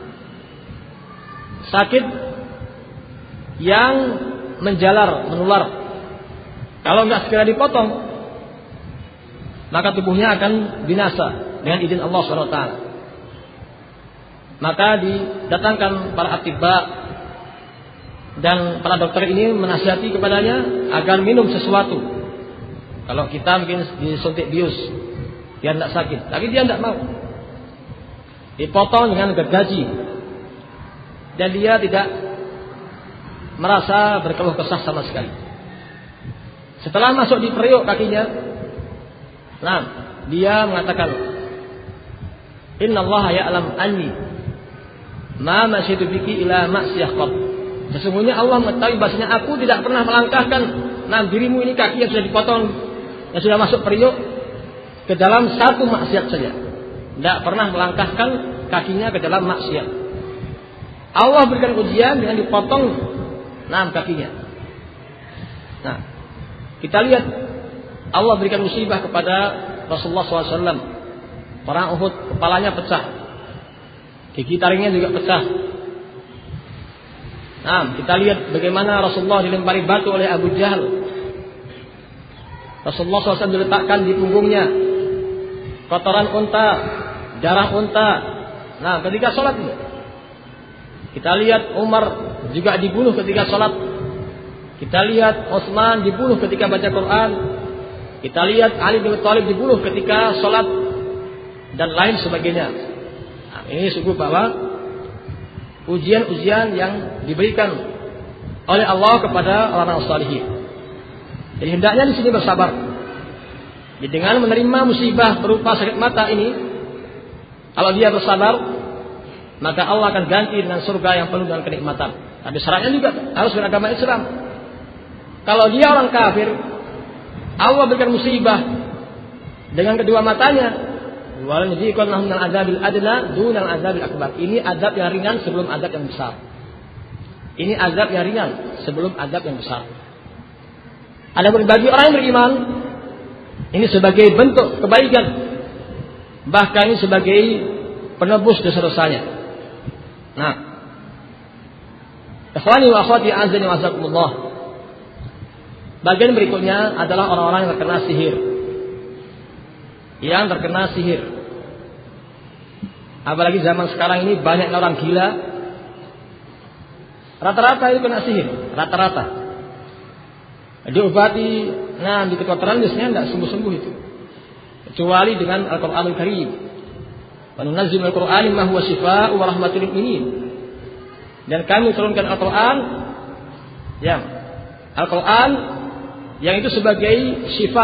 Sakit yang menjalar, menular. Kalau enggak segera dipotong, maka tubuhnya akan binasa dengan izin Allah subhanahu wa taala. Maka didatangkan para atibba dan para dokter ini menasihati kepadanya agar minum sesuatu. Kalau kita mungkin disuntik bius biar tidak sakit, tapi dia tidak mau. Dipotong dengan gergaji dan dia tidak merasa berkeluh kesah sama sekali. Setelah masuk di periuk kakinya, nah dia mengatakan, Inna Allah ya'lam anni ma masyidu biki ila maksiyah qab. Sesungguhnya Allah mengetahui bahasanya aku tidak pernah melangkahkan nah dirimu ini kaki yang sudah dipotong, yang sudah masuk periuk ke dalam satu maksiat saja. Tidak pernah melangkahkan kakinya ke dalam maksiat. Allah berikan ujian dengan dipotong nah kakinya. Nah, kita lihat Allah berikan musibah kepada Rasulullah shallallahu alaihi wasallam. Perang Uhud, kepalanya pecah, gigi taringnya juga pecah. Nah, kita lihat bagaimana Rasulullah dilempari batu oleh Abu Jahal. Rasulullah shallallahu alaihi wasallam diletakkan di punggungnya kotoran unta, darah unta. Nah, ketika sholat ini, kita lihat Umar juga dibunuh ketika sholat. Kita lihat Utsman dibunuh ketika baca Quran. Kita lihat Ali bin Thalib dibunuh ketika sholat dan lain sebagainya. Nah, ini sungguh bahwa ujian-ujian yang diberikan oleh Allah kepada orang-orang salihin. Jadi hendaknya di sini bersabar. Jadi dengan menerima musibah berupa sakit mata ini, kalau dia bersabar, maka Allah akan ganti dengan surga yang penuh dengan kenikmatan. Tapi syaratnya juga harus beragama Islam. Kalau dia orang kafir, Allah berikan musibah dengan kedua matanya. Walau nudziqan lahum minal adzabil adna dunal adzabil akbar. Ini azab yang ringan sebelum azab yang besar. Ini azab yang ringan sebelum azab yang besar. Adapun bagi orang yang beriman, ini sebagai bentuk kebaikan, bahkan ini sebagai penebus dosa-dosanya. Nah, ikhwani wa akhwati azani wa azakumullah. Bagian berikutnya adalah orang-orang yang terkena sihir. Yang terkena sihir. Apalagi zaman sekarang ini banyak orang gila. Rata-rata itu kena sihir, rata-rata. Diobati, nah di kedokteran biasanya tidak sembuh-sembuh itu. Kecuali dengan Al-Qur'anul Karim. Wa nunazzilu minal Qur'ani ma huwa shifaa'un wa rahmatul lil mu'minin. Dan kami turunkan Al-Qur'an yang Al-Qur'an yang itu sebagai syifa,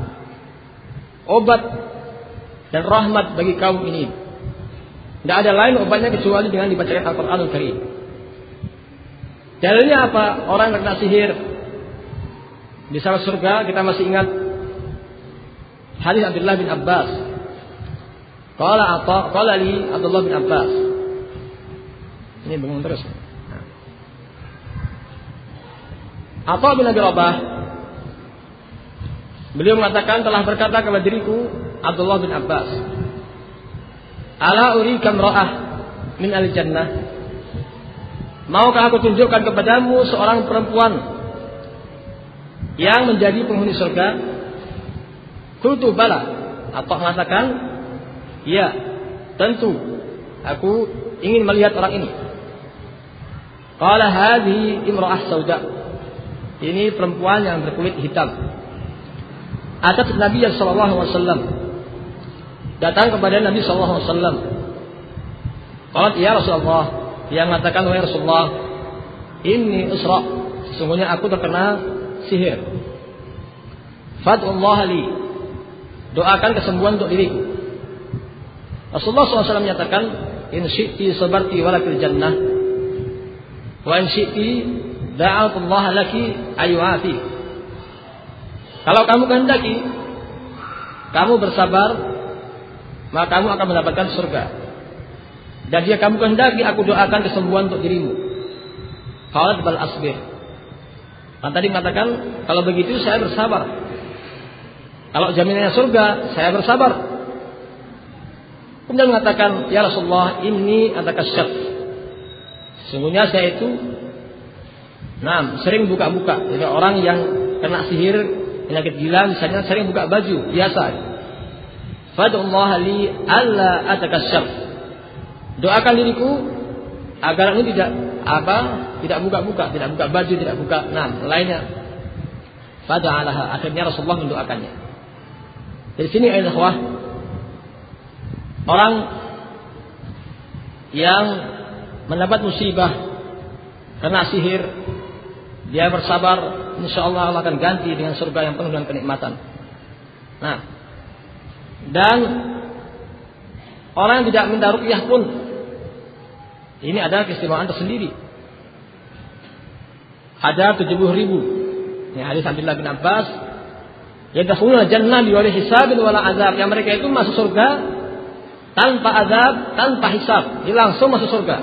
obat dan rahmat bagi kaum ini. Tidak ada lain obatnya kecuali dengan dibacakan Al-Qur'anul Karim. Dalilnya apa? Orang yang kena sihir di salah surga, kita masih ingat hadis Abdullah bin Abbas. Qala Atha, qala li Abdullah bin Abbas. Ini bingung terus. Atha bin Abi Rabah, beliau mengatakan telah berkata kepada diriku Abdullah bin Abbas, ala urika imra'ah min al-jannah, maukah aku tunjukkan kepadamu seorang perempuan yang menjadi penghuni surga? Qultu bala. Atau mengatakan, ya, tentu aku ingin melihat orang ini. Qala hadhihi imra'ah sauda. Ini perempuan yang berkulit hitam. Atat Nabi sallallahu alaihi wasallam, datang kepada Nabi sallallahu alaihi wasallam. Qalat ya Rasulullah, yang mengatakan wahai Rasulullah, inni usra, sesungguhnya aku terkena sihir. Fad'ullah li, doakan kesembuhan untuk diriku. Rasulullah sallallahu alaihi wasallam menyatakan, in syi'ti sabarti walakil jannah, wa in syi'ti da'atullah laki ayu'afi. Kalau kamu kehendaki, kamu bersabar, maka kamu akan mendapatkan surga. Dan jika kamu kehendaki, aku doakan kesembuhan untuk dirimu. Qalat bal asbir. Kan tadi mengatakan, kalau begitu saya bersabar. Kalau jaminannya surga, saya bersabar. Kemudian mengatakan, ya Rasulullah, inni atakasyaf. Sesungguhnya saya itu, nah, sering buka-buka. Jadi orang yang kena sihir, penyakit gila, misalnya sering buka baju, biasa. Fad'ullah li alla atakasyaf. Doakan diriku agar ini tidak apa, tidak buka-buka, tidak buka baju, tidak buka, nah, lainnya. Fada'alaha. Akhirnya Rasulullah mendoakannya. Dari sini ayat ikhwah, orang yang mendapat musibah kena sihir, dia bersabar, insyaallah Allah akan ganti dengan surga yang penuh dengan kenikmatan. Nah, dan orang yang tidak minta ruqyah pun ini adalah keistimewaan tersendiri. Ada tujuh puluh ribu. Ini hadis Abdullah bin Abbas, yadkhuluna jannah biwala hisabin wala azab. Yang mereka itu masuk surga tanpa azab, tanpa hisab, dia langsung masuk surga.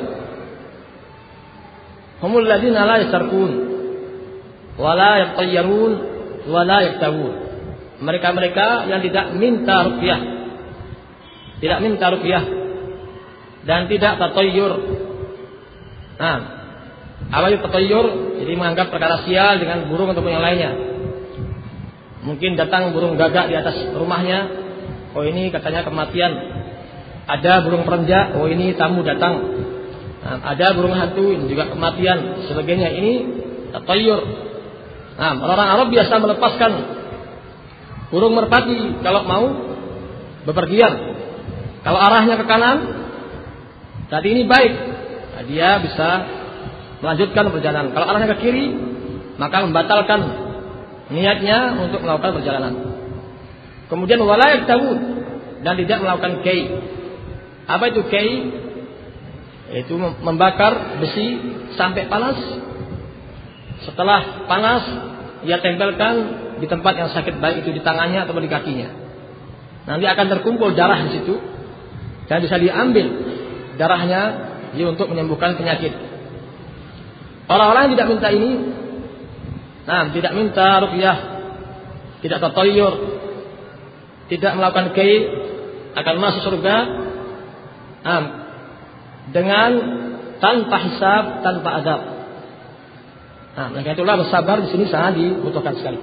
Humul ladzina la yastarqun wala yatayyarun wala yaktawun. Mereka-mereka yang tidak minta ruqyah, tidak minta ruqyah dan tidak tatayyur. Nah, apa itu tatayyur? Jadi menganggap perkara sial dengan burung ataupun yang lainnya. Mungkin datang burung gagak di atas rumahnya, oh ini katanya kematian. Ada burung perenjak, oh ini tamu datang. Nah, ada burung hantu, ini juga kematian. Sebagainya, ini tatayyur. Nah, orang Arab biasa melepaskan burung merpati kalau mau bepergian. Kalau arahnya ke kanan, tadi ini baik, nah, dia bisa melanjutkan perjalanan. Kalau arahnya ke kiri, maka membatalkan niatnya untuk melakukan perjalanan. Kemudian wala yaktawun, dan tidak melakukan kay. Apa itu kay? Yaitu membakar besi sampai panas. Setelah panas, ia tempelkan di tempat yang sakit, baik itu di tangannya atau di kakinya. Nanti akan terkumpul darah di situ dan bisa diambil darahnya dia untuk menyembuhkan penyakit. Orang-orang yang tidak minta ini, nah, tidak minta ruqyah, tidak tatayyur, tidak melakukan kay, akan masuk surga nah, dengan tanpa hisab, tanpa adab. Nah, maka itulah bersabar di sini sangat dibutuhkan sekali.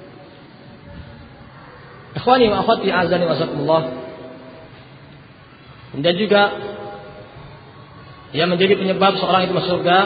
Ikhwani wa akhwati azani wa sakumullah. Dan juga yang menjadi penyebab seorang itu masuk surga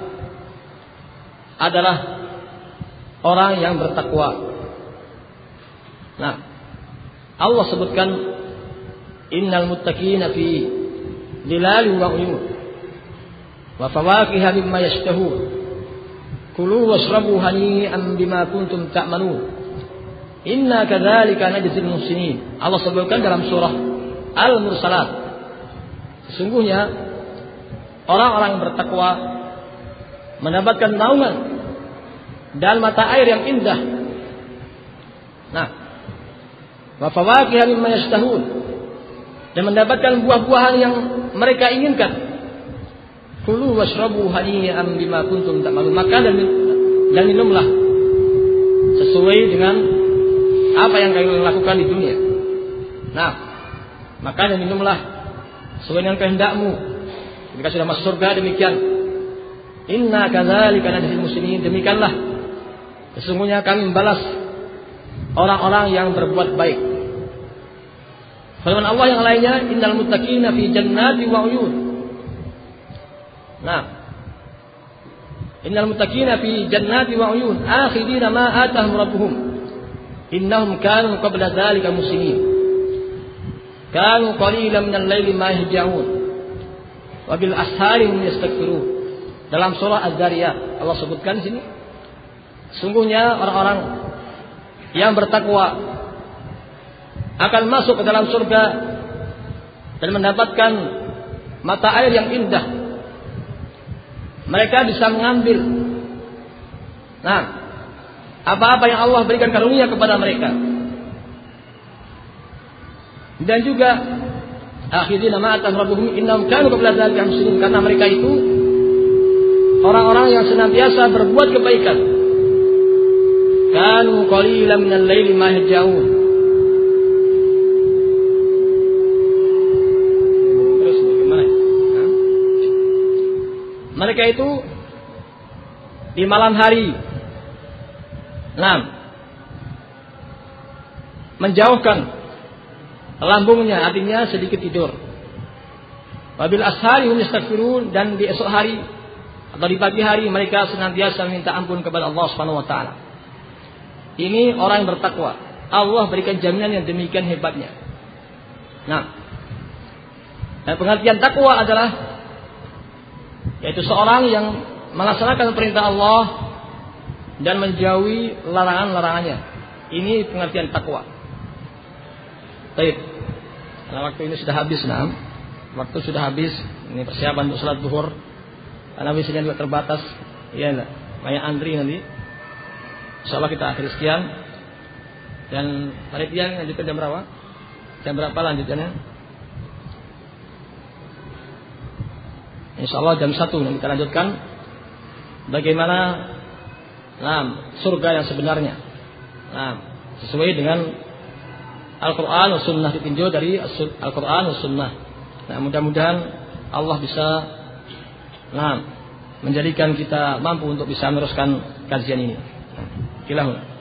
adalah orang yang bertakwa. Nah, Allah sebutkan innal muttaqina fi dhilali wa uyun wa fawakiha mimma yashtahun kulu washrabu hani'an bima kuntum ta'malun inna kadzalika najzil muhsinin. Allah sebutkan dalam surah Al-Mursalat, sesungguhnya orang-orang yang bertakwa mendapatkan naungan dan mata air yang indah. Nah, wa fawakiha mimma yashtahun, dan mendapatkan buah-buahan yang mereka inginkan. Kulu washrabu hani'an bima kuntum ta'malun. Maka dan, dan minumlah sesuai dengan apa yang kalian lakukan di dunia. Nah, maka dan minumlah sesuai dengan kehendakmu ketika sudah masuk surga. Demikian, inna kadzalika najzil muhsinin, demikianlah sesungguhnya kami membalas orang-orang yang berbuat baik. Firman Allah yang lainnya, innal muttaqina fi jannati wa uyun. Nah, innal muttaqina fi jannati wa uyun akhidina ma atahum rabbuhum innahum kanu qabla dzalika muslimin kanu qalilan minal laili ma yahja'un wa bil ashari hum yastaghfirun. Dalam surah Az-Zariyat Allah sebutkan di sini, sungguhnya orang-orang yang bertakwa akan masuk ke dalam surga dan mendapatkan mata air yang indah. Mereka bisa mengambil Nah, apa-apa yang Allah berikan karunia kepada mereka. Dan juga akhirina ma'atan rabbuhum innahum kanu qabla dzalika muslimin, karena mereka itu orang-orang yang senantiasa berbuat kebaikan. Kanu qalilan minal laili ma yahjaun. Terus bagaimana? Nah. Mereka itu di malam hari, nah, menjauhkan lambungnya, artinya sedikit tidur. Wabil ashari hum yastaghfirun, dan di esok hari atau di pagi hari mereka senantiasa minta ampun kepada Allah Subhanahu wa taala. Ini orang yang bertakwa. Allah berikan jaminan yang demikian hebatnya. Nah, dan pengertian takwa adalah yaitu seorang yang melaksanakan perintah Allah dan menjauhi larangan-larangannya. Ini pengertian takwa. Baik. Karena waktu ini sudah habis, nah. Waktu sudah habis. Ini persiapan untuk salat zuhur. Karena wisnya juga terbatas. Iya enggak? Banyak antri nanti. Insyaallah kita akhiri sekian. Dan panitia lanjutkan jam berapa? Jam berapa lanjutannya? Insyaallah jam satu nanti kita lanjutkan bagaimana nah, surga yang sebenarnya. Nah, sesuai dengan Al-Quran dan Sunnah, ditinjau dari Al-Quran dan Sunnah. Nah, mudah-mudahan Allah bisa nah, menjadikan kita mampu untuk bisa meneruskan kajian ini. Kilahun.